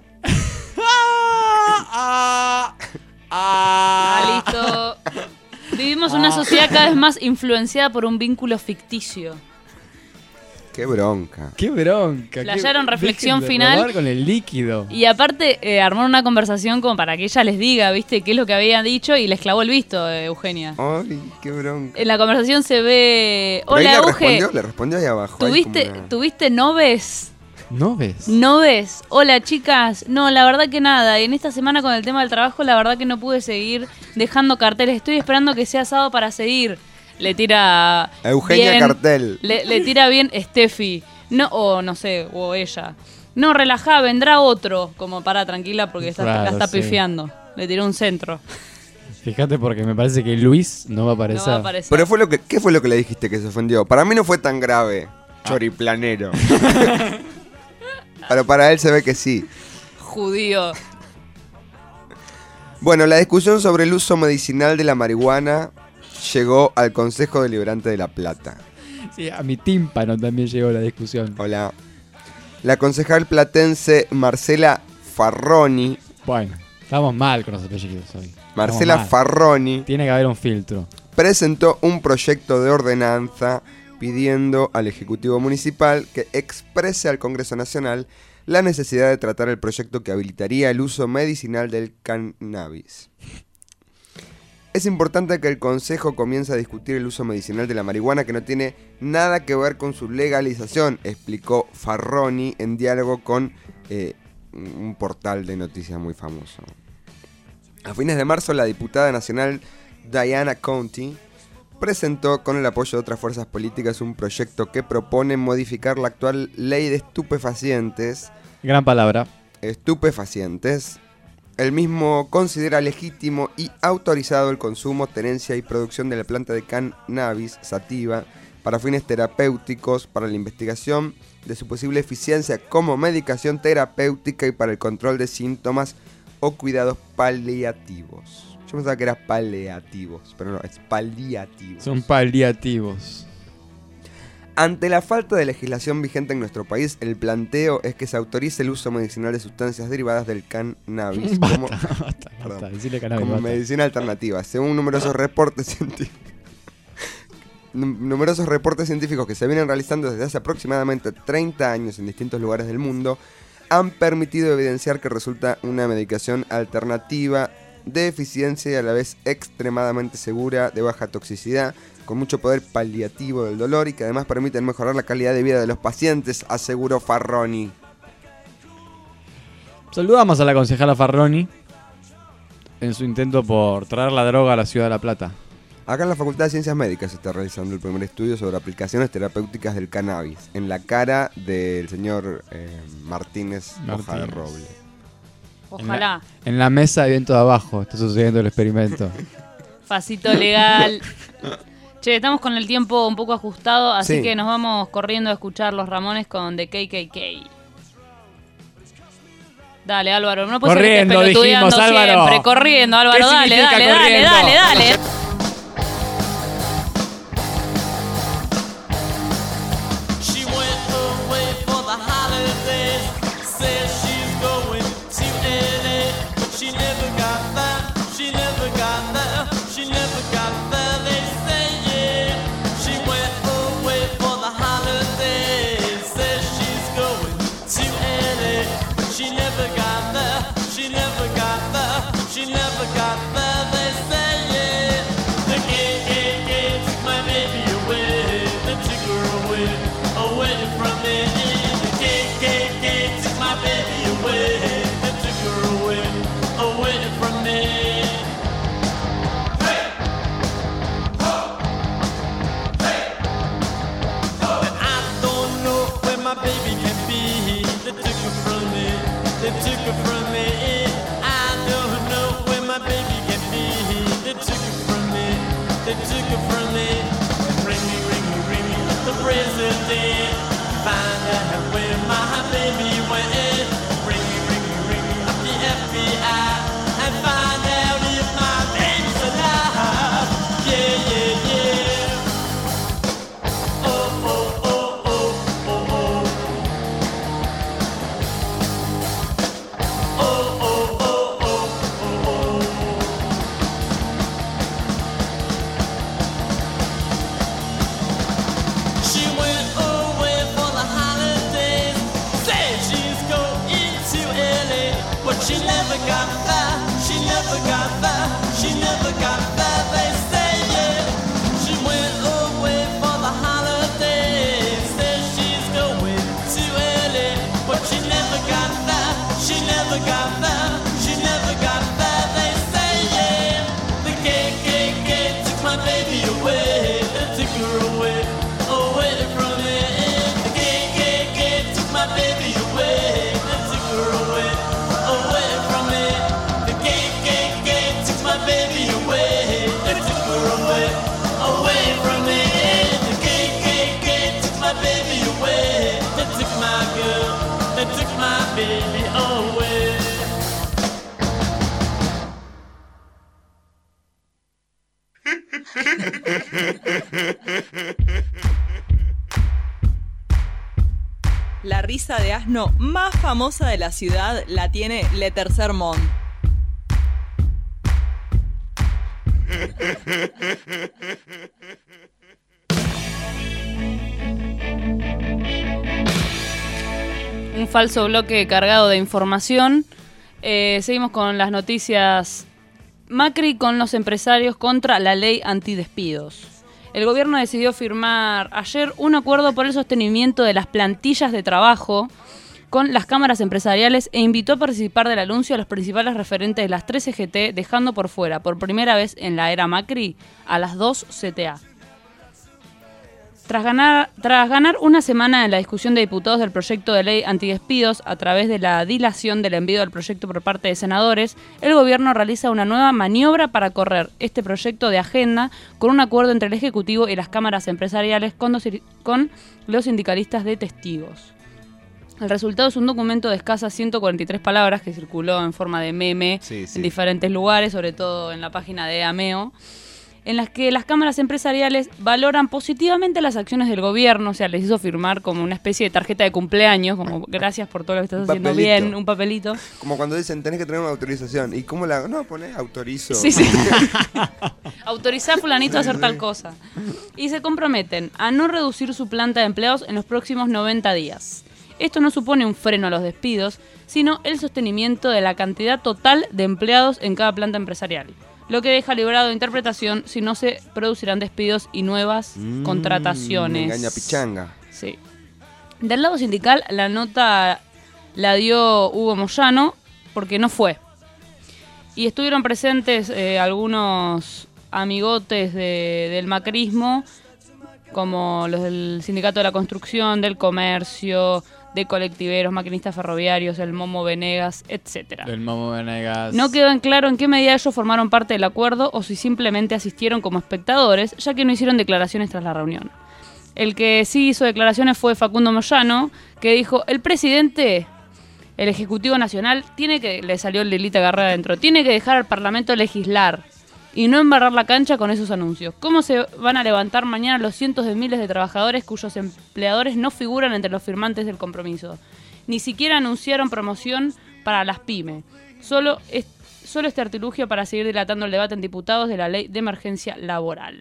Ah, listo. Vivimos una sociedad cada vez más influenciada por un vínculo ficticio. Qué bronca. Qué bronca. Flashearon qué- reflexión dejen de final. robar con el líquido. Y aparte, eh, armaron una conversación como para que ella les diga, ¿viste? Qué es lo que habían dicho y les clavó el visto, eh, Eugenia. Ay, qué bronca. En la conversación se ve... Pero ahí Hola, le Euge. respondió, le respondió ahí abajo. ahí ¿Tuviste, como una- ¿Tuviste noves? ¿No ves? ¿No ves? Hola, chicas. No, la verdad que nada. En esta semana con el tema del trabajo, la verdad que no pude seguir dejando carteles. Estoy esperando que sea sábado para seguir. Le tira... Eugenia bien- Cartel. Le, le tira bien Steffi. No, o no sé, o ella. No, relajá, vendrá otro. Como para tranquila porque está, Claro, la está sí. pifiando. Le tiró un centro. Fíjate porque me parece que Luis no va a aparecer. No va a aparecer. Pero fue lo que, ¿qué fue lo que le dijiste que se ofendió? Para mí no fue tan grave, choriplanero. Pero para él se ve que sí. Judío. Bueno, la discusión sobre el uso medicinal de la marihuana llegó al Consejo Deliberante de La Plata. Sí, a mi tímpano también llegó la discusión. Hola. La concejal platense Marcela Farroni. Bueno, estamos mal con los apellidos hoy. Marcela Estamos mal. Farroni Tiene que haber un filtro. presentó un proyecto de ordenanza pidiendo al Ejecutivo Municipal que exprese al Congreso Nacional la necesidad de tratar el proyecto que habilitaría el uso medicinal del cannabis. Es importante que el Consejo comience a discutir el uso medicinal de la marihuana, que no tiene nada que ver con su legalización, explicó Farroni en diálogo con eh, un portal de noticias muy famoso. A fines de marzo, la diputada nacional Diana Conti presentó con el apoyo de otras fuerzas políticas un proyecto que propone modificar la actual ley de estupefacientes. Gran palabra. Estupefacientes. El mismo considera legítimo y autorizado el consumo, tenencia y producción de la planta de cannabis sativa para fines terapéuticos, para la investigación de su posible eficiencia como medicación terapéutica y para el control de síntomas o cuidados paliativos. Yo pensaba que era paliativos, pero no, es paliativos. Son paliativos. Ante la falta de legislación vigente en nuestro país, el planteo es que se autorice el uso medicinal de sustancias derivadas del cannabis Basta, como, basta, perdón, basta, decirle cannabis, como basta. medicina alternativa. Según numerosos reportes científicos, numerosos reportes científicos que se vienen realizando desde hace aproximadamente treinta años en distintos lugares del mundo, han permitido evidenciar que resulta una medicación alternativa de eficiencia y a la vez extremadamente segura, de baja toxicidad, con mucho poder paliativo del dolor y que además permiten mejorar la calidad de vida de los pacientes, aseguró Farroni. Saludamos a la concejala Farroni en su intento por traer la droga a la ciudad de La Plata. Acá en la Facultad de Ciencias Médicas se está realizando el primer estudio sobre aplicaciones terapéuticas del cannabis en la cara del señor eh, Martínez, Hoja de Martínez. Roble. Ojalá. En la mesa de viento de abajo está sucediendo el experimento. Facito legal. Che, estamos con el tiempo un poco ajustado, así Sí. que nos vamos corriendo a escuchar Los Ramones con The K K K. Dale, Álvaro, no puedes Corriendo, ser pelotudeando dijimos, Álvaro. siempre. Corriendo, Álvaro, ¿Qué dale, significa dale, dale, corriendo? dale, dale. She went away for the holidays. Says she's going to L A, but she never got there. She never got there. She never got there. They say yeah. She went away for the holidays. Says she's going to L A, but she never got there. She never got there. She never got there. They say yeah. The K K K took my baby away. They took her away, away from me. The K K K took my baby away. They took her away, away from me. Hey, ho, hey, ho. And I don't know where my baby can be. They took her from me. They took her from me. I don't know where my baby can be. They took her from me. They took her from me. Ring me, ring me, ring me, the president. Find out where my baby went. Ring me, ring me, ring me, up the F B I. And find out if my baby's alive. Yeah, yeah, yeah. Oh, oh, oh, oh, oh, oh. Oh, oh, oh, oh, oh, oh. She went away never got there, she never got there, she never got there, they say, yeah. She went away for the holidays, says she's going to L A, but she never got there, she never got there, she never got there, they say, yeah. The K K K took my baby away, they took her away, away from me. The K K K took my baby away, they took her away, away from me. The K K K took my baby away, they took her away, away from me. The K K K took my baby away, they took my girl, they took my baby away. La risa de asno más famosa de la ciudad la tiene Le Tercer Monde. Un falso bloque cargado de información. Eh, seguimos con las noticias. Macri con los empresarios contra la ley antidespidos. El gobierno decidió firmar ayer un acuerdo por el sostenimiento de las plantillas de trabajo con las cámaras empresariales e invitó a participar del anuncio a los principales referentes de las tres C G T, dejando por fuera, por primera vez en la era Macri, a las dos C T A. Tras ganar, tras ganar una semana en la discusión de diputados del proyecto de ley antidespidos a través de la dilación del envío del proyecto por parte de senadores, el gobierno realiza una nueva maniobra para correr este proyecto de agenda con un acuerdo entre el Ejecutivo y las cámaras empresariales con los, con los sindicalistas de testigos. El resultado es un documento de escasas ciento cuarenta y tres palabras que circuló en forma de meme Sí, sí. en diferentes lugares, sobre todo en la página de AMEO, en las que las cámaras empresariales valoran positivamente las acciones del gobierno, o sea, les hizo firmar como una especie de tarjeta de cumpleaños, como gracias por todo lo que estás Un haciendo papelito. bien, un papelito. Como cuando dicen, tenés que tener una autorización. ¿Y cómo la...? No, ponés autorizo. Sí, sí. Autorizar a fulanito a hacer tal cosa. Y se comprometen a no reducir su planta de empleados en los próximos noventa días. Esto no supone un freno a los despidos, sino el sostenimiento de la cantidad total de empleados en cada planta empresarial, lo que deja librado de interpretación si no se producirán despidos y nuevas Mm, contrataciones. Engaña pichanga. Sí. Del lado sindical, la nota la dio Hugo Moyano porque no fue. Y estuvieron presentes eh, algunos amigotes de- del macrismo, como los del Sindicato de la Construcción, del Comercio, de colectiveros, maquinistas ferroviarios, el Momo Venegas, etcétera. El Momo Venegas. No quedó en claro en qué medida ellos formaron parte del acuerdo o si simplemente asistieron como espectadores, ya que no hicieron declaraciones tras la reunión. El que sí hizo declaraciones fue Facundo Moyano, que dijo, el presidente, el Ejecutivo Nacional, tiene que, le salió el Lilita Garra adentro, tiene que dejar al Parlamento legislar y no embarrar la cancha con esos anuncios. ¿Cómo se van a levantar mañana los cientos de miles de trabajadores cuyos empleadores no figuran entre los firmantes del compromiso? Ni siquiera anunciaron promoción para las pymes. Solo, es, solo este artilugio para seguir dilatando el debate en diputados de la ley de emergencia laboral.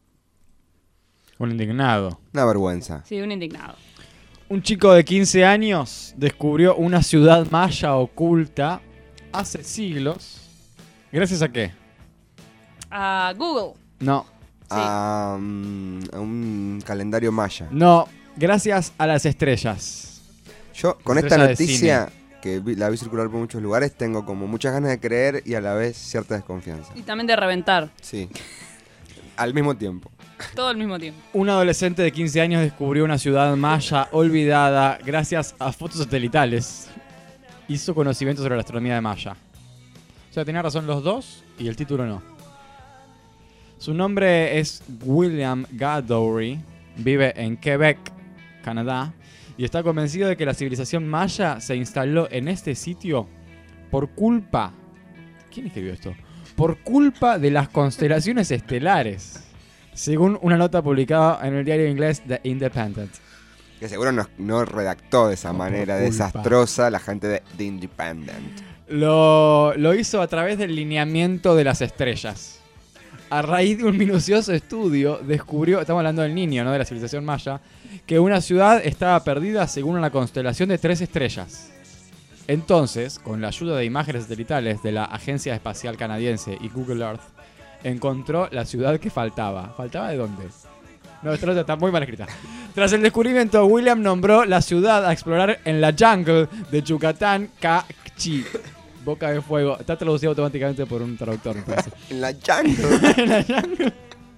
Un indignado. Una vergüenza. Sí, un indignado. Un chico de quince años descubrió una ciudad maya oculta hace siglos. ¿Gracias a qué? A Google. No. A, mm, a un calendario maya. No, gracias a las estrellas. Yo con esta Estrella de noticia, que vi- la vi circular por muchos lugares, tengo como muchas ganas de creer y a la vez cierta desconfianza. Y también de reventar. Sí. Al mismo tiempo. Todo al mismo tiempo. Un adolescente de quince años descubrió una ciudad maya olvidada gracias a fotos satelitales. Hizo conocimiento sobre la astronomía de Maya. O sea, tenía razón los dos y el título no. Su nombre es William Gadoury, vive en Quebec, Canadá, y está convencido de que la civilización maya se instaló en este sitio por culpa... ¿Quién escribió esto? Por culpa de las constelaciones estelares, según una nota publicada en el diario inglés The Independent. Que seguro no, no redactó de esa No, por manera culpa. desastrosa la gente de The Independent. Lo, lo hizo a través del lineamiento de las estrellas. A raíz de un minucioso estudio, descubrió, estamos hablando del niño, no de la civilización maya, que una ciudad estaba perdida según una constelación de tres estrellas. Entonces, con la ayuda de imágenes satelitales de la Agencia Espacial Canadiense y Google Earth, encontró la ciudad que faltaba. ¿Faltaba de dónde? No, esta nota está muy mal escrita. Tras el descubrimiento, William nombró la ciudad a explorar en la jungle de Yucatán, Cachi. Boca de fuego. Está traducido automáticamente por un traductor, me parece. En la jungle. En la jungle.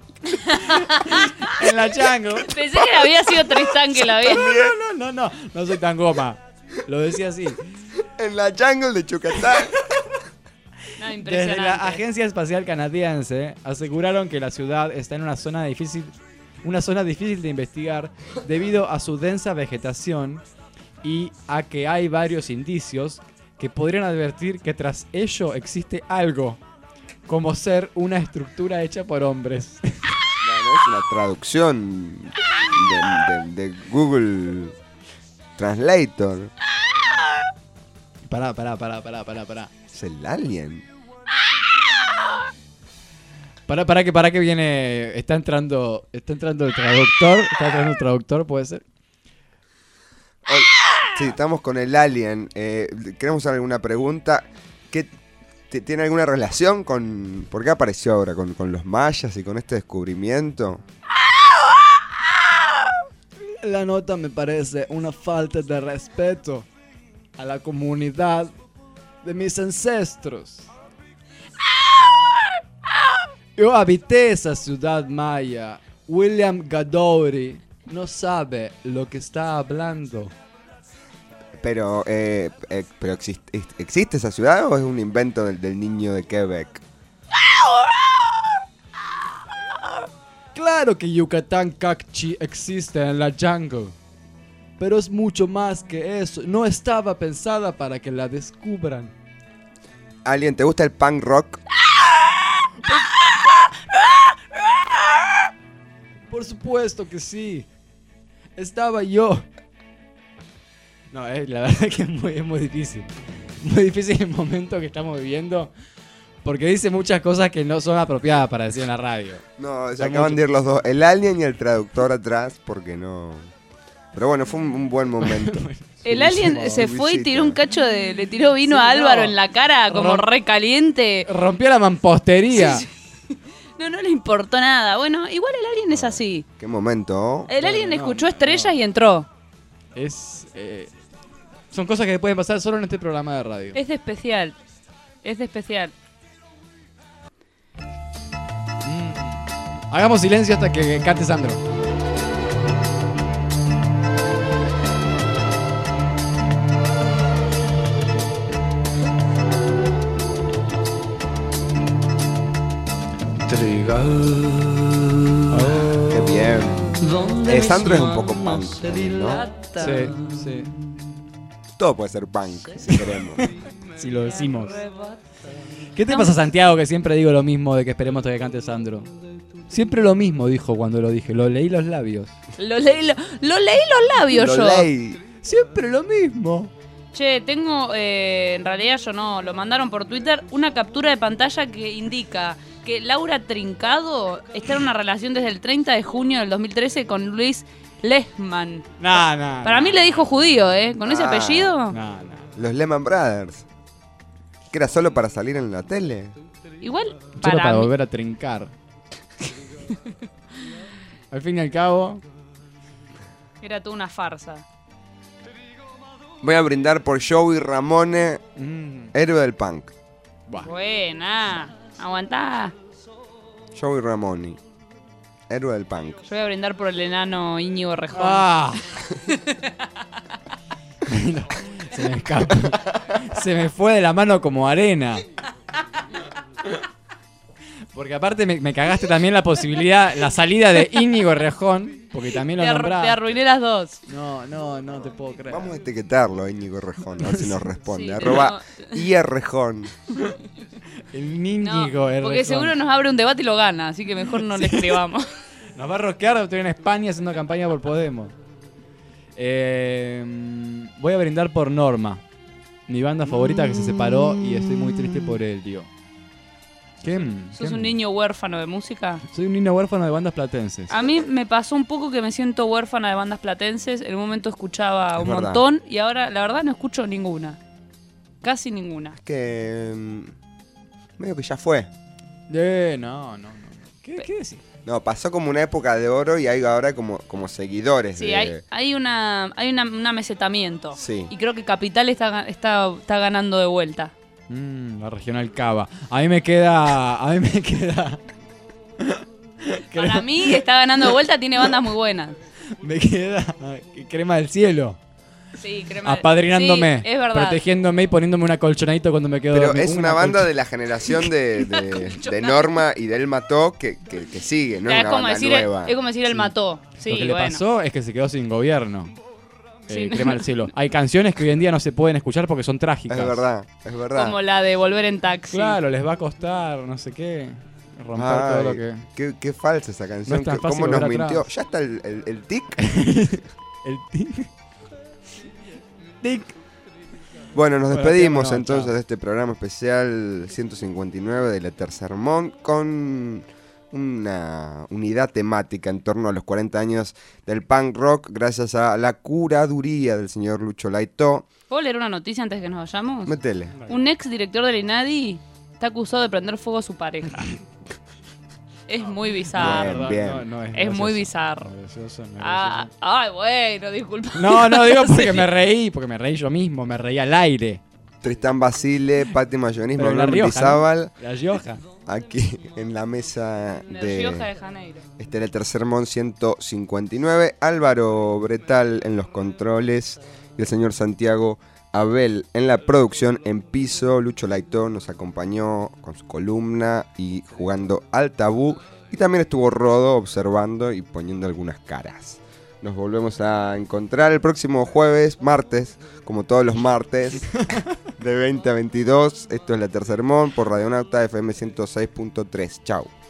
En la jungle. Pensé que había sido Tristán que la había. No, no, no, no, no. No soy tan goma. Lo decía así. En la jungle de Yucatán. No, Desde impresionante. la Agencia Espacial Canadiense aseguraron que la ciudad está en una zona difícil, una zona difícil de investigar debido a su densa vegetación y a que hay varios indicios que podrían advertir que tras ello existe algo, como ser una estructura hecha por hombres. No, no es una traducción de, de- de Google Translator. Pará, pará, pará, pará, pará, pará. Es el alien. Pará, pará que pará que viene. Está entrando. Está entrando el traductor. Está entrando el traductor, puede ser. Hola. Sí, estamos con el alien. Eh, queremos hacer alguna pregunta. ¿Qué t- tiene alguna relación con por qué apareció ahora con, con los mayas y con este descubrimiento? La nota me parece una falta de respeto a la comunidad de mis ancestros. Yo habité esa ciudad maya. William Gadori no sabe lo que está hablando. Pero, eh, eh, pero existe, ¿existe esa ciudad o es un invento del, del niño de Quebec? Claro que Yucatán Cachi existe en la jungle, pero es mucho más que eso. No estaba pensada para que la descubran. Alien, ¿te gusta el punk rock? Por supuesto que sí. Estaba yo. No, eh, la verdad que es muy, es muy difícil. Muy difícil el momento que estamos viviendo. Porque dice muchas cosas que no son apropiadas para decir en la radio. No, se Son acaban mucho- de ir los dos, el alien y el traductor atrás, porque no... Pero bueno, fue un, un buen momento. El alien Hicimos se fue y visita. tiró un cacho de. Le tiró vino Sí, a Álvaro no. en la cara como Rom- re caliente. Rompió la mampostería. Sí, No, no le importó nada. Bueno, igual el alien es así. Qué momento, ¿oh? El alien no, escuchó no, estrellas y entró. Es. eh, son cosas que pueden pasar solo en este programa de radio. Es de especial. Es de especial. Hagamos silencio hasta que cante Sandro. Qué bien. Eh, Sandro es un poco punk, ¿no? Sí, sí. Todo puede ser punk, si queremos. Si lo decimos. ¿Qué te pasa, Santiago, que siempre digo lo mismo de que esperemos hasta que cante Sandro? Siempre lo mismo dijo cuando lo dije. Lo leí los labios. Lo leí, lo, lo leí los labios Lo yo. leí. Siempre lo mismo. Che, tengo, eh, en realidad yo no, lo mandaron por Twitter, una captura de pantalla que indica que Laura Trincado está en una relación desde el treinta de junio del dos mil trece con Luis Lehmann. Nah, nah. Para mí le dijo judío, ¿eh? Con ese Ah. apellido. Nah, nah. Los Lehman Brothers. ¿Que era solo para salir en la tele? Igual, Solo para, para mí- volver a trincar. Al fin y al cabo. era toda una farsa. Voy a brindar por Joey Ramone, mm, héroe del punk. buah. Buena, aguantá. Joey Ramone, héroe del punk. Yo voy a brindar por el enano Íñigo Rejón. Ah. No, se me escapó. Se me fue de la mano como arena. Porque aparte me, me cagaste también la posibilidad, la salida de Íñigo Rejón, porque también lo te, arru- nombraba. te arruiné las dos. No, no, no te puedo creer. Vamos a etiquetarlo, Íñigo Rejón, a ver si nos responde. Sí, Arroba I R Rejón. El No, Íñigo porque Rejón. seguro nos abre un debate y lo gana, así que mejor no le escribamos. Nos va a rosquear, estoy en España haciendo campaña por Podemos. Eh, voy a brindar por Norma, mi banda favorita que se separó y estoy muy triste por ello. ¿Qué? ¿Sos ¿Qué? un niño huérfano de música? Soy un niño huérfano de bandas platenses. A mí me pasó un poco que me siento huérfana de bandas platenses. En un momento escuchaba Es un verdad. montón y ahora la verdad no escucho ninguna. Casi ninguna. Que mm, medio que ya fue. Eh, no, no, no. ¿Qué, qué decís? No, pasó como una época de oro y hay ahora como, como seguidores. Sí, de... hay, hay una hay una, un amesetamiento. Sí. Y creo que Capital está, está, está ganando de vuelta. Mm, la regional Cava. A mí me queda... A mí me queda... Para mí está ganando de vuelta, tiene bandas muy buenas. Me queda Crema del Cielo. Sí, Crema del- Apadrinándome, sí, es verdad. protegiéndome y poniéndome una colchonadito cuando me quedo Pero dormido. es una banda de la generación de, de, de Norma y del Mató que, que, que sigue, no O sea, es es, una como banda decir, nueva. es como decir el mató. Sí, Lo que le bueno. pasó es que se quedó sin gobierno. Sí. Eh, Crema del Cielo. Hay canciones que hoy en día no se pueden escuchar porque son trágicas. Es verdad, es verdad. Como la de Volver en Taxi. Claro, les va a costar, no sé qué, romper todo Ay, lo que... qué, qué falsa esa No canción. es tan que- fácil ¿Cómo nos volver mintió? atrás. ¿Ya está el, el, el tic? El tic. Tic. Bueno, nos Bueno, despedimos quedémonos, entonces chao. de este programa especial ciento cincuenta y nueve de la Tercer Mont con una unidad temática en torno a los cuarenta años del punk rock gracias a la curaduría del señor Lucho Laitó. ¿Puedo leer una noticia antes que nos vayamos? Métele. Un ex director del INADI está acusado de prender fuego a su pareja. Es muy bizarro. Bien, bien. No, no, es gracioso. muy bizarro. Gracioso, no, Ah, ay, bueno, disculpa. No, no, digo porque Sí. me reí, porque me reí yo mismo, me reí al aire. Tristán Basile, Pati Mayonis, Pero en La Manuel Rioja, Mendizábal, ¿no? La Rioja. aquí en la mesa De de Rioja de Janeiro. este era el Tercer Mont ciento cincuenta y nueve. Álvaro Bretal en los controles y el señor Santiago Abel en la producción en piso. Lucho Laitó nos acompañó con su columna y jugando al tabú. Y también estuvo Rodo observando y poniendo algunas caras. Nos volvemos a encontrar el próximo jueves, martes, como todos los martes, de veinte a veintidós. Esto es la Tercer Mont por Radionauta F M ciento seis punto tres. Chau.